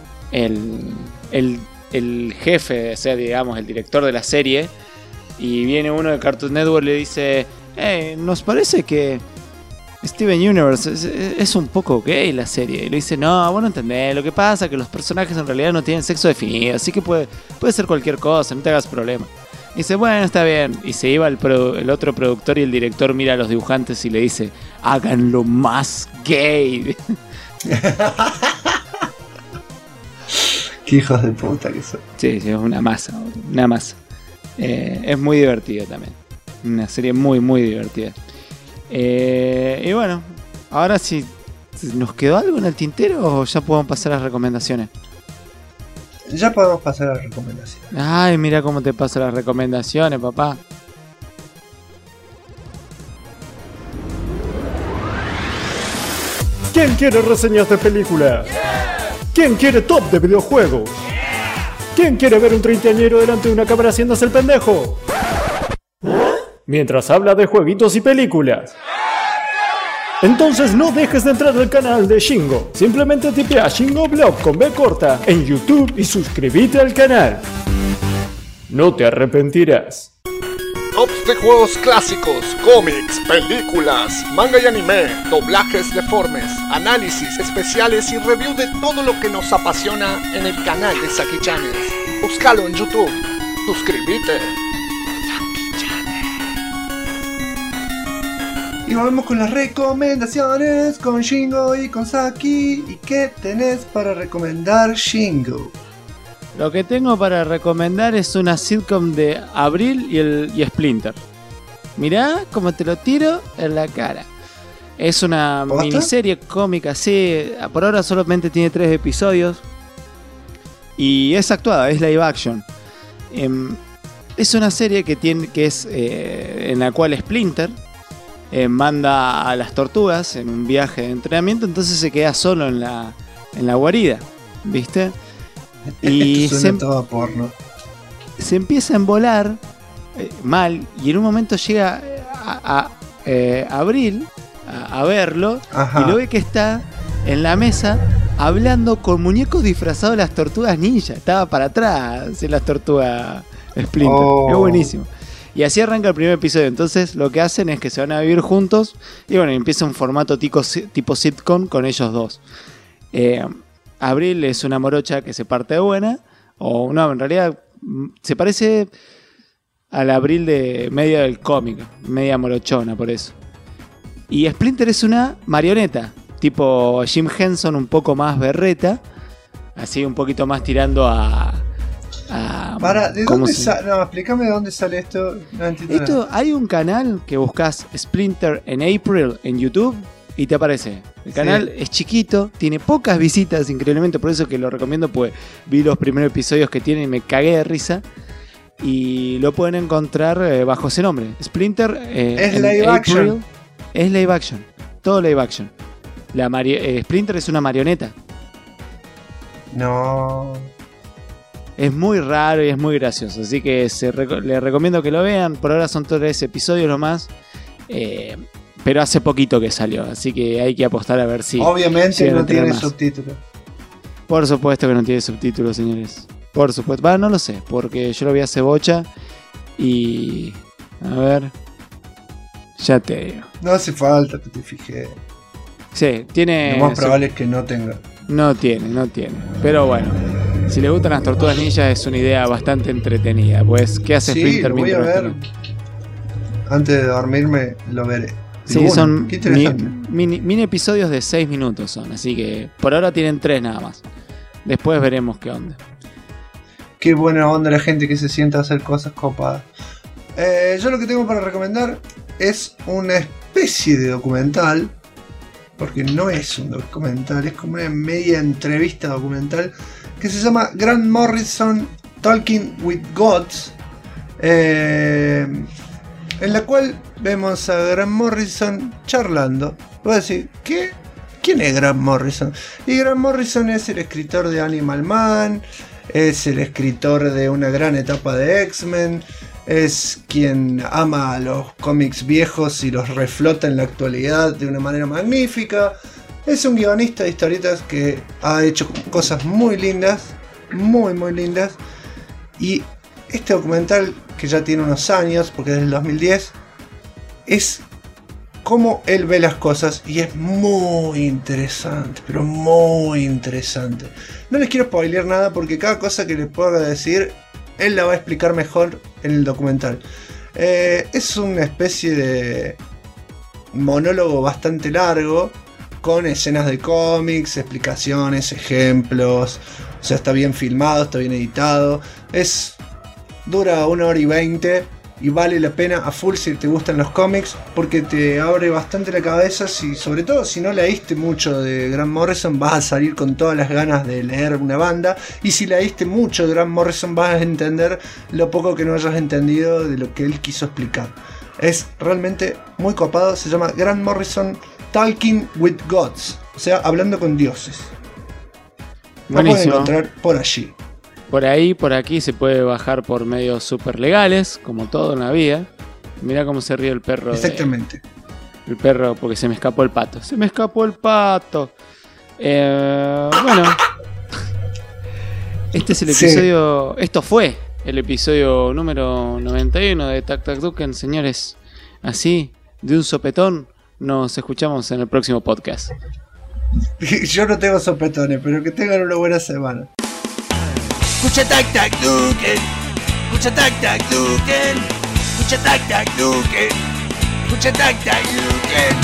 El jefe, o sea, digamos, el director de la serie, y viene uno de Cartoon Network y le dice: nos parece que Steven Universe es un poco gay la serie. Y le dice: no, vos no entendés, lo que pasa es que los personajes en realidad no tienen sexo definido, así que puede ser cualquier cosa, no te hagas problema. Y dice: bueno, está bien. Y se iba el otro productor y el director mira a los dibujantes y le dice: háganlo más gay. Qué hijos de puta que son. Sí, es una masa, una masa. Es muy divertido también. Una serie muy, muy divertida. Y bueno, ahora si nos quedó algo en el tintero o ya podemos pasar a las recomendaciones. Ya podemos pasar a las recomendaciones. Ay, mira cómo te paso las recomendaciones, papá. ¿Quién quiere reseñas de películas? ¿Quién quiere top de videojuegos? ¿Quién quiere ver un treintañero delante de una cámara haciéndose el pendejo? Mientras habla de jueguitos y películas. Entonces no dejes de entrar al canal de Shingo. Simplemente tipea Shingo Blog con B corta en YouTube y suscríbete al canal. No te arrepentirás. Tops de juegos clásicos, cómics, películas, manga y anime, doblajes deformes, análisis especiales y review de todo lo que nos apasiona en el canal de Saki Channels. Búscalo en YouTube. Suscríbete. Y volvemos con las recomendaciones con Shingo y con Saki. ¿Y qué tenés para recomendar, Shingo? Lo que tengo para recomendar es una sitcom de Abril y Splinter. Mirá cómo te lo tiro en la cara. Es una ¿Posta? miniserie cómica, sí. Por ahora solamente tiene 3 episodios. Y es actuada, es live action. Es una serie que es en la cual Splinter manda a las tortugas en un viaje de entrenamiento. Entonces se queda solo en la guarida, ¿viste? Y suena todo a porno. se empieza a embolar mal, y en un momento llega a Abril a verlo. Ajá. Y lo ve que está en la mesa hablando con muñecos disfrazados de las tortugas ninja. Estaba para atrás en las tortugas Splinter. Oh. Es buenísimo. Y así arranca el primer episodio. Entonces lo que hacen es que se van a vivir juntos y bueno, empieza un formato tipo sitcom con ellos dos. Abril es una morocha que se parte de buena, o no, en realidad se parece al Abril de media del cómic, media morochona por eso. Y Splinter es una marioneta, tipo Jim Henson, un poco más berreta, así un poquito más tirando a ¿De dónde sale? No, explícame de dónde sale esto. No entiendo nada. Esto, hay un canal que buscas Splinter en April en YouTube y te aparece. El canal es chiquito, tiene pocas visitas, increíblemente, por eso que lo recomiendo, pues vi los primeros episodios que tiene y me cagué de risa. Y lo pueden encontrar bajo ese nombre, Splinter. Es live action. Es live action, todo live action. Splinter es una marioneta. No. Es muy raro y es muy gracioso, así que les recomiendo que lo vean. Por ahora son 3 episodios nomás. Pero hace poquito que salió, así que hay que apostar a ver si... Obviamente van a no tener tiene más. subtítulos. Por supuesto que no tiene subtítulos, señores. Por supuesto. No lo sé, porque yo lo vi hace bocha y... A ver... Ya te digo. No hace falta que te fijé. Sí, tiene... Lo más probable es que no tenga. No tiene. Pero bueno, si les gustan las tortugas ninjas es una idea bastante entretenida. Pues, ¿qué hace Sí, Splinter lo voy a mientras ver. tanto? Antes de dormirme lo veré. Sí, Bueno, son qué interesante. mini episodios de 6 minutos son, así que por ahora tienen 3 nada más. Después veremos qué onda. Qué buena onda la gente que se sienta a hacer cosas copadas. Yo lo que tengo para recomendar es una especie de documental, porque no es un documental, es como una media entrevista documental que se llama Grant Morrison Talking with Gods, en la cual vemos a Grant Morrison charlando. Voy a decir, ¿qué? ¿Quién es Grant Morrison? Y Grant Morrison es el escritor de Animal Man, es el escritor de una gran etapa de X-Men, es quien ama a los cómics viejos y los reflota en la actualidad de una manera magnífica. Es un guionista de historietas que ha hecho cosas muy lindas, muy lindas. Y este documental, que ya tiene unos años, porque es del 2010, es cómo él ve las cosas y es muy interesante, pero muy interesante. No les quiero spoilear nada porque cada cosa que les pueda decir, él la va a explicar mejor en el documental. Es una especie de monólogo bastante largo, con escenas de cómics, explicaciones, ejemplos. O sea, está bien filmado, está bien editado. Dura 1 hora y 20 y vale la pena a full si te gustan los cómics, porque te abre bastante la cabeza. Sobre todo si no leíste mucho de Grant Morrison, vas a salir con todas las ganas de leer una banda. Y si leíste mucho de Grant Morrison, vas a entender lo poco que no hayas entendido de lo que él quiso explicar. Es realmente muy copado. Se llama Grant Morrison Talking with Gods, o sea, hablando con dioses. Lo pueden encontrar por allí. Por ahí, por aquí se puede bajar por medios super legales, como todo en la vida. Mirá cómo se ríe el perro. Exactamente. El perro, porque se me escapó el pato. ¡Se me escapó el pato! Bueno. Este es el episodio... Sí. Esto fue el episodio número 91 de Tac Tac Duken, señores. Así, de un sopetón, nos escuchamos en el próximo podcast. Yo no tengo sopetones, pero que tengan una buena semana. Escucha Tac Tac Duken, escucha Tac Tac Duken, escucha Tac Tac Duken, escucha Tac Tac Duken.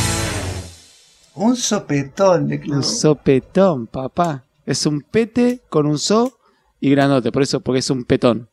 Un sopetón de clavo. Un sopetón, papá. Es un pete con un so y grandote, por eso, porque es un petón.